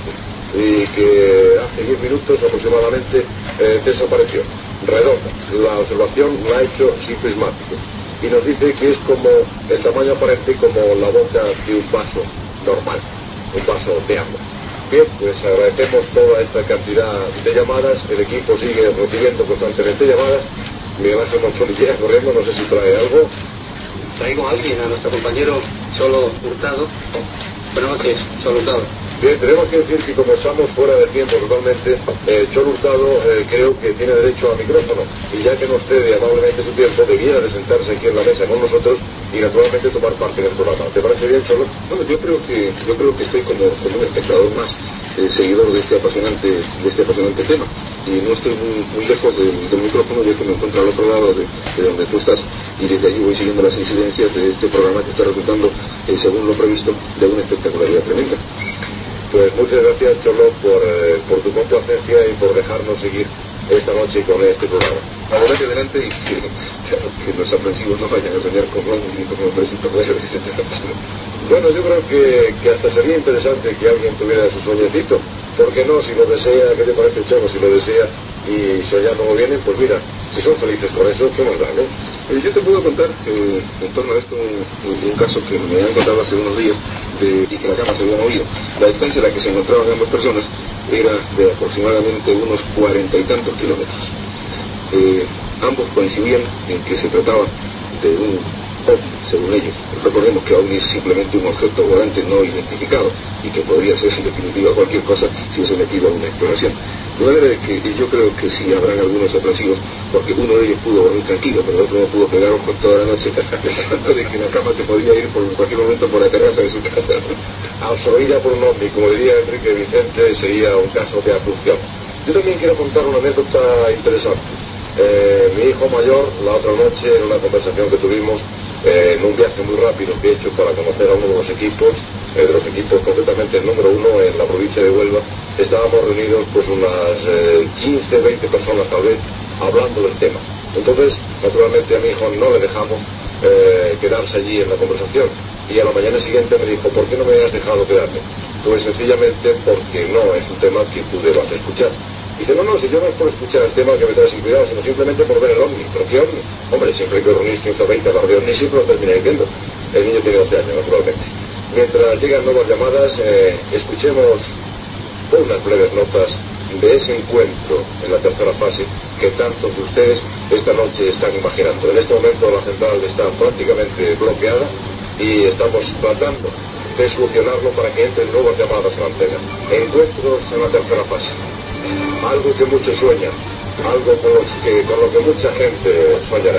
y que hace diez minutos aproximadamente eh, desapareció. Redonda. La observación la ha hecho sin prismático y nos dice que es como el tamaño aparente como la boca de un vaso normal, un vaso de agua. Bien, pues agradecemos toda esta cantidad de llamadas. El equipo sigue recibiendo constantemente llamadas. Miguel Ángel Moncholi llega corriendo, no sé si trae algo. Traigo a alguien, a nuestro compañero Cholo Hurtado. Buenas noches, Cholo Hurtado. Bien, tenemos que decir que como estamos fuera de tiempo totalmente, eh, Cholo Hurtado eh, creo que tiene derecho a micrófono, y ya que nos cede amablemente su tiempo, debiera de sentarse aquí en la mesa con nosotros y naturalmente tomar parte del programa. ¿Te parece bien, Cholo? Bueno, yo creo que yo creo que estoy como, como un espectador más, eh, seguidor de este apasionante de este apasionante tema, y no estoy muy, muy lejos del, del micrófono, ya que me encuentro al otro lado de, de donde tú estás, y desde allí voy siguiendo las incidencias de este programa que está resultando, eh, según lo previsto, de una espectacularidad tremenda. Pues muchas gracias, Cholo, por, eh, por tu complacencia y por dejarnos seguir esta noche con este programa. Adelante, adelante, y que, que los aprensivos no vayan a soñar con un con un presito de Bueno, yo creo que, que hasta sería interesante que alguien tuviera su sueñecito. ¿Por qué no? Si lo desea, ¿qué te parece, Cholo? Si lo desea y si ya no viene, pues mira, si son felices con eso, ¿qué más da, no? Eh, yo te puedo contar eh, en torno a esto un, un caso que me han contado hace unos días de, y que las llamas se habían oído. La distancia en la que se encontraban ambas personas era de aproximadamente unos cuarenta y tantos kilómetros. Eh, ambos coincidían en que se trataba de un ovni, según ellos. Recordemos que ovni es simplemente un objeto volante no identificado y que podría ser en definitiva cualquier cosa si es sometido a una exploración. De manera de que yo creo que sí habrán algunos atractivos, porque uno de ellos pudo dormir tranquilo, pero el otro no pudo pegar ojos toda la noche pensando de que la cama se podía ir por cualquier momento por la terraza de su casa. Absorbida por un ovni, como diría Enrique Vicente, sería un caso de abducción. Yo también quiero contar una anécdota interesante. Eh, mi hijo mayor, la otra noche, en una conversación que tuvimos, eh, en un viaje muy rápido que he hecho para conocer a uno de los equipos, eh, de los equipos concretamente el número uno en la provincia de Huelva, estábamos reunidos pues unas eh, quince, veinte personas tal vez, hablando del tema. Entonces, naturalmente a mi hijo no le dejamos eh, quedarse allí en la conversación, y a la mañana siguiente me dijo, ¿por qué no me has dejado quedarme? Pues sencillamente porque no es un tema que tú debas escuchar. Dice, no, no, si yo no es por escuchar el tema que me trae sin cuidado, sino simplemente por ver el ovni. ¿Pero qué ovni? Hombre, siempre que reunís quince o veinte hablar de ovni, siempre lo termináis viendo. El niño tiene doce años, naturalmente. Mientras llegan nuevas llamadas, eh, escuchemos unas breves notas de ese encuentro en la tercera fase que tantos de ustedes esta noche están imaginando. En este momento la central está prácticamente bloqueada y estamos tratando de solucionarlo para que entren nuevas llamadas a la antena. Encuentros en la tercera fase. Algo que muchos sueñan, algo con, los que, con lo que mucha gente soñará.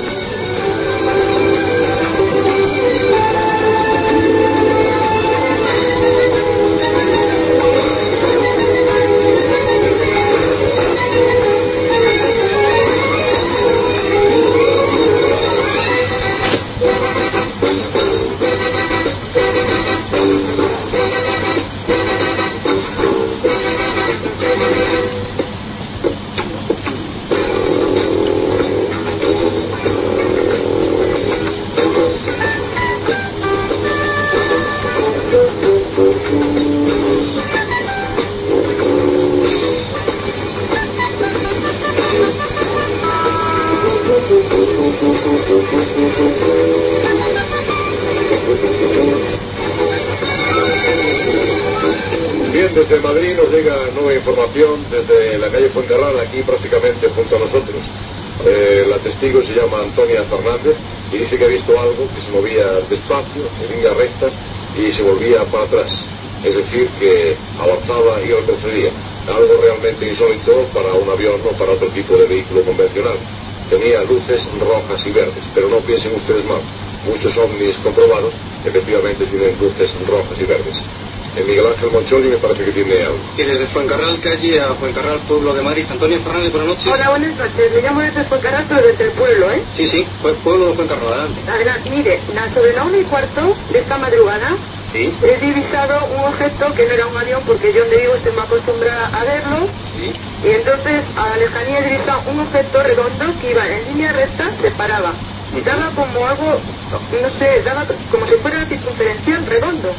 Desde Madrid nos llega nueva información desde la calle Fuencarral, aquí prácticamente junto a nosotros. Eh, la testigo se llama Antonia Fernández y dice que ha visto algo que se movía despacio, en línea recta, y se volvía para atrás. Es decir, que avanzaba y retrocedía. Algo realmente insólito para un avión o para otro tipo de vehículo convencional. Tenía luces rojas y verdes, pero no piensen ustedes mal. Muchos ovnis comprobados efectivamente tienen luces rojas y verdes. En Miguel Ángel Moncholi me parece que tiene algo. Y desde Fuencarral, calle a Fuencarral, pueblo de Madrid. Antonio Fernández, buenas noches. Hola, buenas noches. Me llamo desde Fuencarral, pero desde el pueblo, ¿eh? Sí, sí, pueblo de Fuencarral, adelante. Adelante, mire, sobre la una y cuarto de esta madrugada, ¿sí? He divisado un objeto que no era un avión, porque yo donde vivo estoy más acostumbrada a verlo. ¿Sí? Y entonces, a la lejanía he divisado un objeto redondo que iba en línea recta, se paraba. Y daba como algo, no sé, daba como si fuera una circunferencial redondo.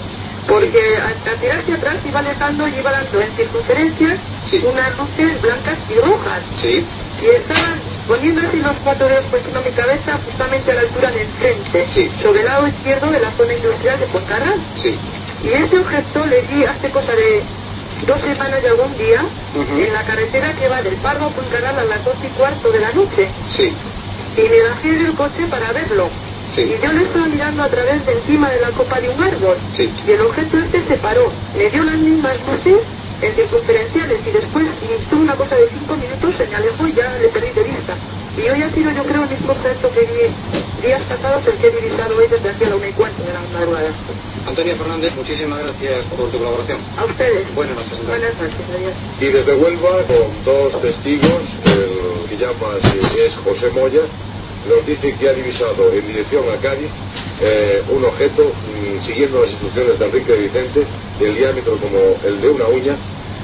porque al, al tirar hacia atrás iba alejando y iba dando en circunferencias sí. unas luces blancas y rojas. Sí. Y estaban poniendo así los cuatro dedos por encima de mi cabeza, justamente a la altura del frente, sí. sobre el lado izquierdo de la zona industrial de Fuencarral. Sí. Y ese objeto le di hace cosa de dos semanas y algún día, uh-huh. en la carretera que va del Pardo a Fuencarral a las dos y cuarto de la noche. Sí. Y me bajé del coche para verlo. Sí. Y yo lo estaba mirando a través de encima de la copa de un árbol. Sí. Y el objeto este se paró, me dio las mismas luces en circunferenciales y después hizo una cosa de cinco minutos, se me alejó y ya le perdí de vista. Y hoy ha sido, yo creo, el mismo objeto que vi días pasados, el que he divisado hoy desde aquí a la una y cuarto de la madrugada. Antonio Fernández, muchísimas gracias por tu colaboración. A ustedes. Buenas noches. Buenas noches, adiós. Y desde Huelva, con dos testigos, el que llama es José Moya, nos dice que ha divisado en dirección a Cádiz eh, un objeto, mmm, siguiendo las instrucciones de Enrique de Vicente, del diámetro como el de una uña,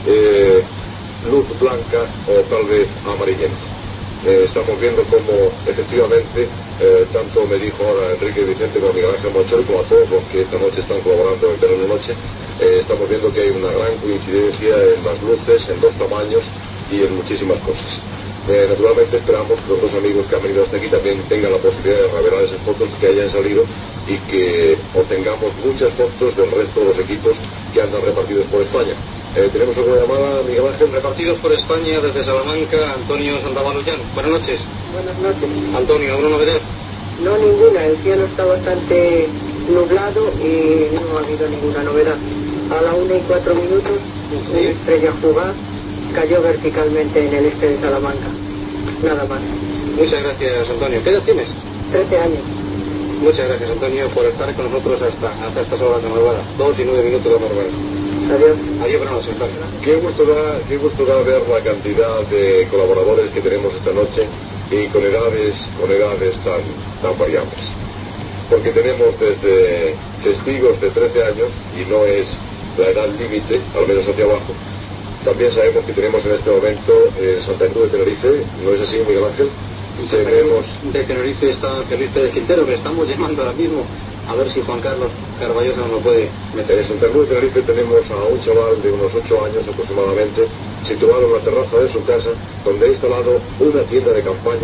eh, luz blanca o tal vez amarillenta. Eh, estamos viendo como efectivamente, eh, tanto me dijo ahora Enrique Vicente como Miguel Ángel Monchori, como a todos los que esta noche están colaborando en Verano Noche, eh, estamos viendo que hay una gran coincidencia en las luces, en los tamaños y en muchísimas cosas. Eh, naturalmente esperamos que los dos amigos que han venido hasta aquí también tengan la posibilidad de revelar esas fotos que hayan salido y que obtengamos muchas fotos del resto de los equipos que andan repartidos por España. Eh, ¿Tenemos alguna llamada, Miguel Ángel? Repartidos por España desde Salamanca, Antonio Santabalullán. Buenas noches. Buenas noches. Antonio, ¿alguna novedad? No, ninguna. El cielo está bastante nublado y no ha habido ninguna novedad. A la una y cuatro minutos, ¿sí? Una estrella fugaz cayó verticalmente en el este de Salamanca. Nada más. Muchas gracias, Antonio. ¿Qué edad tienes? Trece años. Muchas gracias, Antonio, por estar con nosotros hasta, hasta estas horas de madrugada. Dos y nueve minutos de madrugada. Adiós. Adiós, buenas noches, Antonio. Qué gusto da, qué gusto da ver la cantidad de colaboradores que tenemos esta noche y con edades, con edades tan, tan variables. Porque tenemos desde testigos de trece años, y no es la edad límite, al menos hacia abajo. También sabemos que tenemos en este momento en Santa Cruz de Tenerife, ¿no es así, Miguel Ángel? Y tenemos de Tenerife está Felipe de Quintero, que estamos llamando ahora mismo a ver si Juan Carlos Carballosa nos lo puede meter. En Santa Cruz de Tenerife tenemos a un chaval de unos ocho años aproximadamente, situado en la terraza de su casa, donde ha instalado una tienda de campaña,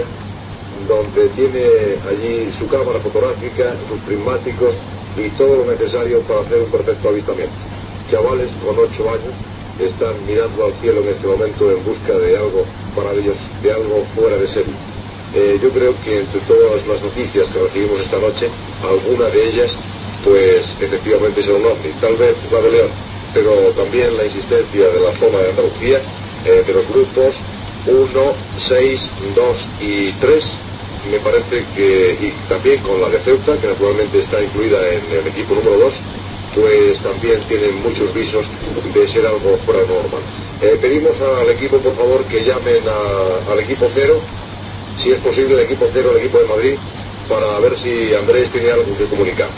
donde tiene allí su cámara fotográfica, sus prismáticos y todo lo necesario para hacer un perfecto avistamiento. Chavales con ocho años están mirando al cielo en este momento en busca de algo maravilloso, de algo fuera de serie. Eh, yo creo que entre todas las noticias que recibimos esta noche, alguna de ellas, pues efectivamente será un ovni, tal vez la de León, pero también la insistencia de la zona de Andalucía, eh, de los grupos uno, seis, dos y tres, me parece que, y también con la de Ceuta, que naturalmente está incluida en el equipo número dos, pues también tienen muchos visos de ser algo fuera de normal. Eh, pedimos al equipo, por favor, que llamen a, al equipo cero, si es posible, el equipo cero, el equipo de Madrid, para ver si Andrés tiene algo que comunicarnos.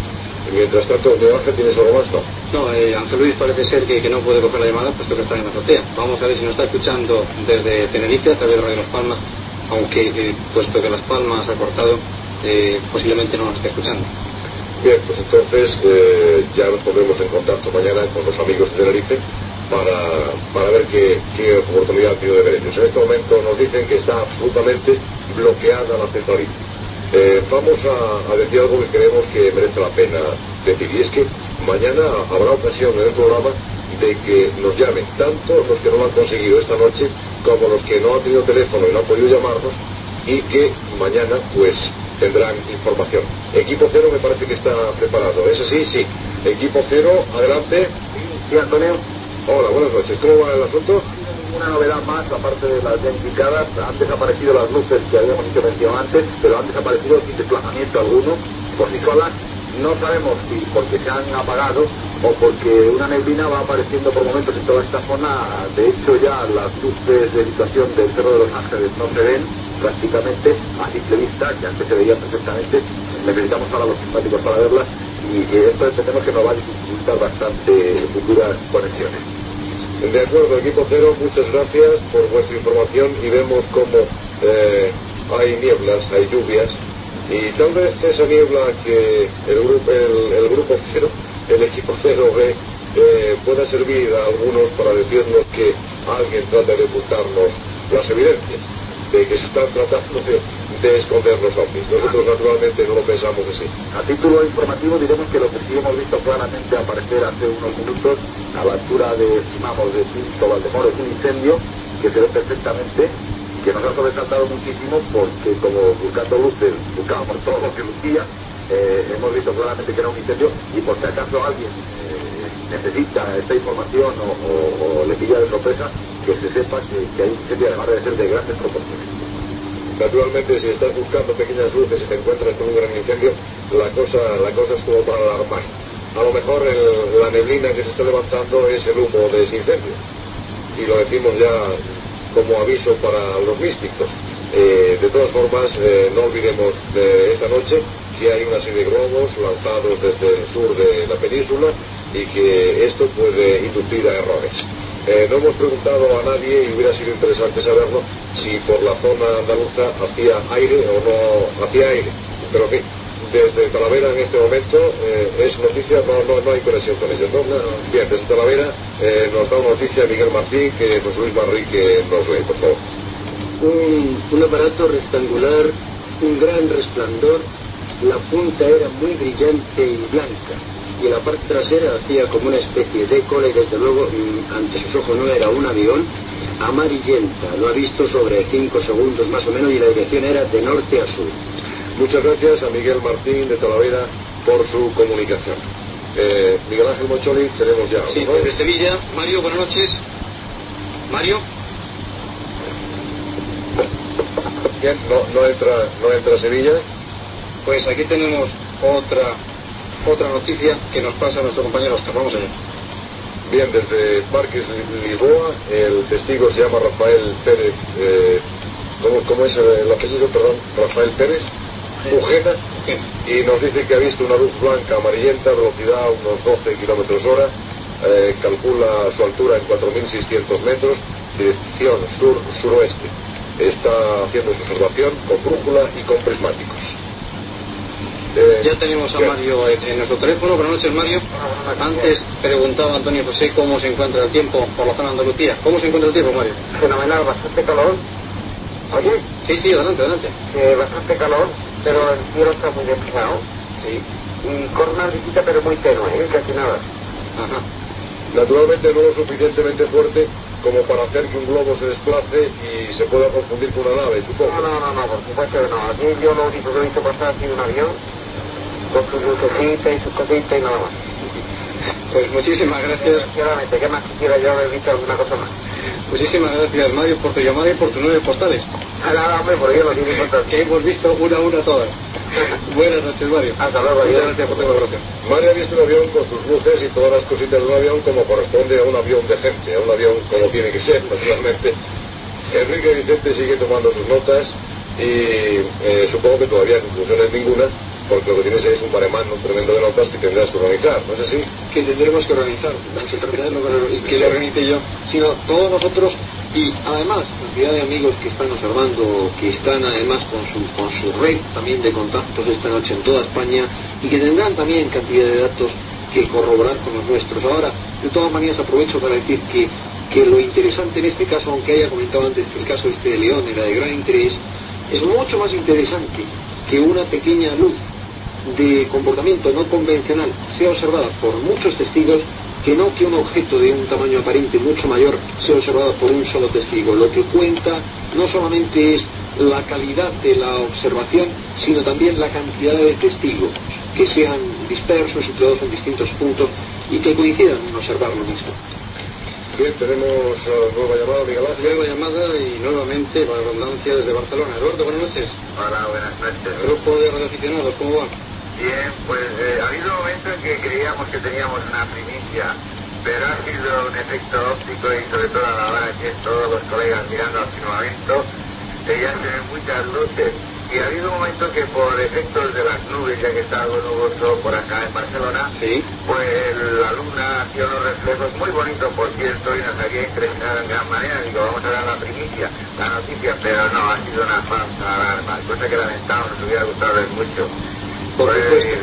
Y mientras tanto, ¿de Ángel tienes algo más? No. No, eh, Ángel Luis parece ser que, que no puede coger la llamada, puesto que está en la azotea. Vamos a ver si nos está escuchando desde Tenerife, a través de Radio Las Palmas, aunque, eh, puesto que Las Palmas ha cortado, eh, posiblemente no nos esté escuchando. Bien, pues entonces eh, ya nos pondremos en contacto mañana con los amigos de Tenerife para, para ver qué, qué oportunidad han tenido de ver ellos. En este momento nos dicen que está absolutamente bloqueada la centralita. Eh, vamos a, a decir algo que creemos que merece la pena decir, y es que mañana habrá ocasión en el programa de que nos llamen tanto los que no lo han conseguido esta noche como los que no han tenido teléfono y no han podido llamarnos, y que mañana pues tendrán información. Equipo cero me parece que está preparado. ¿Es así? Sí. Equipo cero, adelante. Sí, Antonio. Hola, buenas noches. ¿Cómo va el asunto? Ninguna novedad más, aparte de las ya indicadas. Han desaparecido las luces que habíamos hecho mención antes, pero han desaparecido sin desplazamiento alguno, por sí solas. No sabemos si porque se han apagado o porque una neblina va apareciendo por momentos en toda esta zona. De hecho, ya las luces de situación del Cerro de los Ángeles no se ven prácticamente a simple vista, que antes se veían perfectamente. Necesitamos ahora los simpáticos para verlas, y esto entendemos que nos va a dificultar bastante futuras conexiones. De acuerdo, equipo cero, muchas gracias por vuestra información, y vemos cómo eh, hay nieblas, hay lluvias, y tal vez esa niebla que el grupo, el, el grupo cero el equipo cero B eh, pueda servir a algunos para decirnos que alguien trata de ocultarnos las evidencias de que se están tratando de, de esconder los ovnis. Nosotros naturalmente no lo pensamos así. A título informativo diremos que lo que sí hemos visto claramente aparecer hace unos minutos a la altura de, estimamos, de Pinto Valdemoro, es un incendio que se ve perfectamente, que nos ha sobresaltado muchísimo porque como buscando luces buscábamos todo lo que lucía, eh, hemos visto claramente que era un incendio y por si acaso alguien eh, necesita esta información o, o, o le pilla de sorpresa, que se sepa que, que hay un incendio además de ser de grandes proporciones. Naturalmente, si estás buscando pequeñas luces y te encuentras con un gran incendio, la cosa, la cosa es como para alarmar. A lo mejor el, la neblina que se está levantando es el humo de ese incendio. Y lo decimos ya como aviso para los místicos. Eh, de todas formas, eh, no olvidemos de esta noche que hay una serie de globos lanzados desde el sur de la península y que esto puede inducir a errores. Eh, no hemos preguntado a nadie y hubiera sido interesante saberlo si por la zona andaluza hacía aire o no hacía aire, pero que desde Talavera en este momento eh, es noticia, no, no, no hay conexión con ellos, ¿no? No, no. Bien, desde Talavera eh, nos da una noticia Miguel Martín que José Luis Manrique nos lee, por favor. Un, un aparato rectangular, un gran resplandor, la punta era muy brillante y blanca y la parte trasera hacía como una especie de cola y desde luego ante sus ojos no era un avión, amarillenta. Lo ha visto sobre cinco segundos más o menos y la dirección era de norte a sur. Muchas gracias a Miguel Martín de Talavera por su comunicación. Eh, Miguel Ángel Mocholi, tenemos ya... Sí, ¿no? desde Sevilla. Mario, buenas noches. Mario. Bien, no, no entra, no entra Sevilla. Pues aquí tenemos otra otra noticia que nos pasa nuestro compañero Oscar. Vamos allá. Bien, desde Parques Lisboa, el testigo se llama Rafael Pérez. Eh, ¿cómo, ¿Cómo es el apellido? Perdón, Rafael Pérez. Ujena, y nos dice que ha visto una luz blanca amarillenta, velocidad a unos doce kilómetros hora, eh, calcula su altura en cuatro mil seiscientos metros, dirección sur-suroeste. Está haciendo su observación con brújula y con prismáticos. Eh, ya tenemos a Mario en, en nuestro teléfono. Buenas noches, Mario. Antes preguntaba Antonio José cómo se encuentra el tiempo por la zona de Andalucía. ¿Cómo se encuentra el tiempo, Mario? Fenomenal, bastante calor. Oye, Sí, sí, adelante, adelante. eh, bastante calor, pero el cielo está muy despejado. Sí. Y corre una brisita pero muy tenue, ¿eh? Casi nada. Ajá. Naturalmente no lo suficientemente fuerte como para hacer que un globo se desplace y se pueda confundir con una nave, supongo. No, no, no, no, por supuesto que no. Aquí yo lo único que he visto pasar ha sido un avión con sus lucecitas y sus cositas y nada más. Pues muchísimas gracias. Sinceramente, ¿qué más quisiera yo haber visto alguna cosa más? Muchísimas gracias, Mario, por tu llamada y por tus nueve postales. Nada, hombre, porque yo lo tiene importante. Que hemos visto una a una todas. Buenas noches, Mario. Hasta luego, Muchas adiós. gracias por tu colaboración. Mario ha visto un avión con sus luces y todas las cositas de un avión como corresponde a un avión decente, a un avión como tiene que ser, naturalmente. Enrique Vicente sigue tomando sus notas y eh, supongo que todavía conclusiones ninguna, porque lo que tienes es un baremano tremendo de notas que tendrás que organizar, ¿no es así? Que tendremos que organizar, no se trata de no que lo organice yo, sino todos nosotros y además cantidad de amigos que están observando, que están además con su, con su red también de contactos esta noche en toda España y que tendrán también cantidad de datos que corroborar con los nuestros. Ahora, de todas maneras aprovecho para decir que, que lo interesante en este caso, aunque haya comentado antes que el caso este de León era de gran interés, es mucho más interesante que una pequeña luz de comportamiento no convencional sea observada por muchos testigos que no que un objeto de un tamaño aparente mucho mayor sea observado por un solo testigo. Lo que cuenta no solamente es la calidad de la observación, sino también la cantidad de testigos que sean dispersos y todos en distintos puntos y que coincidan en observar lo mismo. Bien, tenemos uh, nueva llamada, Miguel Ángel. Nueva llamada y nuevamente la redundancia desde Barcelona. Eduardo, buenas noches. Hola, buenas noches. Grupo de radioaficionados, ¿cómo va? Bien, pues eh, ha habido un momento en que creíamos que teníamos una primicia, pero ha sido un efecto óptico y sobre todo a la hora que todos los colegas mirando al firmamento, que ya se ven muchas luces. Y ha habido un momento que por efectos de las nubes, ya que está algo nuboso por acá en Barcelona, Sí. pues la luna hacía unos reflejos muy bonitos, por cierto, y nos había impresionado en gran manera. Digo, vamos a dar la primicia, la noticia, pero no, ha sido una falsa alarma, cosa que lamentamos, nos hubiera gustado ver mucho. Por Pues, supuesto.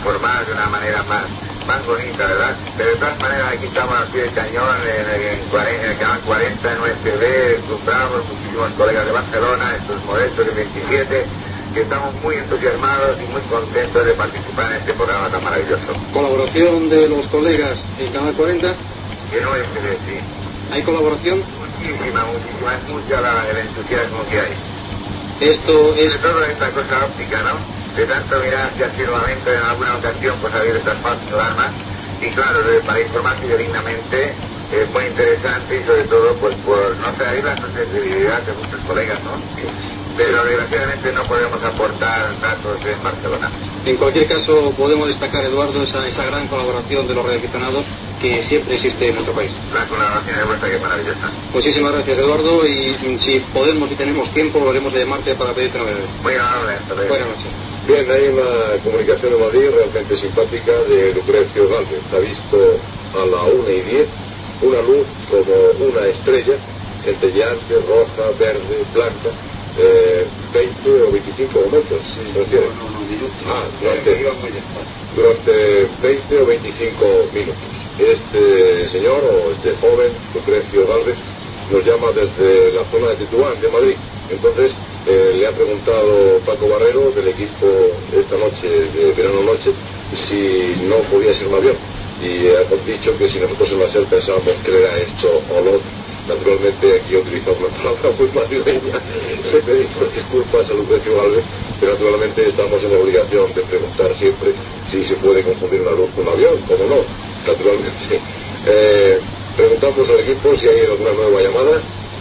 informar de una manera más, más bonita, ¿verdad? Pero de todas maneras aquí estamos al pie del cañón, en el, en cuarenta, en el canal cuarenta, en U S B, compramos muchísimos colegas de Barcelona, estos modestos de veintisiete, que estamos muy entusiasmados y muy contentos de participar en este programa tan maravilloso. ¿Colaboración de los colegas en Canal cuarenta? En U S B, sí. ¿Hay colaboración? Muchísima, muchísima, es mucha la, el entusiasmo que hay. Esto es... Sobre todo esta cosa óptica, ¿no? De tanto mirar hacia el firmamento en alguna ocasión, pues ha habido estas falsas alarmas, y claro, para informarse dignamente es muy interesante y sobre todo pues por no traer la sensibilidad de muchos colegas, ¿no? Pero desgraciadamente no podemos aportar datos en Barcelona. En cualquier caso, podemos destacar, Eduardo, esa, esa gran colaboración de los radioaficionados que siempre existe en nuestro país. La colaboración es vuestra, que es maravillosa. Muchísimas gracias, Eduardo, y si podemos y tenemos tiempo, volveremos a llamarte para pedirte novedades. Muy amable, hasta luego. Buenas noches. Bien, hay una comunicación en Madrid realmente simpática de Lucrecio Gálvez. Ha visto a la una y diez una luz como una estrella, centelleante, roja, verde, blanca, eh, veinte o veinticinco momentos, si se refiere. No, no, minutos. Ah, durante, durante veinte o veinticinco minutos. Este señor, o este joven, Lucrecio Gálvez, nos llama desde la zona de Tetuán, de Madrid. Entonces, eh, le ha preguntado Paco Barrero, del equipo esta noche, de verano noche, si no podía ser un avión. Y ha dicho que si nosotros en la SER pensábamos que era esto olor, naturalmente aquí he utilizado una palabra muy madrileña, le pedimos disculpas a Lucrecio Gálvez, pero naturalmente estamos en la obligación de preguntar siempre si se puede confundir una luz con un avión, como no, naturalmente. Eh, preguntamos al equipo si hay alguna nueva llamada.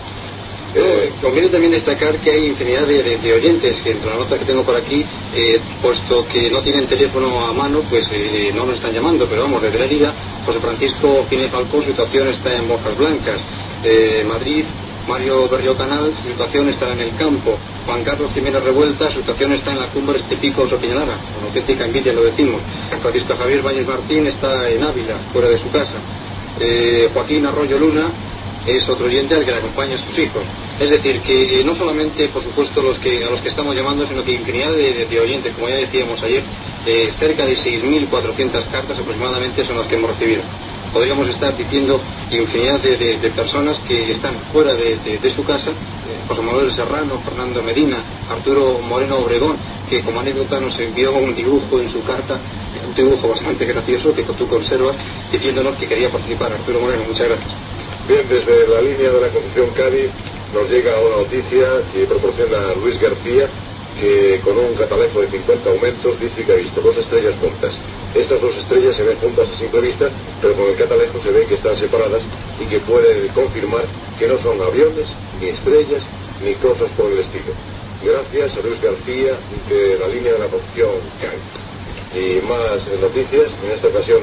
Eh, conviene también destacar que hay infinidad de, de, de oyentes que entre las notas que tengo por aquí, eh, puesto que no tienen teléfono a mano, pues eh, no nos están llamando, pero vamos, desde la Liga, José Francisco Gine Falcón, su situación está en Bojas Blancas. Eh, Madrid, Mario Berrio Canal, su situación está en el campo. Juan Carlos Jiménez Revuelta, su situación está en la cumbre de Pico Sopiñalara, con auténtica envidia lo decimos. Francisco Javier Valles Martín está en Ávila, fuera de su casa. Eh, Joaquín Arroyo Luna es otro oyente al que le acompaña a sus hijos. Es decir, que eh, no solamente, por supuesto, los que, a los que estamos llamando, sino que infinidad de, de, de oyentes, como ya decíamos ayer, eh, cerca de seis mil cuatrocientas cartas aproximadamente son las que hemos recibido. Podríamos estar diciendo infinidad de, de, de personas que están fuera de, de, de su casa, eh, José Manuel Serrano, Fernando Medina, Arturo Moreno Obregón, que como anécdota nos envió un dibujo en su carta, un dibujo bastante gracioso que tú conservas, diciéndonos que quería participar. Arturo Moreno, muchas gracias. Bien, desde la línea de la Concepción Cádiz nos llega una noticia que proporciona Luis García, que con un catalejo de cincuenta aumentos dice que ha visto dos estrellas juntas. Estas dos estrellas se ven juntas a simple vista, pero con el catalejo se ve que están separadas y que puede confirmar que no son aviones, ni estrellas, ni cosas por el estilo. Gracias a Luis García de la línea de la Concepción Cádiz. Y más noticias, en esta ocasión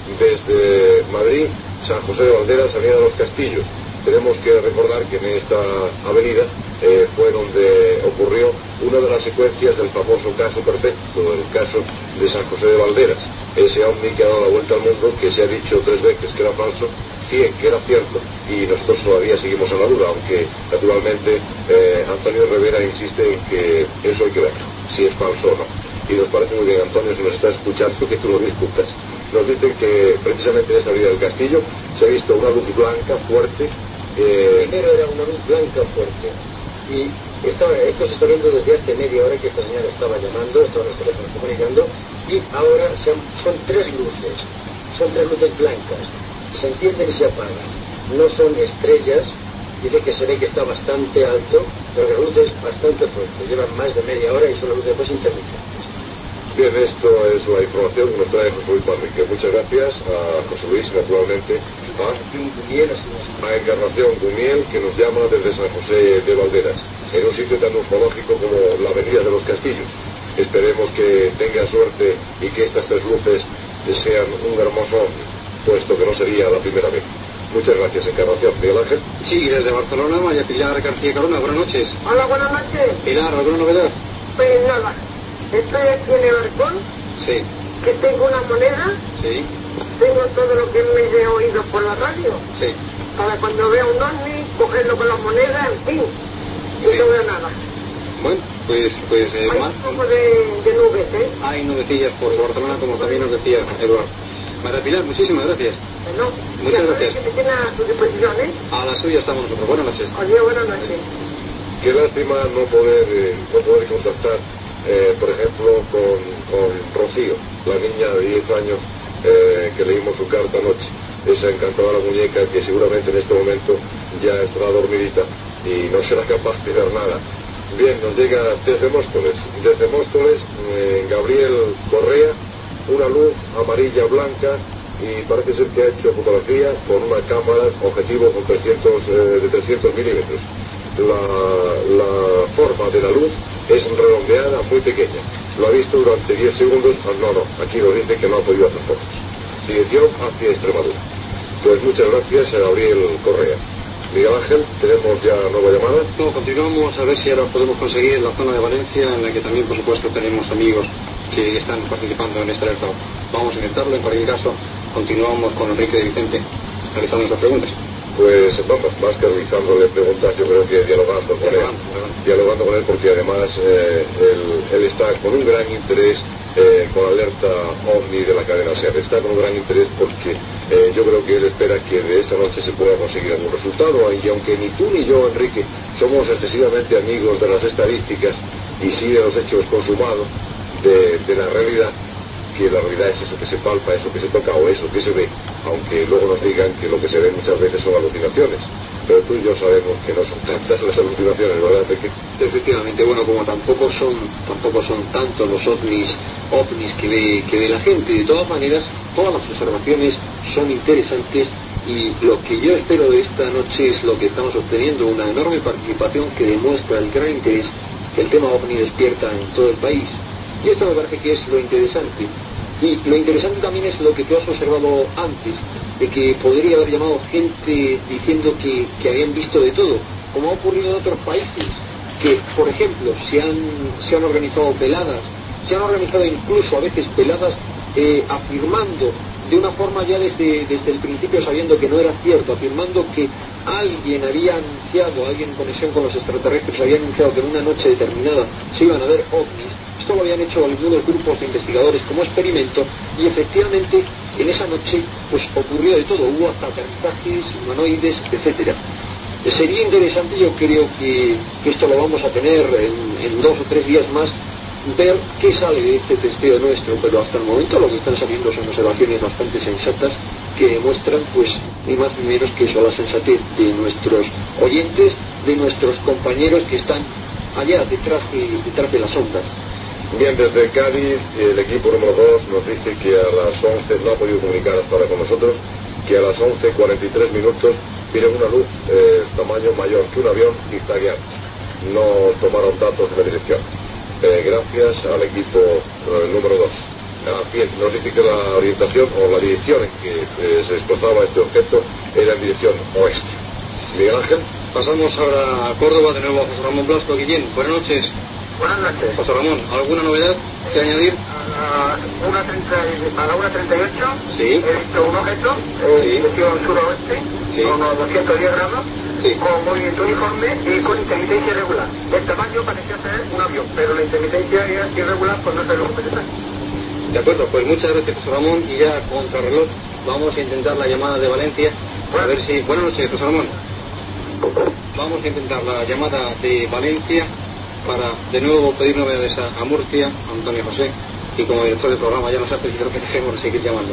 desde Madrid, San José de Valderas, Avenida de los Castillos. Tenemos que recordar que en esta avenida eh, fue donde ocurrió una de las secuencias del famoso caso perfecto, el caso de San José de Valderas. Ese ovni que ha dado la vuelta al mundo, que se ha dicho tres veces que era falso, cien que era cierto, y nosotros todavía seguimos en la duda, aunque naturalmente eh, Antonio Rivera insiste en que eso hay que verlo, si es falso o no. Y nos parece muy bien, Antonio, si nos está escuchando, que tú lo discutas. Nos dicen que precisamente en esta avenida del Castillo se ha visto una luz blanca fuerte. Eh... Primero era una luz blanca fuerte y estaba, esto se está viendo desde hace media hora que esta señora estaba llamando, estaban los teléfonos comunicando, y ahora se han, son tres luces, son tres luces blancas, se encienden y se apagan, no son estrellas. Dice que se ve que está bastante alto, pero la luz es bastante fuerte, llevan más de media hora y son las luces pues intermitentes. Bien, esto es la información que nos trae José Luis Manrique. Muchas gracias a José Luis, naturalmente, a, a Encarnación Gumiel, que nos llama desde San José de Valderas, en un sitio tan ufológico como la Avenida de los Castillos. Esperemos que tenga suerte y que estas tres luces sean un hermoso ovni, puesto que no sería la primera vez. Muchas gracias, Encarnación. Miguel Ángel. Sí, desde Barcelona, María Pilar García Corona. Buenas noches. Hola, buenas noches. Pilar, ¿alguna novedad? Pues nada, estoy aquí en el balcón. Sí. Que tengo una moneda. Sí. Tengo todo lo que me he oído por la radio. Sí. Para cuando vea un ovni, cogerlo con las monedas, en fin. Y sí. no veo nada. Bueno, pues, pues eh, Hay más. un poco de, de nubes, ¿eh? Hay nubecillas por Barcelona, como también nos decía Eduardo. María Pilar, muchísimas gracias. No, Muchas ya gracias. sabes que me tiene a su disposición, ¿eh? A la suya estamos nosotros. Buenas noches. Adiós, buenas noches. Qué lástima no poder, eh, no poder contactar, eh, por ejemplo, con, con Rocío, la niña de diez años eh, que leímos su carta anoche. Esa encantadora muñeca que seguramente en este momento ya estará dormidita y no será capaz de ver nada. Bien, nos llega desde Móstoles. Desde Móstoles, eh, Gabriel Correa, una luz amarilla blanca y parece ser que ha hecho fotografía con una cámara objetivo con trescientos, eh, de trescientos milímetros. La, la forma de la luz es redondeada, muy pequeña. Lo ha visto durante diez segundos. Ah, no, no, aquí nos dice que no ha podido hacer fotos. Dirección hacia Extremadura. Pues muchas gracias a Gabriel Correa. Miguel Ángel, tenemos ya nueva llamada. No, continuamos a ver si ahora podemos conseguir en la zona de Valencia, en la que también, por supuesto, tenemos amigos que están participando en este alerta. Vamos a intentarlo. En cualquier caso, continuamos con Enrique de Vicente realizando nuestras preguntas. Pues vamos, más que realizándole preguntas, yo creo que dialogando con él, dialogando con él porque además eh, él, él está con un gran interés eh, con la alerta OVNI de la cadena SER. Está con un gran interés porque eh, yo creo que él espera que de esta noche se pueda conseguir algún resultado, y aunque ni tú ni yo, Enrique, somos excesivamente amigos de las estadísticas y sí de los hechos consumados de, de la realidad, que la realidad es eso que se palpa, eso que se toca o eso que se ve, aunque luego nos digan que lo que se ve muchas veces son alucinaciones. Pero tú y yo sabemos que no son tantas las alucinaciones, ¿verdad? Porque... Efectivamente, bueno, como tampoco son tampoco son tantos los ovnis, ovnis que ve, que ve la gente. De todas maneras, todas las observaciones son interesantes y lo que yo espero de esta noche es lo que estamos obteniendo, una enorme participación que demuestra el gran interés que el tema ovni despierta en todo el país. Y esto me parece que es lo interesante. Y lo interesante también es lo que tú has observado antes, de que podría haber llamado gente diciendo que, que habían visto de todo, como ha ocurrido en otros países, que, por ejemplo, se han, se han organizado veladas, se han organizado incluso a veces veladas eh, afirmando de una forma ya desde, desde el principio, sabiendo que no era cierto, afirmando que alguien había anunciado, alguien en conexión con los extraterrestres había anunciado que en una noche determinada se iban a ver ovnis. Esto lo habían hecho algunos grupos de investigadores como experimento y efectivamente en esa noche pues ocurrió de todo, hubo hasta aterrizajes, humanoides, etcétera. Sería interesante, yo creo que, que esto lo vamos a tener en, en dos o tres días más, ver qué sale de este testeo nuestro, pero hasta el momento lo que están saliendo son observaciones bastante sensatas que demuestran pues ni más ni menos que eso, la sensatez de nuestros oyentes, de nuestros compañeros que están allá detrás de, detrás de las ondas. Bien, desde Cádiz, el equipo número dos nos dice que a las once, no ha podido comunicar hasta ahora con nosotros, que a las once cuarenta y tres minutos miren una luz eh, tamaño mayor que un avión zigzagueando. No tomaron datos de la dirección. Eh, gracias al equipo eh, número dos. Ah, bien, nos dice que la orientación o la dirección en que eh, se desplazaba este objeto era en dirección oeste. Miguel Ángel. Pasamos ahora a Córdoba, de nuevo a José Ramón Blasco Guillén. Buenas noches. Buenas noches. José Ramón, ¿alguna novedad que añadir? A la una treinta y ocho sí. He visto un objeto en sí. dirección suroeste, sí. con unos doscientos diez grados, sí. con movimiento uniforme y con intermitencia irregular. El tamaño parecía ser un avión, pero la intermitencia era irregular, pues no sé lo que puede ser. De acuerdo, pues muchas gracias, José Ramón, y ya contrarreloj vamos a intentar la llamada de Valencia. Bueno. A ver si... Buenas noches, José Ramón. Vamos a intentar la llamada de Valencia para de nuevo pedir novedades a, a Murcia, a Antonio José, y como director del programa ya nos ha pedido que dejemos de seguir llamando.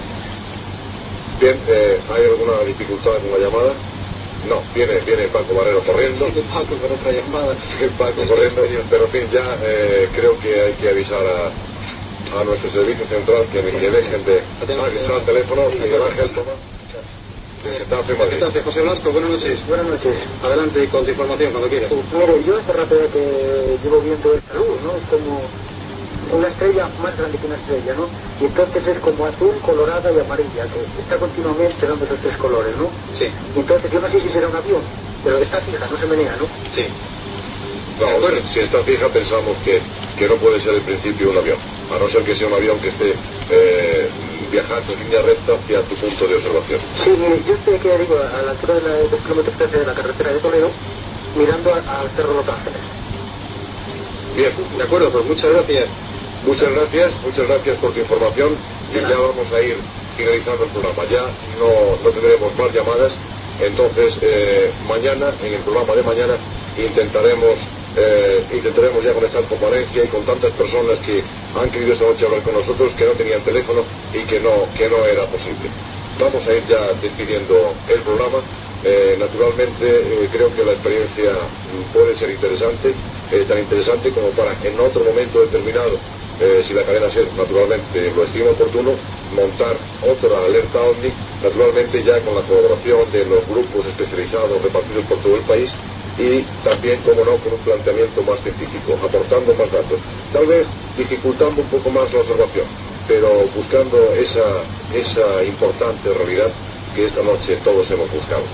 Bien, eh, ¿hay alguna dificultad con la llamada? No, viene, viene Paco Barrero corriendo. Sí, Paco con otra llamada. Paco corriendo, pero en fin, ya eh, creo que hay que avisar a, a nuestro servicio central que, que dejen de avisar al teléfono y el Ángel toma. Gracias, José Blasco, buenas noches. Buenas noches. Adelante con tu información cuando quieras. Mire, yo hace rato que llevo viendo esta luz, ¿no? Es como una estrella más grande que una estrella, ¿no? Y entonces es como azul, colorada y amarilla, que está continuamente dando esos tres colores, ¿no? Sí. Y entonces yo no sé si será un avión, pero está fija, no se menea, ¿no? Sí. No, bueno, si está fija pensamos que, que no puede ser el principio un avión, a no ser que sea un avión que esté eh, viajando en línea recta hacia tu punto de observación. Sí, mire, yo estoy aquí, digo, a la altura de la, del kilómetro trece de la carretera de Toledo, mirando al Cerro Los Ángeles. Bien. De acuerdo, pues muchas gracias. Muchas gracias, muchas gracias por tu información y ya vamos a ir finalizando el programa. Ya no, no tendremos más llamadas, entonces eh, mañana, en el programa de mañana, intentaremos eh, intentaremos ya conectar con Valencia y con tantas personas que han querido esta noche hablar con nosotros, que no tenían teléfono y que no, que no era posible. Vamos a ir ya despidiendo el programa. Eh, naturalmente eh, creo que la experiencia puede ser interesante, eh, tan interesante como para en otro momento determinado, eh, si la cadena SER naturalmente lo estima oportuno, montar otra alerta OVNI, naturalmente ya con la colaboración de los grupos especializados repartidos por todo el país y también, como no, con un planteamiento más científico, aportando más datos, tal vez dificultando un poco más la observación, pero buscando esa, esa importante realidad que esta noche todos hemos buscado.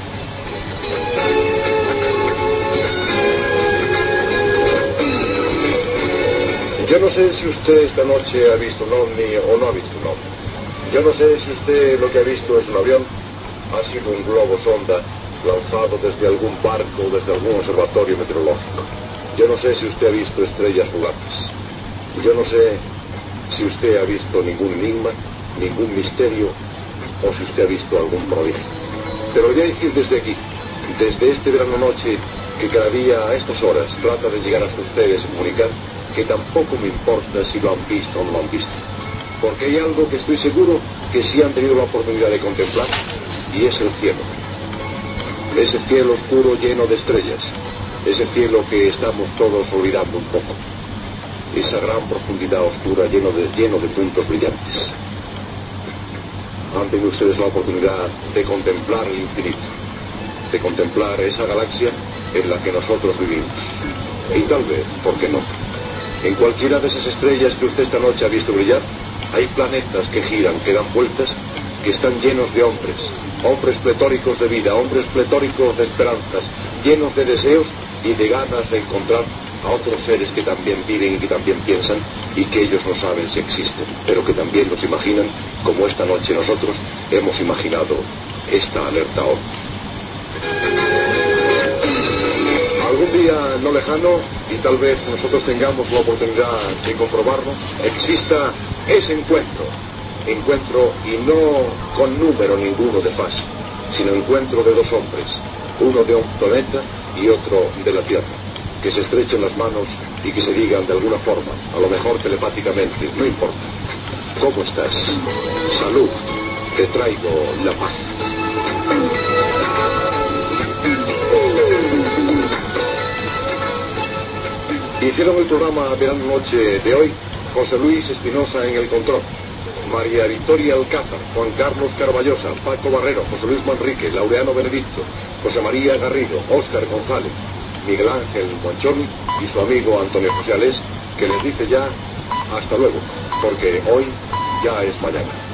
Yo no sé si usted esta noche ha visto un ovni o no ha visto un ovni. Yo no sé si usted lo que ha visto es un avión, ha sido un globo sonda lanzado desde algún barco o desde algún observatorio meteorológico. Yo no sé si usted ha visto estrellas fugaces. Yo no sé si usted ha visto ningún enigma, ningún misterio, o si usted ha visto algún prodigio. Pero voy a decir desde aquí, desde este verano noche, que cada día a estas horas trata de llegar hasta ustedes y comunicar, que tampoco me importa si lo han visto o no lo han visto. Porque hay algo que estoy seguro que sí han tenido la oportunidad de contemplar, y es el cielo. Ese cielo oscuro lleno de estrellas, ese cielo que estamos todos olvidando un poco. Esa gran profundidad oscura lleno de, lleno de puntos brillantes. Han tenido ustedes la oportunidad de contemplar el infinito, de contemplar esa galaxia en la que nosotros vivimos. Y tal vez, ¿por qué no?, en cualquiera de esas estrellas que usted esta noche ha visto brillar, hay planetas que giran, que dan vueltas, que están llenos de hombres, hombres pletóricos de vida, hombres pletóricos de esperanzas, llenos de deseos y de ganas de encontrar a otros seres que también viven y que también piensan y que ellos no saben si existen, pero que también los imaginan, como esta noche nosotros hemos imaginado esta alerta OVNI. Algún día no lejano, y tal vez nosotros tengamos la oportunidad de comprobarlo, exista ese encuentro, encuentro y no con número ninguno de fase, sino encuentro de dos hombres, uno de un planeta y otro de la Tierra, que se estrechen las manos y que se digan de alguna forma, a lo mejor telepáticamente, no importa, ¿cómo estás? Salud, te traigo la paz. Hicieron el programa Verano Noche de hoy José Luis Espinosa en el control, María Victoria Alcázar, Juan Carlos Carballosa, Paco Barrero, José Luis Manrique, Laureano Benedicto, José María Garrido, Óscar González, Miguel Ángel Monchón y su amigo Antonio José Alés, que les dice ya hasta luego, porque hoy ya es mañana.